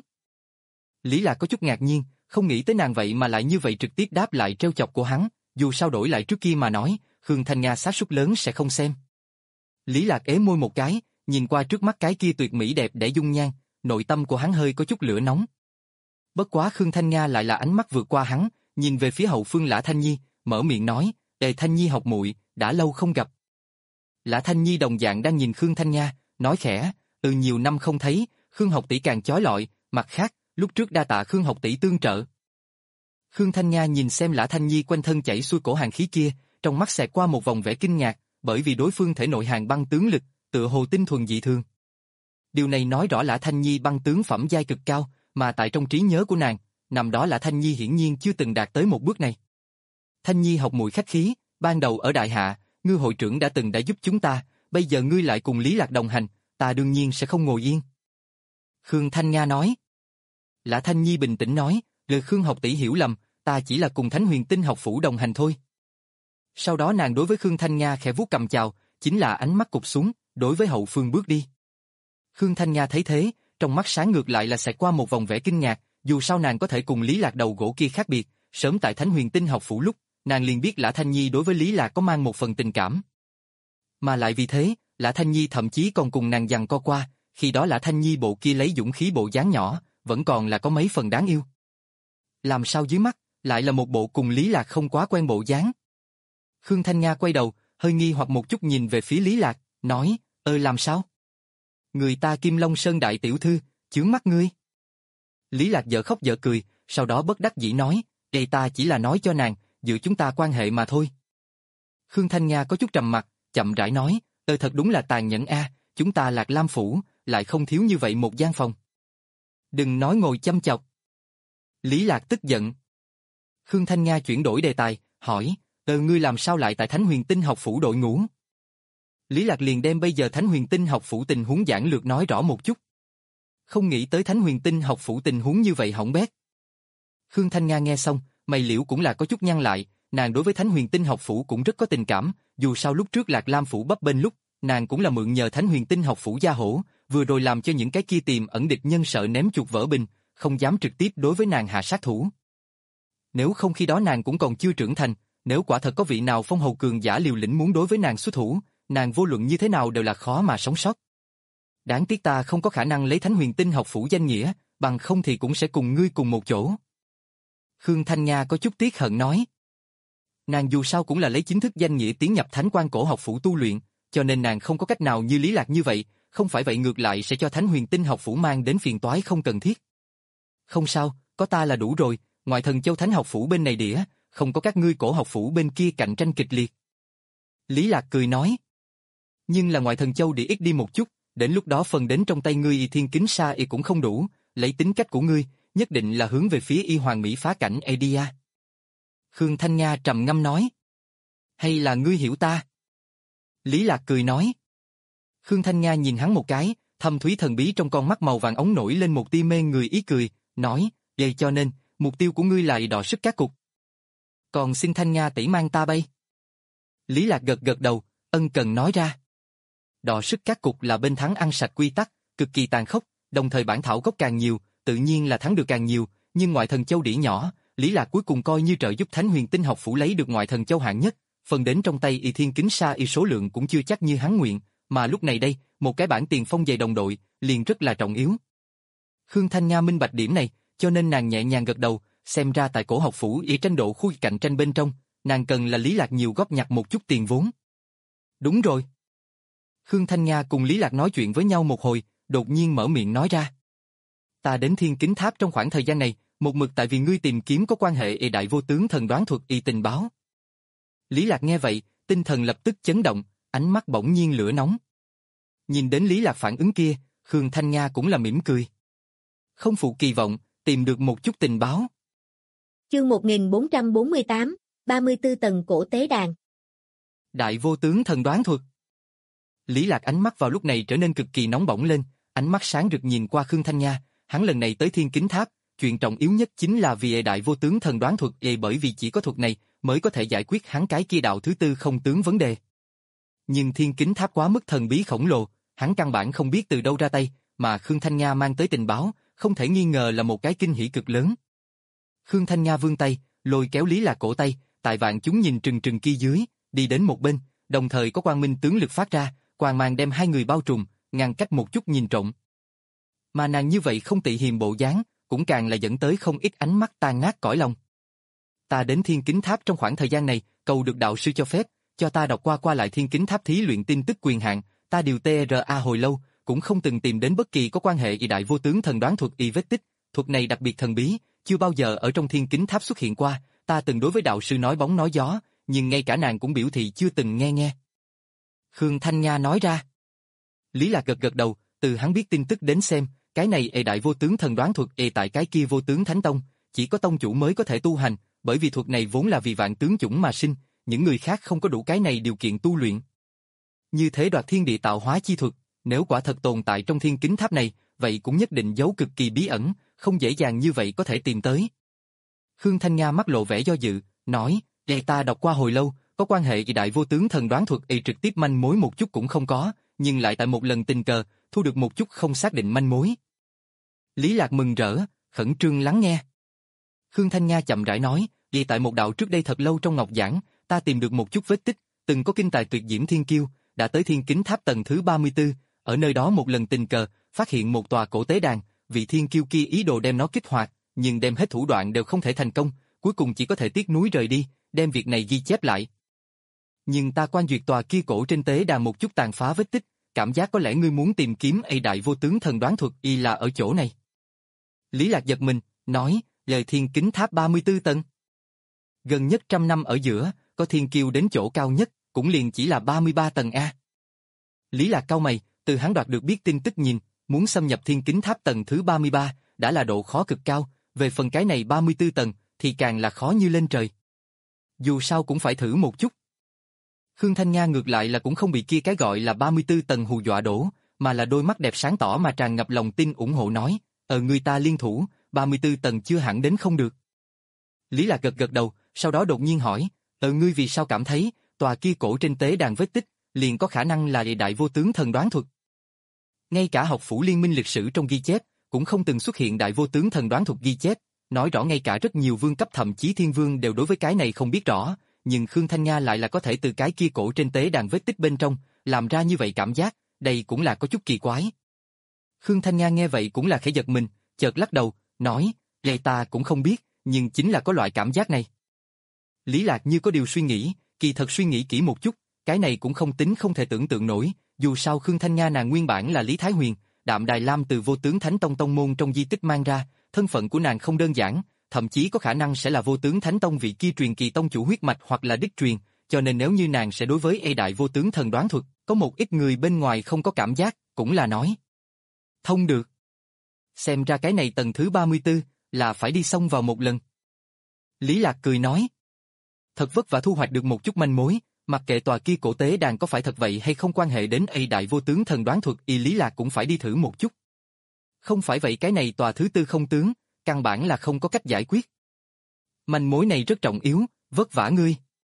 Lý Lạc có chút ngạc nhiên, không nghĩ tới nàng vậy mà lại như vậy trực tiếp đáp lại trêu chọc của hắn, dù sao đổi lại trước kia mà nói, Khương Thanh Nga xác suất lớn sẽ không xem. Lý Lạc ế môi một cái, nhìn qua trước mắt cái kia tuyệt mỹ đẹp để dung nhan, nội tâm của hắn hơi có chút lửa nóng. Bất quá Khương Thanh Nga lại là ánh mắt vượt qua hắn, nhìn về phía hậu phương Lã Thanh Nhi, mở miệng nói, "Ê Thanh Nhi học muội, đã lâu không gặp." Lã Thanh Nhi đồng dạng đang nhìn Khương Thanh Nga, nói khẽ, "Ừ nhiều năm không thấy, Khương học tỷ càng chói lọi, mặt khác, lúc trước đa tạ Khương học tỷ tương trợ." Khương Thanh Nga nhìn xem Lã Thanh Nhi quanh thân chảy xuôi cổ hàn khí kia, trong mắt xẹt qua một vòng vẻ kinh ngạc, bởi vì đối phương thể nội hàn băng tướng lực, tựa hồ tinh thuần dị thường. Điều này nói rõ Lã Thanh Nhi băng tướng phẩm giai cực cao, mà tại trong trí nhớ của nàng, nằm đó Lã Thanh Nhi hiển nhiên chưa từng đạt tới một bước này. "Thanh Nhi học muội khách khí, ban đầu ở Đại Hạ, ngươi hội trưởng đã từng đã giúp chúng ta, bây giờ ngươi lại cùng Lý Lạc đồng hành, ta đương nhiên sẽ không ngồi yên." Khương Thanh Nga nói. Lã Thanh Nhi bình tĩnh nói, "Lời Khương học tỷ hiểu lầm, ta chỉ là cùng Thánh Huyền Tinh học phủ đồng hành thôi." Sau đó nàng đối với Khương Thanh Nga khẽ vuốt cầm chào, chính là ánh mắt cụp xuống, đối với hậu phương bước đi. Khương Thanh Nga thấy thế, trong mắt sáng ngược lại là xẹt qua một vòng vẻ kinh ngạc, dù sao nàng có thể cùng Lý Lạc đầu gỗ kia khác biệt, sớm tại Thánh Huyền Tinh học phủ lúc, nàng liền biết Lã Thanh Nhi đối với Lý Lạc có mang một phần tình cảm. Mà lại vì thế, Lã Thanh Nhi thậm chí còn cùng nàng giằng co qua, khi đó Lã Thanh Nhi bộ kia lấy dũng khí bộ dáng nhỏ, vẫn còn là có mấy phần đáng yêu. Làm sao dưới mắt, lại là một bộ cùng Lý Lạc không quá quen bộ dáng. Khương Thanh Nga quay đầu, hơi nghi hoặc một chút nhìn về phía Lý Lạc, nói, "Ơ làm sao? Người ta Kim Long Sơn đại tiểu thư, chướng mắt ngươi." Lý Lạc dở khóc dở cười, sau đó bất đắc dĩ nói, "Đây ta chỉ là nói cho nàng, giữa chúng ta quan hệ mà thôi." Khương Thanh Nga có chút trầm mặt, chậm rãi nói, "Ơ thật đúng là tàn nhẫn a, chúng ta Lạc Lam phủ, lại không thiếu như vậy một gian phòng. Đừng nói ngồi chăm chọc." Lý Lạc tức giận. Khương Thanh Nga chuyển đổi đề tài, hỏi, "Ờ ngươi làm sao lại tại Thánh Huyền Tinh học phủ đội ngũ?" Lý Lạc liền đem bây giờ Thánh Huyền Tinh học phủ tình huống giản lược nói rõ một chút. Không nghĩ tới Thánh Huyền Tinh học phủ tình huống như vậy hỏng bét. Khương Thanh Nga nghe xong, mày liễu cũng là có chút nhăn lại, nàng đối với Thánh Huyền Tinh học phủ cũng rất có tình cảm, dù sao lúc trước Lạc Lam phủ bấp bênh lúc, nàng cũng là mượn nhờ Thánh Huyền Tinh học phủ gia hổ, vừa rồi làm cho những cái kia tiềm ẩn địch nhân sợ ném chuột vỡ bình, không dám trực tiếp đối với nàng hạ sát thủ. Nếu không khi đó nàng cũng còn chưa trưởng thành, nếu quả thật có vị nào phong hầu cường giả liều lĩnh muốn đối với nàng xuất thủ, nàng vô luận như thế nào đều là khó mà sống sót. Đáng tiếc ta không có khả năng lấy Thánh Huyền Tinh học phủ danh nghĩa, bằng không thì cũng sẽ cùng ngươi cùng một chỗ. Khương Thanh Nga có chút tiếc hận nói. Nàng dù sao cũng là lấy chính thức danh nghĩa tiến nhập Thánh Quan Cổ học phủ tu luyện, cho nên nàng không có cách nào như Lý Lạc như vậy, không phải vậy ngược lại sẽ cho Thánh Huyền Tinh học phủ mang đến phiền toái không cần thiết. Không sao, có ta là đủ rồi, ngoại Thần Châu Thánh học phủ bên này đĩa, không có các ngươi cổ học phủ bên kia cạnh tranh kịch liệt. Lý Lạc cười nói. Nhưng là ngoại Thần Châu đĩa ít đi một chút, đến lúc đó phần đến trong tay ngươi y thiên kính sa y cũng không đủ, lấy tính cách của ngươi, nhất định là hướng về phía y hoàng mỹ phá cảnh Edia. Khương Thanh Nga trầm ngâm nói. Hay là ngươi hiểu ta? Lý Lạc cười nói. Khương Thanh Nga nhìn hắn một cái, thâm thúy thần bí trong con mắt màu vàng ống nổi lên một tia mê người ý cười, nói, vậy cho nên, mục tiêu của ngươi là đọ sức các cục. Còn xin Thanh Nga tỷ mang ta bay. Lý Lạc gật gật đầu, ân cần nói ra. Đọ sức các cục là bên thắng ăn sạch quy tắc, cực kỳ tàn khốc, đồng thời bản thảo gốc càng nhiều, tự nhiên là thắng được càng nhiều, nhưng ngoại Thần Châu đĩa nhỏ, Lý Lạc cuối cùng coi như trợ giúp Thánh Huyền Tinh học phủ lấy được ngoại Thần Châu hạng nhất, phần đến trong tay y thiên kính sa y số lượng cũng chưa chắc như hắn nguyện, mà lúc này đây, một cái bản tiền phong dày đồng đội, liền rất là trọng yếu. Khương Thanh Nga minh bạch điểm này, cho nên nàng nhẹ nhàng gật đầu, xem ra tại cổ học phủ y tranh độ khu cạnh tranh bên trong, nàng cần là Lý Lạc nhiều góp nhặt một chút tiền vốn. Đúng rồi. Khương Thanh Nga cùng Lý Lạc nói chuyện với nhau một hồi, đột nhiên mở miệng nói ra. Ta đến Thiên Kính Tháp trong khoảng thời gian này, một mực tại vì ngươi tìm kiếm có quan hệ y đại vô tướng thần đoán thuật y tình báo. Lý Lạc nghe vậy, tinh thần lập tức chấn động, ánh mắt bỗng nhiên lửa nóng. Nhìn đến Lý Lạc phản ứng kia, Khương Thanh Nga cũng là mỉm cười. Không phụ kỳ vọng, tìm được một chút tình báo. Chương một nghìn bốn trăm bốn mươi tám, ba mươi tư tầng cổ tế đàn. Đại vô tướng thần đoán thuật. Lý Lạc ánh mắt vào lúc này trở nên cực kỳ nóng bỏng lên, ánh mắt sáng rực nhìn qua Khương Thanh Nga, hắn lần này tới Thiên Kính Tháp, chuyện trọng yếu nhất chính là vì đại vô tướng thần đoán thuật, bởi vì chỉ có thuật này mới có thể giải quyết hắn cái kia đạo thứ tư không tướng vấn đề. Nhưng Thiên Kính Tháp quá mức thần bí khổng lồ, hắn căn bản không biết từ đâu ra tay, mà Khương Thanh Nga mang tới tình báo, không thể nghi ngờ là một cái kinh hỉ cực lớn. Khương Thanh Nga vươn tay, lôi kéo Lý Lạc cổ tay, tại vạn chúng nhìn trừng trừng kia dưới, đi đến một bên, đồng thời có quang minh tướng lực phát ra, quang mang đem hai người bao trùm, ngăn cách một chút nhìn trộm. Mà nàng như vậy không tị hiềm bộ dáng, cũng càng là dẫn tới không ít ánh mắt tan nát cõi lòng. Ta đến Thiên Kính Tháp trong khoảng thời gian này, cầu được đạo sư cho phép, cho ta đọc qua qua lại Thiên Kính Tháp thí luyện tin tức quyền hạn, ta điều tê rờ a hồi lâu, cũng không từng tìm đến bất kỳ có quan hệ y đại vô tướng thần đoán thuật y vết tích, thuật này đặc biệt thần bí, chưa bao giờ ở trong Thiên Kính Tháp xuất hiện qua, ta từng đối với đạo sư nói bóng nói gió, nhưng ngay cả nàng cũng biểu thị chưa từng nghe nghe. Khương Thanh Nga nói ra. Lý Lạc gật gật đầu, từ hắn biết tin tức đến xem, cái này y đại vô tướng thần đoán thuật y tại cái kia vô tướng thánh tông, chỉ có tông chủ mới có thể tu hành, bởi vì thuật này vốn là vì vạn tướng chủng mà sinh, những người khác không có đủ cái này điều kiện tu luyện. Như thế đoạt thiên địa tạo hóa chi thuật, nếu quả thật tồn tại trong Thiên Kính Tháp này, vậy cũng nhất định giấu cực kỳ bí ẩn, không dễ dàng như vậy có thể tìm tới. Khương Thanh Nga mắt lộ vẻ do dự, nói, "Để ta đọc qua hồi lâu, có quan hệ y đại vô tướng thần đoán thuật y trực tiếp manh mối một chút cũng không có, nhưng lại tại một lần tình cờ, thu được một chút không xác định manh mối." Lý Lạc mừng rỡ, khẩn trương lắng nghe. Khương Thanh Nga chậm rãi nói, "Vì tại một đạo trước đây thật lâu trong ngọc giảng, ta tìm được một chút vết tích, từng có kinh tài tuyệt diễm thiên kiêu, đã tới Thiên Kính Tháp tầng thứ ba mươi tư, ở nơi đó một lần tình cờ, phát hiện một tòa cổ tế đàn, vị thiên kiêu kia ý đồ đem nó kích hoạt, nhưng đem hết thủ đoạn đều không thể thành công, cuối cùng chỉ có thể tiếc nuối rời đi, đem việc này ghi chép lại. Nhưng ta quan duyệt tòa kia cổ trên tế đàn một chút tàn phá vết tích, cảm giác có lẽ ngươi muốn tìm kiếm y đại vô tướng thần đoán thuật y là ở chỗ này." Lý Lạc giật mình, nói, "Lời Thiên Kính Tháp ba mươi tư tầng. Gần nhất trăm năm ở giữa, có thiên kiêu đến chỗ cao nhất, cũng liền chỉ là ba mươi ba tầng A." Lý Lạc cau mày, từ hắn đoạt được biết tin tức nhìn, muốn xâm nhập Thiên Kính Tháp tầng thứ ba mươi ba, đã là độ khó cực cao, về phần cái này ba mươi tư tầng, thì càng là khó như lên trời. Dù sao cũng phải thử một chút. Khương Thanh Nga ngược lại là cũng không bị kia cái gọi là ba mươi tư tầng hù dọa đổ, mà là đôi mắt đẹp sáng tỏ mà tràn ngập lòng tin ủng hộ nói, "Ờ người ta liên thủ, ba mươi tư tầng chưa hẳn đến không được." Lý Lạc gật gật đầu, sau đó đột nhiên hỏi, "Ờ ngươi vì sao cảm thấy, tòa kia cổ trên tế đàn vết tích, liền có khả năng là đại vô tướng thần đoán thuật?" Ngay cả học phủ liên minh lịch sử trong ghi chép, cũng không từng xuất hiện đại vô tướng thần đoán thuật ghi chép, nói rõ ngay cả rất nhiều vương cấp thậm chí thiên vương đều đối với cái này không biết rõ, nhưng Khương Thanh Nga lại là có thể từ cái kia cổ trên tế đàn vết tích bên trong, làm ra như vậy cảm giác, đây cũng là có chút kỳ quái. Khương Thanh Nga nghe vậy cũng là khẽ giật mình, chợt lắc đầu, nói, "Vậy ta cũng không biết, nhưng chính là có loại cảm giác này." Lý Lạc như có điều suy nghĩ, kỳ thật suy nghĩ kỹ một chút, cái này cũng không tính không thể tưởng tượng nổi, dù sao Khương Thanh Nga nàng nguyên bản là Lý Thái Huyền, Đạm Đài Lam từ vô tướng Thánh Tông tông môn trong di tích mang ra, thân phận của nàng không đơn giản, thậm chí có khả năng sẽ là vô tướng Thánh Tông vị kia truyền kỳ tông chủ huyết mạch hoặc là đích truyền, cho nên nếu như nàng sẽ đối với e đại vô tướng thần đoán thuật, có một ít người bên ngoài không có cảm giác, cũng là nói thông được. Xem ra cái này tầng thứ ba mươi tư, là phải đi xông vào một lần. Lý Lạc cười nói, thật vất vả thu hoạch được một chút manh mối, mặc kệ tòa kia cổ tế đàn có phải thật vậy hay không quan hệ đến e đại vô tướng thần đoán thuật, y Lý Lạc cũng phải đi thử một chút. Không phải vậy cái này tòa thứ tư không tướng, căn bản là không có cách giải quyết. Manh mối này rất trọng yếu, vất vả ngươi.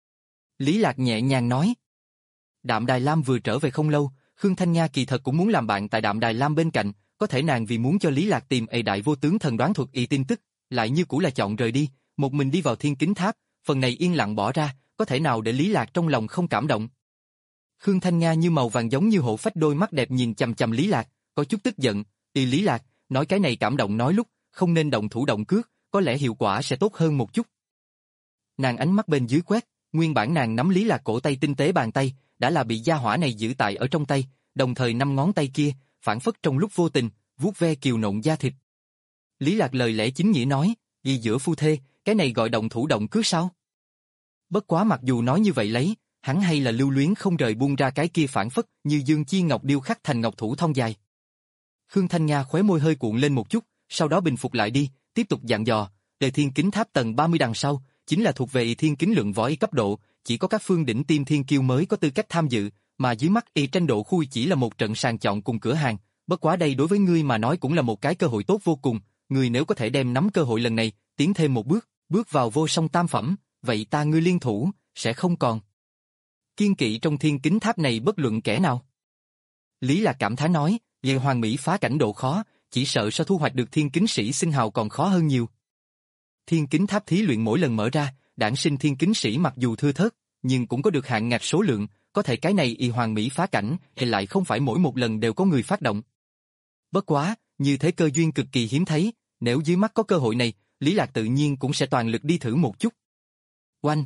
Lý Lạc nhẹ nhàng nói. Đạm Đài Lam vừa trở về không lâu, Khương Thanh Nga kỳ thật cũng muốn làm bạn tại Đạm Đài Lam bên cạnh, có thể nàng vì muốn cho Lý Lạc tìm e đại vô tướng thần đoán thuật y tin tức, lại như cũ là chọn rời đi, một mình đi vào Thiên Kính Tháp, phần này yên lặng bỏ ra, có thể nào để Lý Lạc trong lòng không cảm động. Khương Thanh Nga như màu vàng giống như hổ phách đôi mắt đẹp nhìn chằm chằm Lý Lạc, có chút tức giận, y Lý Lạc, nói cái này cảm động nói lúc, không nên động thủ động cước, có lẽ hiệu quả sẽ tốt hơn một chút. Nàng ánh mắt bên dưới quét, nguyên bản nàng nắm Lý Lạc cổ tay tinh tế bàn tay, đã là bị gia hỏa này giữ tại ở trong tay, đồng thời năm ngón tay kia, phản phất trong lúc vô tình, vuốt ve kiều nộn da thịt. Lý Lạc lời lẽ chính nghĩa nói, gì giữa phu thê, cái này gọi động thủ động cước sao? Bất quá mặc dù nói như vậy lấy, hắn hay là lưu luyến không rời buông ra cái kia phản phất như dương chi ngọc điêu khắc thành ngọc thủ thon dài. Khương Thanh Nga khóe môi hơi cuộn lên một chút, sau đó bình phục lại đi, tiếp tục dặn dò, đề thiên kính tháp tầng ba mươi đằng sau, chính là thuộc về thiên kính lượng võ y cấp độ, chỉ có các phương đỉnh tiêm thiên kiêu mới có tư cách tham dự, mà dưới mắt y tranh độ khui chỉ là một trận sàng chọn cùng cửa hàng, bất quá đây đối với ngươi mà nói cũng là một cái cơ hội tốt vô cùng, ngươi nếu có thể đem nắm cơ hội lần này, tiến thêm một bước, bước vào vô song tam phẩm, vậy ta ngươi liên thủ, sẽ không còn kiên kỵ trong thiên kính tháp này bất luận kẻ nào. Lý Lạc cảm thán nói, về hoàng mỹ phá cảnh độ khó, chỉ sợ so thu hoạch được thiên kính sĩ sinh hào còn khó hơn nhiều. Thiên kính tháp thí luyện mỗi lần mở ra, đản sinh thiên kính sĩ mặc dù thưa thớt, nhưng cũng có được hạn ngạch số lượng, có thể cái này y hoàng mỹ phá cảnh, thì lại không phải mỗi một lần đều có người phát động. Bất quá, như thế cơ duyên cực kỳ hiếm thấy, nếu dưới mắt có cơ hội này, Lý Lạc tự nhiên cũng sẽ toàn lực đi thử một chút. Oanh!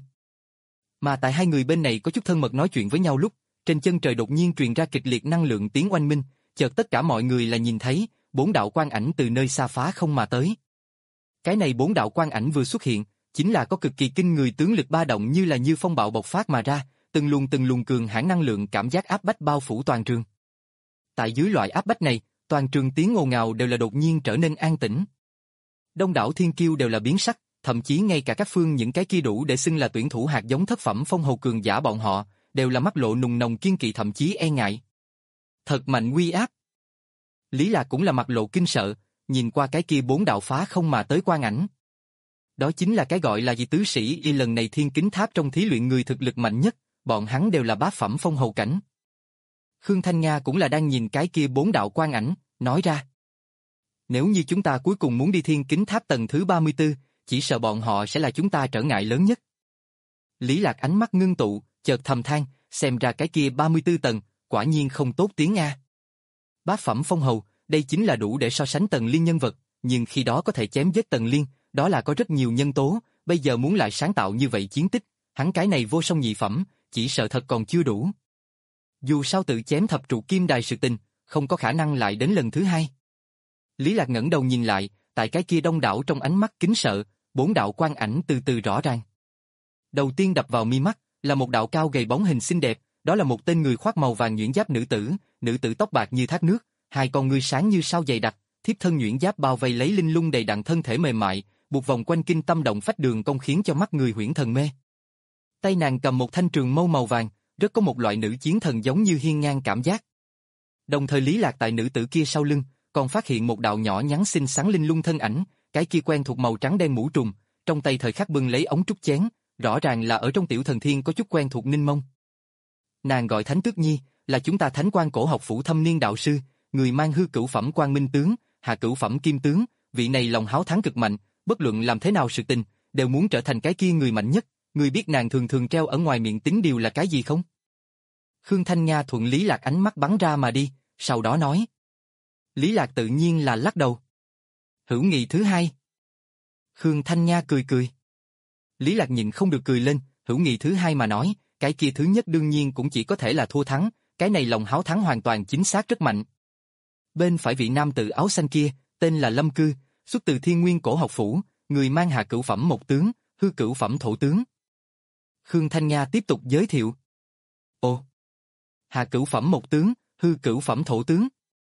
Mà tại hai người bên này có chút thân mật nói chuyện với nhau lúc, trên chân trời đột nhiên truyền ra kịch liệt năng lượng tiếng oanh minh, chợt tất cả mọi người là nhìn thấy, bốn đạo quang ảnh từ nơi xa phá không mà tới. Cái này bốn đạo quang ảnh vừa xuất hiện, chính là có cực kỳ kinh người tướng lực ba động như là như phong bạo bộc phát mà ra, từng luồng từng luồng cường hãn năng lượng cảm giác áp bách bao phủ toàn trường. Tại dưới loại áp bách này, toàn trường tiếng ồn ào đều là đột nhiên trở nên an tĩnh. Đông đảo thiên kiêu đều là biến sắc, thậm chí ngay cả các phương những cái kia đủ để xưng là tuyển thủ hạt giống thất phẩm phong hầu cường giả bọn họ, đều là mắt lộ nùng nồng kiên kỵ thậm chí e ngại. Thật mạnh uy áp. Lý Lạc cũng là mặt lộ kinh sợ, nhìn qua cái kia bốn đạo phá không mà tới quang ảnh. Đó chính là cái gọi là gì tứ sĩ y lần này thiên kính tháp trong thí luyện người thực lực mạnh nhất, bọn hắn đều là bát phẩm phong hầu cảnh. Khương Thanh Nga cũng là đang nhìn cái kia bốn đạo quang ảnh, nói ra. Nếu như chúng ta cuối cùng muốn đi thiên kính tháp tầng thứ ba mươi tư, chỉ sợ bọn họ sẽ là chúng ta trở ngại lớn nhất. Lý Lạc ánh mắt ngưng tụ, chợt thầm than, xem ra cái kia ba mươi tư tầng, quả nhiên không tốt tiếng a. Bát phẩm phong hầu, đây chính là đủ để so sánh Tần Liên nhân vật, nhưng khi đó có thể chém giết Tần Liên, đó là có rất nhiều nhân tố, bây giờ muốn lại sáng tạo như vậy chiến tích, hắn cái này vô song nhị phẩm, chỉ sợ thật còn chưa đủ. Dù sao tự chém thập trụ kim đài sự tình, không có khả năng lại đến lần thứ hai. Lý Lạc ngẩng đầu nhìn lại, tại cái kia đông đảo trong ánh mắt kính sợ, bốn đạo quang ảnh từ từ rõ ràng. Đầu tiên đập vào mi mắt, là một đạo cao gầy bóng hình xinh đẹp, đó là một tên người khoác màu vàng nhuyễn giáp nữ tử, nữ tử tóc bạc như thác nước, hai con ngươi sáng như sao dày đặc, thiếp thân nhuyễn giáp bao vây lấy linh lung đầy đặn thân thể mềm mại, buộc vòng quanh kinh tâm động phách đường cong khiến cho mắt người huyễn thần mê. Tay nàng cầm một thanh trường mâu màu vàng, rất có một loại nữ chiến thần giống như hiên ngang cảm giác. Đồng thời Lý Lạc tại nữ tử kia sau lưng, còn phát hiện một đạo nhỏ nhắn xinh xắn linh lung thân ảnh, cái kia quen thuộc màu trắng đen mũ trùng, trong tay thời khắc bưng lấy ống trúc chén, rõ ràng là ở trong tiểu thần thiên có chút quen thuộc Ninh Mông. Nàng gọi Thánh Tước Nhi, là chúng ta Thánh Quan Cổ học phủ thâm niên đạo sư, người mang hư cửu phẩm Quang Minh tướng, hạ cửu phẩm Kim tướng, vị này lòng háo thắng cực mạnh, bất luận làm thế nào sự tình, đều muốn trở thành cái kia người mạnh nhất. Người biết nàng thường thường treo ở ngoài miệng tính điều là cái gì không? Khương Thanh Nga thuận Lý Lạc ánh mắt bắn ra mà đi, sau đó nói. Lý Lạc tự nhiên là lắc đầu. Hữu nghị thứ hai. Khương Thanh Nga cười cười. Lý Lạc nhìn không được cười lên, hữu nghị thứ hai mà nói, cái kia thứ nhất đương nhiên cũng chỉ có thể là thua thắng, cái này lòng háo thắng hoàn toàn chính xác rất mạnh. Bên phải vị nam tử áo xanh kia, tên là Lâm Cư, xuất từ Thiên Nguyên Cổ học phủ, người mang hạ cửu phẩm một tướng, hư cửu phẩm thổ tướng. Khương Thanh Nga tiếp tục giới thiệu. Ồ, hạ cửu phẩm một tướng, hư cửu phẩm thổ tướng.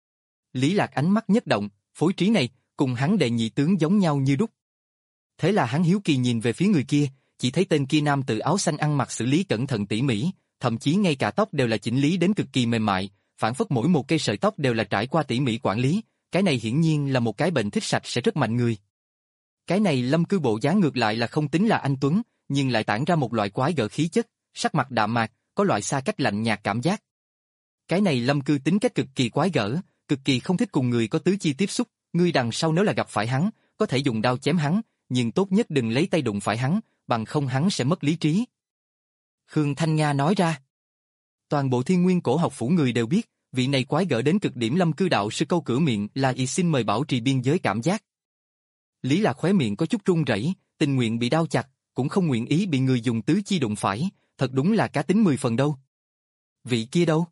Lý Lạc ánh mắt nhất động, phối trí này, cùng hắn đệ nhị tướng giống nhau như đúc. Thế là hắn hiếu kỳ nhìn về phía người kia, chỉ thấy tên kia nam tử áo xanh ăn mặc xử lý cẩn thận tỉ mỉ, thậm chí ngay cả tóc đều là chỉnh lý đến cực kỳ mềm mại, phản phất mỗi một cây sợi tóc đều là trải qua tỉ mỉ quản lý, cái này hiển nhiên là một cái bệnh thích sạch sẽ rất mạnh người. Cái này Lâm Cư bộ dáng ngược lại là không tính là anh tuấn, nhưng lại tản ra một loại quái gở khí chất, sắc mặt đạm mạc, có loại xa cách lạnh nhạt cảm giác. Cái này Lâm Cư tính cách cực kỳ quái gở, cực kỳ không thích cùng người có tứ chi tiếp xúc, ngươi đằng sau nếu là gặp phải hắn, có thể dùng đao chém hắn, nhưng tốt nhất đừng lấy tay đụng phải hắn, bằng không hắn sẽ mất lý trí. Khương Thanh Nga nói ra. Toàn bộ Thiên Nguyên Cổ học phủ người đều biết, vị này quái gở đến cực điểm Lâm Cư đạo sư câu cửa miệng là y xin mời bảo trì biên giới cảm giác. Lý Lạc khóe miệng có chút run rẩy, tình nguyện bị đao chặt, cũng không nguyện ý bị người dùng tứ chi đụng phải, thật đúng là cá tính mười phần đâu. Vị kia đâu?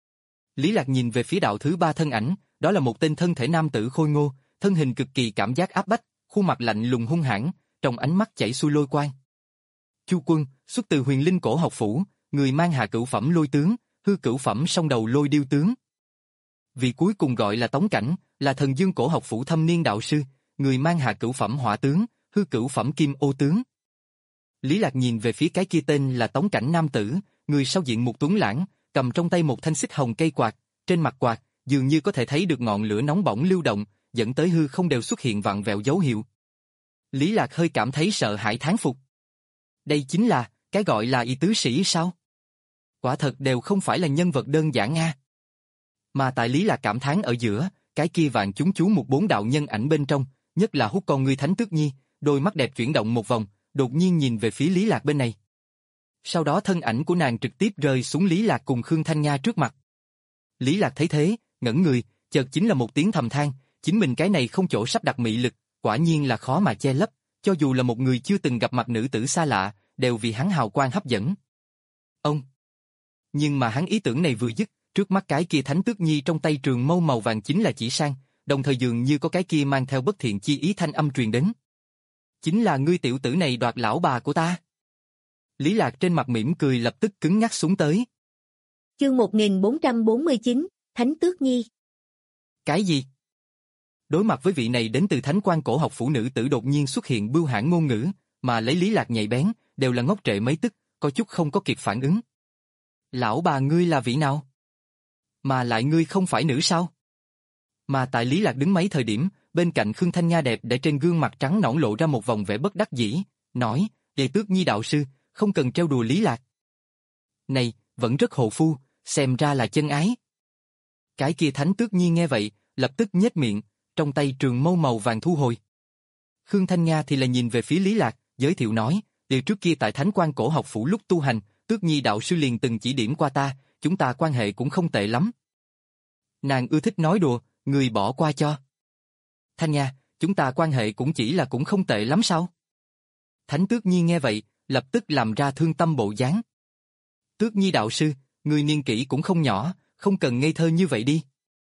Lý Lạc nhìn về phía đạo thứ ba thân ảnh, đó là một tên thân thể nam tử khôi ngô, thân hình cực kỳ cảm giác áp bách, khuôn mặt lạnh lùng hung hãn, trong ánh mắt chảy xuôi lôi quang. Chu Quân, xuất từ Huyền Linh cổ học phủ, người mang hạ cửu phẩm lôi tướng, hư cửu phẩm song đầu lôi điêu tướng. Vị cuối cùng gọi là Tống Cảnh, là thần dương cổ học phủ thâm niên đạo sư, người mang hạ cửu phẩm hỏa tướng, hư cửu phẩm kim ô tướng. Lý Lạc nhìn về phía cái kia tên là Tống Cảnh nam tử, người sau diện một tuấn lãng, cầm trong tay một thanh xích hồng cây quạt, trên mặt quạt dường như có thể thấy được ngọn lửa nóng bỏng lưu động, dẫn tới hư không đều xuất hiện vặn vẹo dấu hiệu. Lý Lạc hơi cảm thấy sợ hãi thán phục. Đây chính là cái gọi là y tứ sĩ sao? Quả thật đều không phải là nhân vật đơn giản a. Mà tại Lý Lạc cảm thán ở giữa, cái kia vạn chúng chú một bốn đạo nhân ảnh bên trong, nhất là hút con ngươi Thánh Tước Nhi, đôi mắt đẹp chuyển động một vòng, đột nhiên nhìn về phía Lý Lạc bên này. Sau đó thân ảnh của nàng trực tiếp rơi xuống Lý Lạc cùng Khương Thanh Nga trước mặt. Lý Lạc thấy thế, ngẩn người, chợt chính là một tiếng thầm than, chính mình cái này không chỗ sắp đặt mị lực, quả nhiên là khó mà che lấp, cho dù là một người chưa từng gặp mặt nữ tử xa lạ, đều vì hắn hào quang hấp dẫn. Ông. Nhưng mà hắn ý tưởng này vừa dứt, trước mắt cái kia Thánh Tước Nhi trong tay trường mâu màu vàng chính là chỉ sang, đồng thời dường như có cái kia mang theo bất thiện chi ý thanh âm truyền đến. Chính là ngươi tiểu tử này đoạt lão bà của ta. Lý Lạc trên mặt mỉm cười lập tức cứng ngắc xuống tới. Chương một nghìn bốn trăm bốn mươi chín, Thánh Tước Nhi. Cái gì? Đối mặt với vị này đến từ Thánh Quan cổ học phủ nữ tử đột nhiên xuất hiện bưu hãn ngôn ngữ, mà lấy Lý Lạc nhạy bén, đều là ngốc trệ mấy tức, có chút không có kịp phản ứng. Lão bà ngươi là vị nào? Mà lại ngươi không phải nữ sao? Mà tại Lý Lạc đứng mấy thời điểm, bên cạnh Khương Thanh Nga đẹp để trên gương mặt trắng nõn lộ ra một vòng vẻ bất đắc dĩ, nói, Đệ Tước Nhi đạo sư, không cần trêu đùa Lý Lạc. Này, vẫn rất hồ phu, xem ra là chân ái. Cái kia Thánh Tước Nhi nghe vậy, lập tức nhếch miệng, trong tay trường mâu màu vàng thu hồi. Khương Thanh Nga thì là nhìn về phía Lý Lạc, giới thiệu nói, điều trước kia tại Thánh Quan cổ học phủ lúc tu hành, Tước Nhi đạo sư liền từng chỉ điểm qua ta, chúng ta quan hệ cũng không tệ lắm. Nàng ưa thích nói đùa, người bỏ qua cho. Thanh Nga, chúng ta quan hệ cũng chỉ là cũng không tệ lắm sao? Thánh Tước Nhi nghe vậy, lập tức làm ra thương tâm bộ dáng. Tước Nhi đạo sư, người niên kỷ cũng không nhỏ, không cần ngây thơ như vậy đi.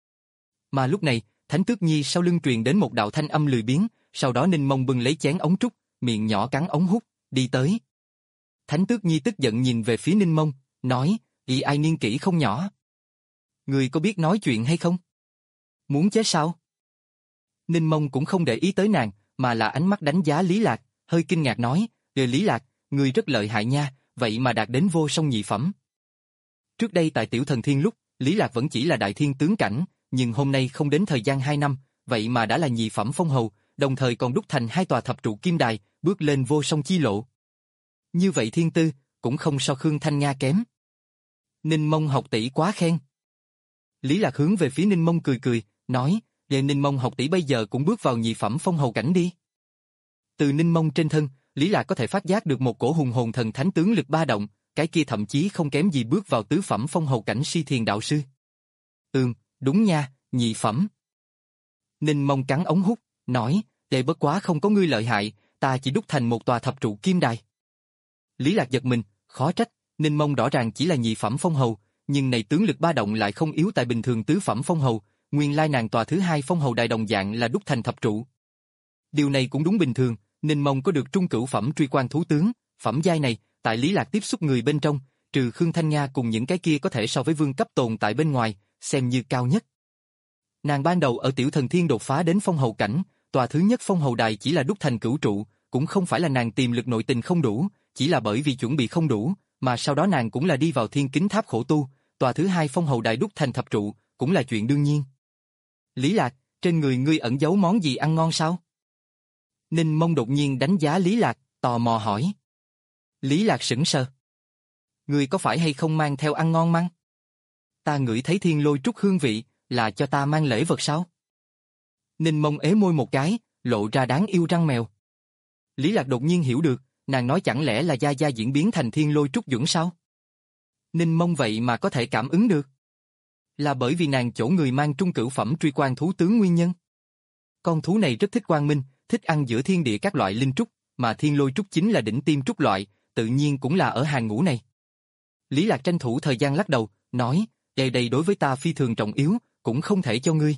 Mà lúc này, Thánh Tước Nhi sau lưng truyền đến một đạo thanh âm lười biếng, sau đó Ninh Mông bưng lấy chén ống trúc, miệng nhỏ cắn ống hút, đi tới. Thánh Tước Nhi tức giận nhìn về phía Ninh Mông, nói, ý ai niên kỷ không nhỏ? Người có biết nói chuyện hay không? Muốn chết sao? Ninh Mông cũng không để ý tới nàng, mà là ánh mắt đánh giá Lý Lạc, hơi kinh ngạc nói, Đề Lý Lạc, người rất lợi hại nha, vậy mà đạt đến vô song nhị phẩm. Trước đây tại Tiểu Thần Thiên lúc, Lý Lạc vẫn chỉ là đại thiên tướng cảnh, nhưng hôm nay không đến thời gian hai năm, vậy mà đã là nhị phẩm phong hầu, đồng thời còn đúc thành hai tòa thập trụ kim đài, bước lên vô song chi lộ. Như vậy thiên tư, cũng không so Khương Thanh Nga kém. Ninh Mông học tỷ quá khen. Lý Lạc hướng về phía Ninh Mông cười cười, nói, về Ninh Mông học tỷ bây giờ cũng bước vào nhị phẩm phong hầu cảnh đi. Từ Ninh Mông trên thân, Lý Lạc có thể phát giác được một cổ hùng hồn thần thánh tướng lực ba động, cái kia thậm chí không kém gì bước vào tứ phẩm phong hầu cảnh Si Thiền đạo sư. Ừm, đúng nha, nhị phẩm. Ninh Mông cắn ống hút, nói, đệ bất quá không có ngươi lợi hại, ta chỉ đúc thành một tòa thập trụ kim đài. Lý Lạc giật mình, khó trách, Ninh Mông rõ ràng chỉ là nhị phẩm phong hầu, nhưng này tướng lực ba động lại không yếu tại bình thường tứ phẩm phong hầu, nguyên lai nàng tòa thứ hai phong hầu đài đồng dạng là đúc thành thập trụ. Điều này cũng đúng bình thường, Ninh Mông có được trung cửu phẩm truy quan thú tướng, phẩm giai này, tại Lý Lạc tiếp xúc người bên trong, trừ Khương Thanh Nga cùng những cái kia có thể so với vương cấp tồn tại bên ngoài, xem như cao nhất. Nàng ban đầu ở Tiểu Thần Thiên đột phá đến phong hầu cảnh, tòa thứ nhất phong hầu đài chỉ là đúc thành cửu trụ, cũng không phải là nàng tiềm lực nội tình không đủ, chỉ là bởi vì chuẩn bị không đủ, mà sau đó nàng cũng là đi vào Thiên Kính Tháp khổ tu, tòa thứ hai phong hầu đài đúc thành thập trụ, cũng là chuyện đương nhiên. Lý Lạc, trên người ngươi ẩn giấu món gì ăn ngon sao? Ninh Mông đột nhiên đánh giá Lý Lạc, tò mò hỏi. Lý Lạc sững sờ. Ngươi có phải hay không mang theo ăn ngon măng? Ta ngửi thấy thiên lôi trúc hương vị, là cho ta mang lễ vật sao? Ninh Mông ế môi một cái, lộ ra đáng yêu răng mèo. Lý Lạc đột nhiên hiểu được, nàng nói chẳng lẽ là Gia Gia diễn biến thành thiên lôi trúc dưỡng sao? Ninh Mông vậy mà có thể cảm ứng được. Là bởi vì nàng chỗ người mang trung cửu phẩm truy quan thú tướng nguyên nhân. Con thú này rất thích quang minh, thích ăn giữa thiên địa các loại linh trúc, mà thiên lôi trúc chính là đỉnh tiêm trúc loại, tự nhiên cũng là ở hàng ngũ này. Lý Lạc tranh thủ thời gian lắc đầu, nói, đây đây đối với ta phi thường trọng yếu, cũng không thể cho ngươi.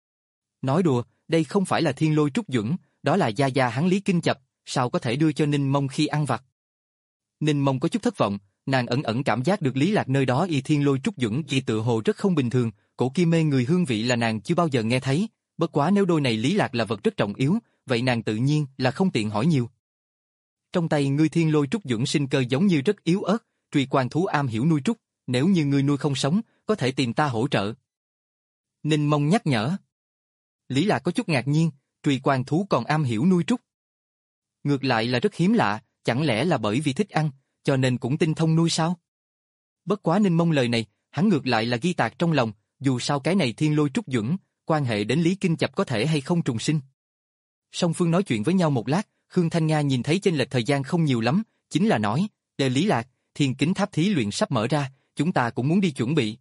Nói đùa, đây không phải là thiên lôi trúc dưỡng, đó là gia gia hắn Lý Kinh Chập, sao có thể đưa cho Ninh Mông khi ăn vặt. Ninh Mông có chút thất vọng, nàng ẩn ẩn cảm giác được Lý Lạc nơi đó y thiên lôi trúc dưỡng y tự hồ rất không bình thường, cổ kia mê người hương vị là nàng chưa bao giờ nghe thấy, bất quá nếu đôi này Lý Lạc là vật rất trọng yếu, vậy nàng tự nhiên là không tiện hỏi nhiều. Trong tay ngươi thiên lôi trúc dưỡng sinh cơ giống như rất yếu ớt, truy quan thú am hiểu nuôi trúc, nếu như ngươi nuôi không sống, có thể tìm ta hỗ trợ. Ninh Mông nhắc nhở. Lý Lạc có chút ngạc nhiên, truy quan thú còn am hiểu nuôi trúc. Ngược lại là rất hiếm lạ, chẳng lẽ là bởi vì thích ăn, cho nên cũng tinh thông nuôi sao? Bất quá Ninh Mông lời này, hắn ngược lại là ghi tạc trong lòng, dù sao cái này thiên lôi trúc dưỡng, quan hệ đến Lý Kinh Chập có thể hay không trùng sinh. Song phương nói chuyện với nhau một lát, Khương Thanh Nga nhìn thấy chênh lệch thời gian không nhiều lắm, chính là nói, Đề Lý Lạc, thiên kính tháp thí luyện sắp mở ra, chúng ta cũng muốn đi chuẩn bị.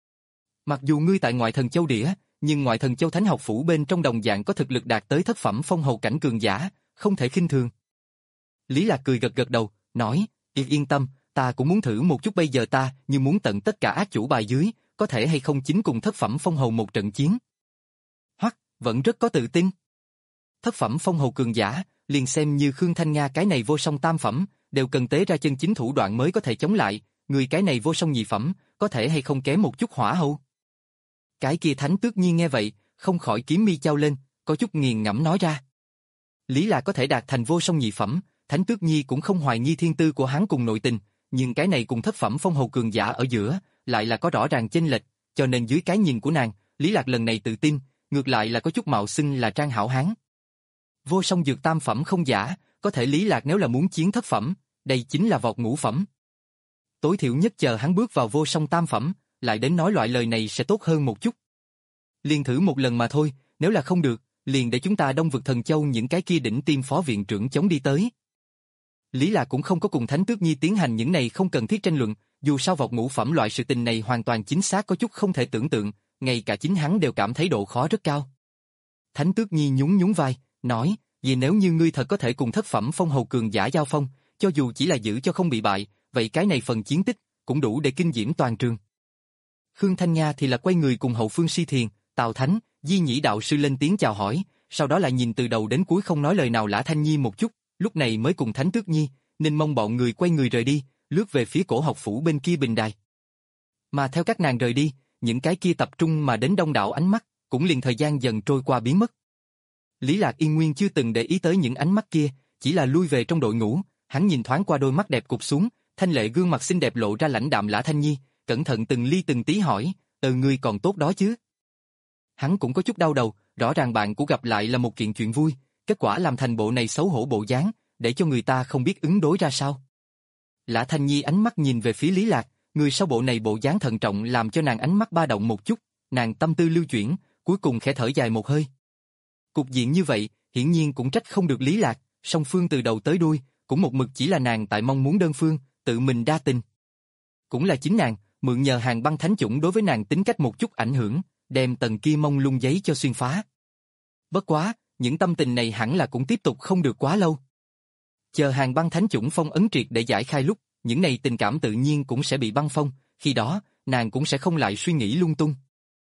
Mặc dù ngươi tại ngoại thần châu địa, nhưng ngoại thần châu thánh học phủ bên trong đồng dạng có thực lực đạt tới thất phẩm phong hầu cảnh cường giả, không thể khinh thường. Lý Lạc cười gật gật đầu, nói, yên yên tâm, ta cũng muốn thử một chút bây giờ ta như muốn tận tất cả ác chủ bài dưới, có thể hay không chính cùng thất phẩm phong hầu một trận chiến. Hoặc, vẫn rất có tự tin. Thất phẩm phong hầu cường giả, liền xem như Khương Thanh Nga cái này vô song tam phẩm, đều cần tế ra chân chính thủ đoạn mới có thể chống lại, người cái này vô song nhị phẩm, có thể hay không kém một chút hỏa hầu. Cái kia Thánh Tước Nhi nghe vậy, không khỏi kiếm mi chau lên, có chút nghiền ngẫm nói ra. Lý Lạc có thể đạt thành vô song nhị phẩm, Thánh Tước Nhi cũng không hoài nghi thiên tư của hắn cùng nội tình, nhưng cái này cùng thất phẩm phong hầu cường giả ở giữa, lại là có rõ ràng chênh lệch, cho nên dưới cái nhìn của nàng, Lý Lạc lần này tự tin, ngược lại là có chút mạo xưng là trang hảo hán. Vô song dược tam phẩm không giả, có thể Lý Lạc nếu là muốn chiến thất phẩm, đây chính là vọt ngũ phẩm. Tối thiểu nhất chờ hắn bước vào vô song tam phẩm, lại đến nói loại lời này sẽ tốt hơn một chút. Liền thử một lần mà thôi, nếu là không được, liền để chúng ta Đông Vực Thần Châu những cái kia đỉnh tiêm phó viện trưởng chống đi tới. Lý Lạc cũng không có cùng Thánh Tước Nhi tiến hành những này không cần thiết tranh luận, dù sao vọt ngũ phẩm loại sự tình này hoàn toàn chính xác có chút không thể tưởng tượng, ngay cả chính hắn đều cảm thấy độ khó rất cao. Thánh Tước Nhi nhún nhún vai, nói, vì nếu như ngươi thật có thể cùng thất phẩm phong hầu cường giả giao phong, cho dù chỉ là giữ cho không bị bại, vậy cái này phần chiến tích cũng đủ để kinh diễm toàn trường. Khương Thanh Nga thì là quay người cùng hậu phương Si Thiền, Tào Thánh, Di Nhĩ đạo sư lên tiếng chào hỏi, sau đó lại nhìn từ đầu đến cuối không nói lời nào Lã Thanh Nhi một chút, lúc này mới cùng Thánh Tước Nhi, Ninh Mông bọn người quay người rời đi, lướt về phía cổ học phủ bên kia bình đài. Mà theo các nàng rời đi, những cái kia tập trung mà đến đông đảo ánh mắt, cũng liền thời gian dần trôi qua biến mất. Lý Lạc Yên Nguyên chưa từng để ý tới những ánh mắt kia, chỉ là lui về trong đội ngũ, hắn nhìn thoáng qua đôi mắt đẹp cụp xuống, thanh lệ gương mặt xinh đẹp lộ ra lãnh đạm Lã Thanh Nhi, cẩn thận từng ly từng tí hỏi, "Từ ngươi còn tốt đó chứ?" Hắn cũng có chút đau đầu, rõ ràng bạn của gặp lại là một kiện chuyện vui, kết quả làm thành bộ này xấu hổ bộ dáng, để cho người ta không biết ứng đối ra sao. Lã Thanh Nhi ánh mắt nhìn về phía Lý Lạc, người sau bộ này bộ dáng thận trọng làm cho nàng ánh mắt ba động một chút, nàng tâm tư lưu chuyển, cuối cùng khẽ thở dài một hơi. Cục diện như vậy, hiển nhiên cũng trách không được Lý Lạc, song phương từ đầu tới đuôi, cũng một mực chỉ là nàng tại mong muốn đơn phương, tự mình đa tình. Cũng là chính nàng, mượn nhờ Hàng Băng Thánh Chủng đối với nàng tính cách một chút ảnh hưởng, đem tầng kia mông lung giấy cho xuyên phá. Bất quá, những tâm tình này hẳn là cũng tiếp tục không được quá lâu. Chờ Hàng Băng Thánh Chủng phong ấn triệt để giải khai lúc, những này tình cảm tự nhiên cũng sẽ bị băng phong, khi đó, nàng cũng sẽ không lại suy nghĩ lung tung.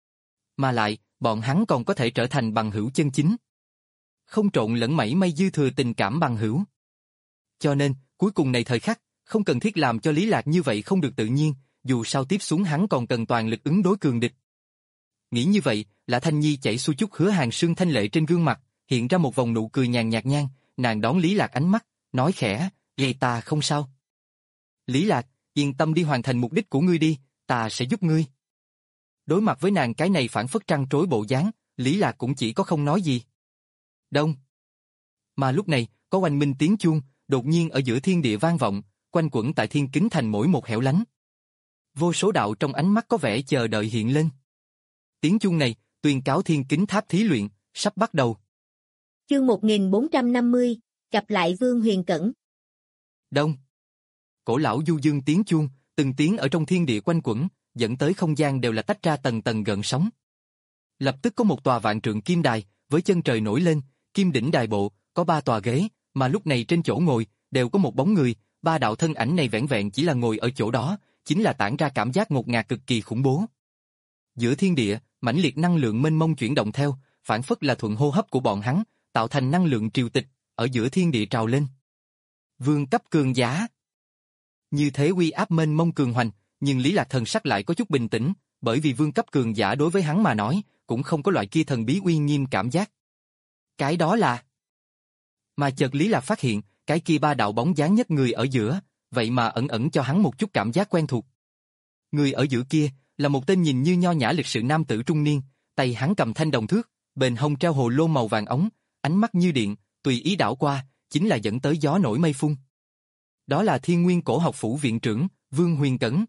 Mà lại, bọn hắn còn có thể trở thành bằng hữu chân chính. Không trộn lẫn mảy may dư thừa tình cảm bằng hữu. Cho nên, cuối cùng này thời khắc, không cần thiết làm cho Lý Lạc như vậy không được tự nhiên, dù sao tiếp xuống hắn còn cần toàn lực ứng đối cường địch. Nghĩ như vậy, Lã Thanh Nhi chảy xuôi chút Hứa Hàng Sương thanh lệ trên gương mặt, hiện ra một vòng nụ cười nhàn nhạt nhan, nàng đón Lý Lạc ánh mắt, nói khẽ, "Vậy ta không sao." "Lý Lạc, yên tâm đi hoàn thành mục đích của ngươi đi, ta sẽ giúp ngươi." Đối mặt với nàng cái này phản phất trăn trối bộ dáng, Lý Lạc cũng chỉ có không nói gì. Đông. Mà lúc này, có oanh minh tiếng chuông, đột nhiên ở giữa thiên địa vang vọng, quanh quẩn tại Thiên Kính Thành mỗi một hẻo lánh. Vô số đạo trong ánh mắt có vẻ chờ đợi hiện lên. Tiếng chuông này, tuyên cáo Thiên Kính Tháp thí luyện, sắp bắt đầu. Chương một nghìn bốn trăm năm mươi, gặp lại Vương Huyền Cẩn. Đông. Cổ lão du dương tiếng chuông, từng tiếng ở trong thiên địa quanh quẩn, dẫn tới không gian đều là tách ra tầng tầng gợn sóng. Lập tức có một tòa vạn trượng kim đài, với chân trời nổi lên, kim đỉnh đài bộ, có ba tòa ghế, mà lúc này trên chỗ ngồi, đều có một bóng người, ba đạo thân ảnh này vẻn vẹn chỉ là ngồi ở chỗ đó, chính là tản ra cảm giác ngột ngạt cực kỳ khủng bố. Giữa thiên địa, mãnh liệt năng lượng mênh mông chuyển động theo, phản phất là thuận hô hấp của bọn hắn, tạo thành năng lượng triều tịch, ở giữa thiên địa trào lên. Vương cấp cường giả. Như thế uy áp mênh mông cường hoành, nhưng Lý Lạc thần sắc lại có chút bình tĩnh, bởi vì vương cấp cường giả đối với hắn mà nói, cũng không có loại kia thần bí uy nghiêm cảm giác. Cái đó là... Mà chợt Lý Lạc phát hiện, cái kia ba đạo bóng dáng nhất người ở giữa, vậy mà ẩn ẩn cho hắn một chút cảm giác quen thuộc. Người ở giữa kia, là một tên nhìn như nho nhã lịch sự nam tử trung niên, tay hắn cầm thanh đồng thước, bên hông treo hồ lô màu vàng ống, ánh mắt như điện, tùy ý đảo qua, chính là dẫn tới gió nổi mây phun. Đó là Thiên Nguyên Cổ Học Phủ viện trưởng, Vương Huyền Cẩn.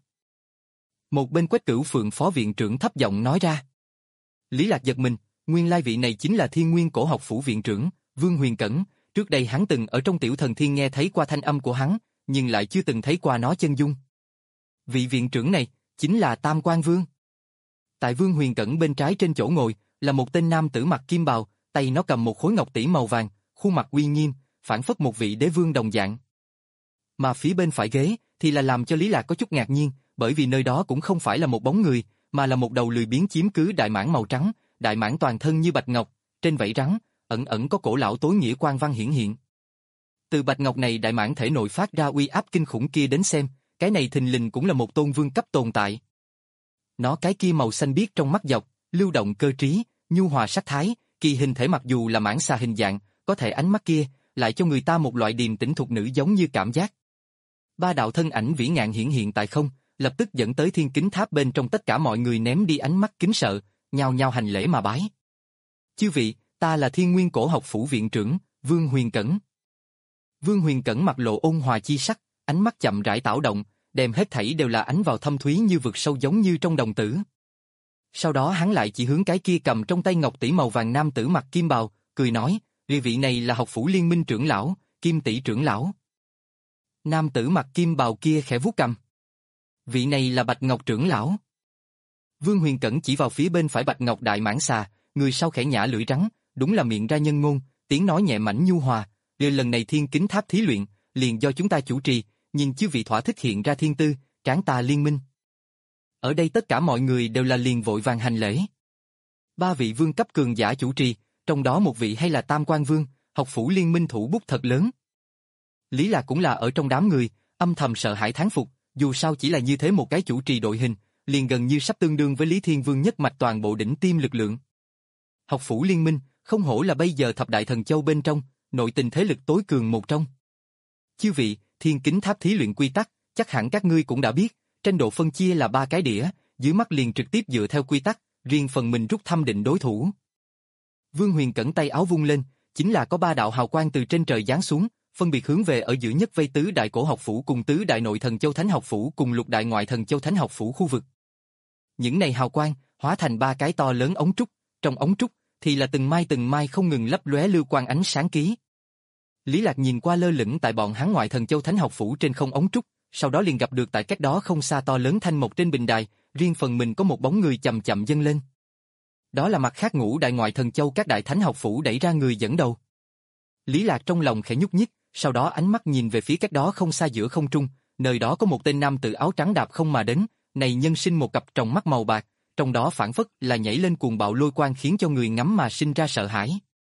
Một bên Quách Cửu Phượng phó viện trưởng thấp giọng nói ra. Lý Lạc giật mình, nguyên lai vị này chính là Thiên Nguyên Cổ Học Phủ viện trưởng, Vương Huyền Cẩn, trước đây hắn từng ở trong Tiểu Thần Thiên nghe thấy qua thanh âm của hắn, nhưng lại chưa từng thấy qua nó chân dung. Vị viện trưởng này, chính là Tam Quan Vương. Tại Vương Huyền Cẩn bên trái trên chỗ ngồi, là một tên nam tử mặc kim bào, tay nó cầm một khối ngọc tỷ màu vàng, khuôn mặt uy nghiêm, phản phất một vị đế vương đồng dạng. Mà phía bên phải ghế, thì là làm cho Lý Lạc có chút ngạc nhiên, bởi vì nơi đó cũng không phải là một bóng người, mà là một đầu lười biếng chiếm cứ đại mãng màu trắng, đại mãng toàn thân như bạch ngọc, trên vảy rắn, ẩn ẩn có cổ lão tối nghĩa quang văn hiển hiện. Từ bạch ngọc này đại mãng thể nội phát ra uy áp kinh khủng kia đến xem, cái này thình lình cũng là một tôn vương cấp tồn tại. Nó cái kia màu xanh biếc trong mắt dọc, lưu động cơ trí, nhu hòa sắc thái, kỳ hình thể mặc dù là mãng xà hình dạng, có thể ánh mắt kia lại cho người ta một loại điềm tĩnh thuộc nữ giống như cảm giác. Ba đạo thân ảnh vĩ ngạn hiển hiện tại không, lập tức dẫn tới thiên kính tháp bên trong tất cả mọi người ném đi ánh mắt kính sợ, nhao nhao hành lễ mà bái. Chư vị, ta là Thiên Nguyên Cổ Học Phủ viện trưởng, Vương Huyền Cẩn. Vương Huyền Cẩn mặt lộ ôn hòa chi sắc, ánh mắt chậm rãi tảo động, đem hết thảy đều là ánh vào thâm thúy như vực sâu giống như trong đồng tử. Sau đó hắn lại chỉ hướng cái kia cầm trong tay ngọc tỷ màu vàng nam tử mặc kim bào, cười nói, vị này là học phủ liên minh trưởng lão, Kim tỷ trưởng lão. Nam tử mặc kim bào kia khẽ vuốt cầm. Vị này là Bạch Ngọc trưởng lão. Vương Huyền Cẩn chỉ vào phía bên phải Bạch Ngọc đại mãng xà, người sau khẽ nhả lưỡi rắn, đúng là miệng ra nhân ngôn, tiếng nói nhẹ mảnh nhu hòa. Lần này thiên kính tháp thí luyện, liền do chúng ta chủ trì, nhìn chư vị thỏa thích hiện ra thiên tư, tráng ta liên minh. Ở đây tất cả mọi người đều là liền vội vàng hành lễ. Ba vị vương cấp cường giả chủ trì, trong đó một vị hay là Tam Quan Vương, học phủ liên minh thủ bút thật lớn. Lý Lạc cũng là ở trong đám người, âm thầm sợ hãi thán phục, dù sao chỉ là như thế một cái chủ trì đội hình, liền gần như sắp tương đương với Lý Thiên Vương nhất mạch toàn bộ đỉnh tiêm lực lượng. Học phủ liên minh, không hổ là bây giờ thập đại thần châu bên trong, nội tình thế lực tối cường một trong. Chư vị, thiên kính tháp thí luyện quy tắc, chắc hẳn các ngươi cũng đã biết, trên độ phân chia là ba cái đĩa, dưới mắt liền trực tiếp dựa theo quy tắc, riêng phần mình rút thăm định đối thủ. Vương Huyền Cẩn tay áo vung lên, chính là có ba đạo hào quang từ trên trời giáng xuống, phân biệt hướng về ở giữa nhất vây tứ đại cổ học phủ cùng tứ đại nội thần châu thánh học phủ cùng lục đại ngoại thần châu thánh học phủ khu vực. Những này hào quang hóa thành ba cái to lớn ống trúc, trong ống trúc thì là từng mai từng mai không ngừng lấp lóe lưu quang ánh sáng ký. Lý Lạc nhìn qua lơ lửng tại bọn hắn ngoại thần châu thánh học phủ trên không ống trúc, sau đó liền gặp được tại cách đó không xa to lớn thanh mộc trên bình đài, riêng phần mình có một bóng người chậm chậm dâng lên. Đó là mặt khác ngũ đại ngoại thần châu các đại thánh học phủ đẩy ra người dẫn đầu. Lý Lạc trong lòng khẽ nhúc nhích, sau đó ánh mắt nhìn về phía cách đó không xa giữa không trung, nơi đó có một tên nam tử áo trắng đạp không mà đến, này nhân sinh một cặp tròng mắt màu bạc, trong đó phản phất là nhảy lên cuồng bạo lôi quang khiến cho người ngắm mà sinh ra sợ hãi.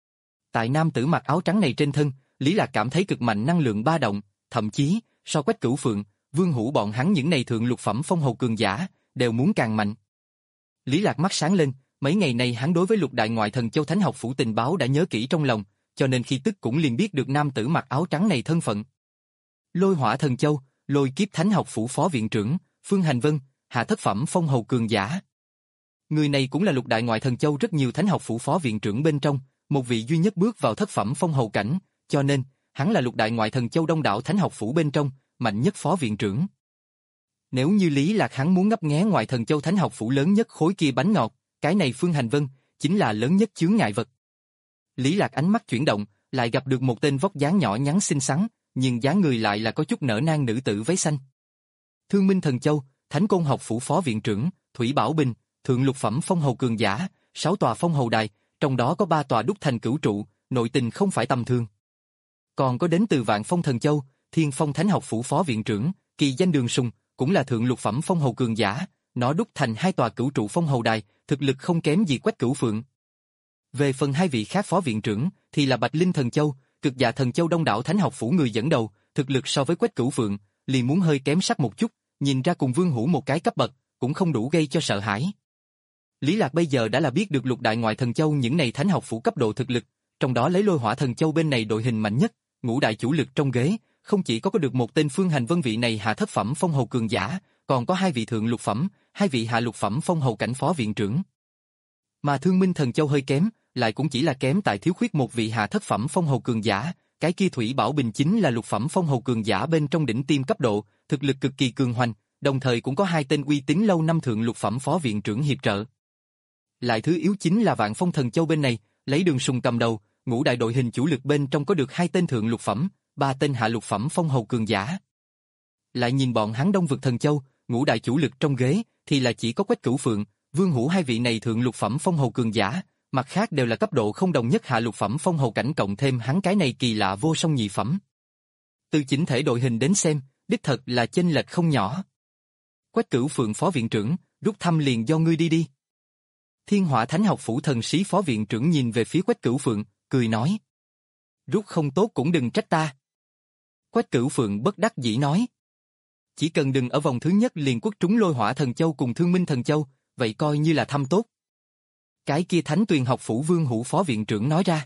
Tại nam tử mặc áo trắng này trên thân, Lý Lạc cảm thấy cực mạnh năng lượng ba động, thậm chí so Quách Cửu Phượng, Vương Hữu bọn hắn những này thượng lục phẩm phong hầu cường giả đều muốn càng mạnh. Lý Lạc mắt sáng lên, mấy ngày này hắn đối với lục đại ngoại thần châu thánh học phủ tình báo đã nhớ kỹ trong lòng, cho nên khi tức cũng liền biết được nam tử mặc áo trắng này thân phận. Lôi Hỏa thần châu, Lôi Kiếp thánh học phủ phó viện trưởng, Phương Hành Vân, hạ thất phẩm phong hầu cường giả. Người này cũng là lục đại ngoại thần châu rất nhiều thánh học phủ phó viện trưởng bên trong, một vị duy nhất bước vào thất phẩm phong hầu cảnh, cho nên hắn là lục đại ngoại thần châu đông đảo thánh học phủ bên trong mạnh nhất phó viện trưởng. Nếu như Lý Lạc hắn muốn ngấp nghé ngoại thần châu thánh học phủ lớn nhất khối kia bánh ngọt, cái này Phương Hành Vân chính là lớn nhất chướng ngại vật. Lý Lạc ánh mắt chuyển động, lại gặp được một tên vóc dáng nhỏ nhắn xinh xắn, nhưng dáng người lại là có chút nở nang nữ tử váy xanh. Thương Minh thần châu, Thánh Côn học phủ phó viện trưởng, Thủy Bảo Bình, thượng lục phẩm phong hầu cường giả, sáu tòa phong hầu đài, trong đó có ba tòa đúc thành cửu trụ, nội tình không phải tầm thường. Còn có đến từ Vạn Phong Thần Châu, Thiên Phong Thánh Học Phủ phó viện trưởng, kỳ danh Đường Sùng, cũng là thượng lục phẩm phong hầu cường giả, nó đúc thành hai tòa cửu trụ phong hầu đài, thực lực không kém gì Quách Cửu Phượng. Về phần hai vị khác phó viện trưởng, thì là Bạch Linh Thần Châu, Cực Dạ Thần Châu Đông Đảo Thánh Học Phủ người dẫn đầu, thực lực so với Quách Cửu Phượng, liền muốn hơi kém sắc một chút, nhìn ra cùng Vương Hữu một cái cấp bậc, cũng không đủ gây cho sợ hãi. Lý Lạc bây giờ đã là biết được lục đại ngoại thần châu những này Thánh Học Phủ cấp độ thực lực, trong đó lấy Lôi Hỏa Thần Châu bên này đội hình mạnh nhất, ngũ đại chủ lực trong ghế, không chỉ có có được một tên Phương Hành Vân vị này hạ thất phẩm phong hầu cường giả, còn có hai vị thượng lục phẩm, hai vị hạ lục phẩm phong hầu cảnh phó viện trưởng. Mà Thương Minh Thần Châu hơi kém, lại cũng chỉ là kém tại thiếu khuyết một vị hạ thất phẩm phong hầu cường giả, cái kia Thủy Bảo Bình chính là lục phẩm phong hầu cường giả bên trong đỉnh tiêm cấp độ, thực lực cực kỳ cường hoành, đồng thời cũng có hai tên uy tín lâu năm thượng lục phẩm phó viện trưởng hiệp trợ. Lại thứ yếu chính là Vạn Phong Thần Châu bên này, lấy Đường Sùng cầm đầu, ngũ đại đội hình chủ lực bên trong có được hai tên thượng lục phẩm, ba tên hạ lục phẩm phong hầu cường giả. Lại nhìn bọn hắn Đông Vực Thần Châu, ngũ đại chủ lực trong ghế thì là chỉ có Quách Cửu Phượng, Vương Hữu hai vị này thượng lục phẩm phong hầu cường giả, mặt khác đều là cấp độ không đồng nhất hạ lục phẩm phong hầu cảnh cộng thêm hắn cái này kỳ lạ vô song nhị phẩm. Từ chỉnh thể đội hình đến xem, đích thật là chênh lệch không nhỏ. Quách Cửu Phượng phó viện trưởng, rút thăm liền do ngươi đi đi. Thiên Hỏa Thánh Học Phủ thần sĩ phó viện trưởng nhìn về phía Quách Cửu Phượng, cười nói. Rút không tốt cũng đừng trách ta. Quách Cửu Phượng bất đắc dĩ nói. Chỉ cần đừng ở vòng thứ nhất liền quất trúng Lôi Hỏa Thần Châu cùng Thương Minh Thần Châu, vậy coi như là thăm tốt. Cái kia Thánh Tuyền Học Phủ Vương Hữu phó viện trưởng nói ra.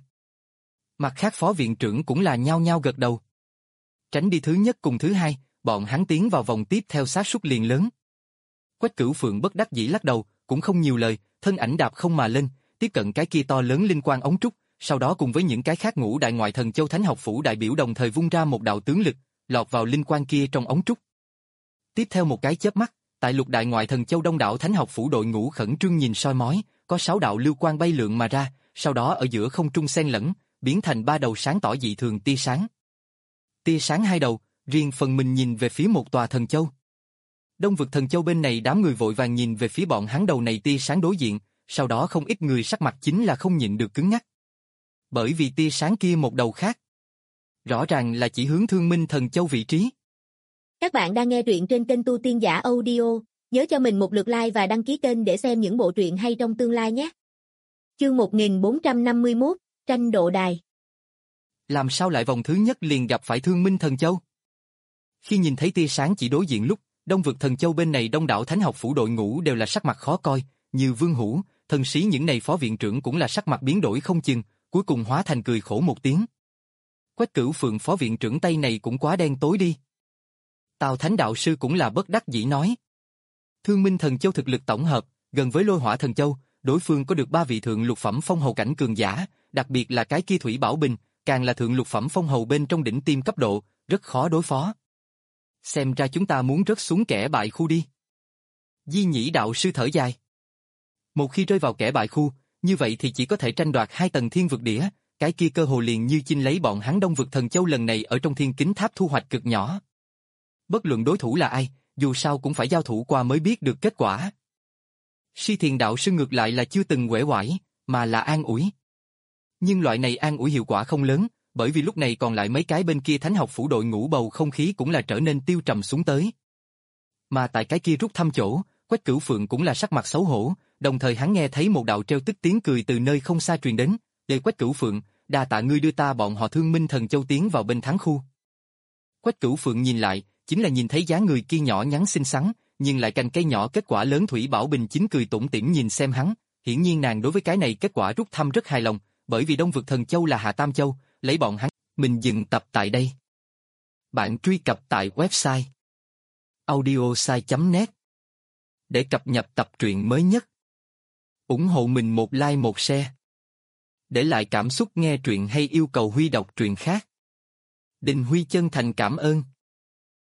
Mặt khác phó viện trưởng cũng là nhao nhao gật đầu. Tránh đi thứ nhất cùng thứ hai, bọn hắn tiến vào vòng tiếp theo xác suất liền lớn. Quách Cửu Phượng bất đắc dĩ lắc đầu, cũng không nhiều lời, thân ảnh đạp không mà lên, tiếp cận cái kia to lớn linh quang ống trúc, sau đó cùng với những cái khác ngũ đại ngoại thần châu Thánh Học Phủ đại biểu đồng thời vung ra một đạo tướng lực, lọt vào linh quang kia trong ống trúc. Tiếp theo một cái chớp mắt, tại lục đại ngoại thần châu Đông Đảo Thánh Học Phủ đội ngũ khẩn trương nhìn soi mói, có sáu đạo lưu quang bay lượn mà ra, sau đó ở giữa không trung xen lẫn, biến thành ba đầu sáng tỏ dị thường tia sáng. Tia sáng hai đầu, riêng phần mình nhìn về phía một tòa thần châu. Đông Vực Thần Châu bên này đám người vội vàng nhìn về phía bọn hắn đầu này tia sáng đối diện, sau đó không ít người sắc mặt chính là không nhịn được cứng ngắc. Bởi vì tia sáng kia một đầu khác, rõ ràng là chỉ hướng Thương Minh Thần Châu vị trí. Các bạn đang nghe truyện trên kênh Tu Tiên Giả Audio, nhớ cho mình một lượt like và đăng ký kênh để xem những bộ truyện hay trong tương lai nhé. Chương một nghìn bốn trăm năm mươi mốt, tranh độ đài. Làm sao lại vòng thứ nhất liền gặp phải Thương Minh Thần Châu? Khi nhìn thấy tia sáng chỉ đối diện lúc, Đông Vực Thần Châu bên này Đông Đảo Thánh Học Phủ đội ngũ đều là sắc mặt khó coi, như Vương Hữu, thần sĩ những này phó viện trưởng cũng là sắc mặt biến đổi không chừng, cuối cùng hóa thành cười khổ một tiếng. Quách Cửu Phượng phó viện trưởng tay này cũng quá đen tối đi. Tào Thánh đạo sư cũng là bất đắc dĩ nói. Thương Minh Thần Châu thực lực tổng hợp, gần với Lôi Hỏa Thần Châu, đối phương có được ba vị thượng lục phẩm phong hầu cảnh cường giả, đặc biệt là cái kia Thủy Bảo Bình, càng là thượng lục phẩm phong hầu bên trong đỉnh tiêm cấp độ, rất khó đối phó. Xem ra chúng ta muốn rớt xuống kẻ bại khu đi. Di Nhĩ đạo sư thở dài. Một khi rơi vào kẻ bại khu, như vậy thì chỉ có thể tranh đoạt hai tầng thiên vực đĩa, cái kia cơ hồ liền như chinh lấy bọn hắn Đông Vực Thần Châu lần này ở trong thiên kính tháp thu hoạch cực nhỏ. Bất luận đối thủ là ai, dù sao cũng phải giao thủ qua mới biết được kết quả. Si Thiền đạo sư ngược lại là chưa từng uể oải, mà là an ủi. Nhưng loại này an ủi hiệu quả không lớn, bởi vì lúc này còn lại mấy cái bên kia Thánh Học Phủ đội ngũ bầu không khí cũng là trở nên tiêu trầm xuống tới. Mà tại cái kia rút thăm chỗ, Quách Cửu Phượng cũng là sắc mặt xấu hổ, đồng thời hắn nghe thấy một đạo treo tức tiếng cười từ nơi không xa truyền đến, "Để Quách Cửu Phượng, đa tạ ngươi đưa ta bọn họ Thương Minh Thần Châu tiến vào bên thắng khu." Quách Cửu Phượng nhìn lại, chính là nhìn thấy dáng người kia nhỏ nhắn xinh xắn, nhưng lại cành cây nhỏ kết quả lớn Thủy Bảo Bình chính cười tủm tỉm nhìn xem hắn, hiển nhiên nàng đối với cái này kết quả rút thăm rất hài lòng, bởi vì Đông Vực Thần Châu là Hạ Tam Châu, lấy bọn hắn, mình dừng tập tại đây. Bạn truy cập tại website audiosai chấm net để cập nhật tập truyện mới nhất. Ủng hộ mình một like một share. Để lại cảm xúc nghe truyện hay yêu cầu Huy đọc truyện khác. Đình Huy chân thành cảm ơn.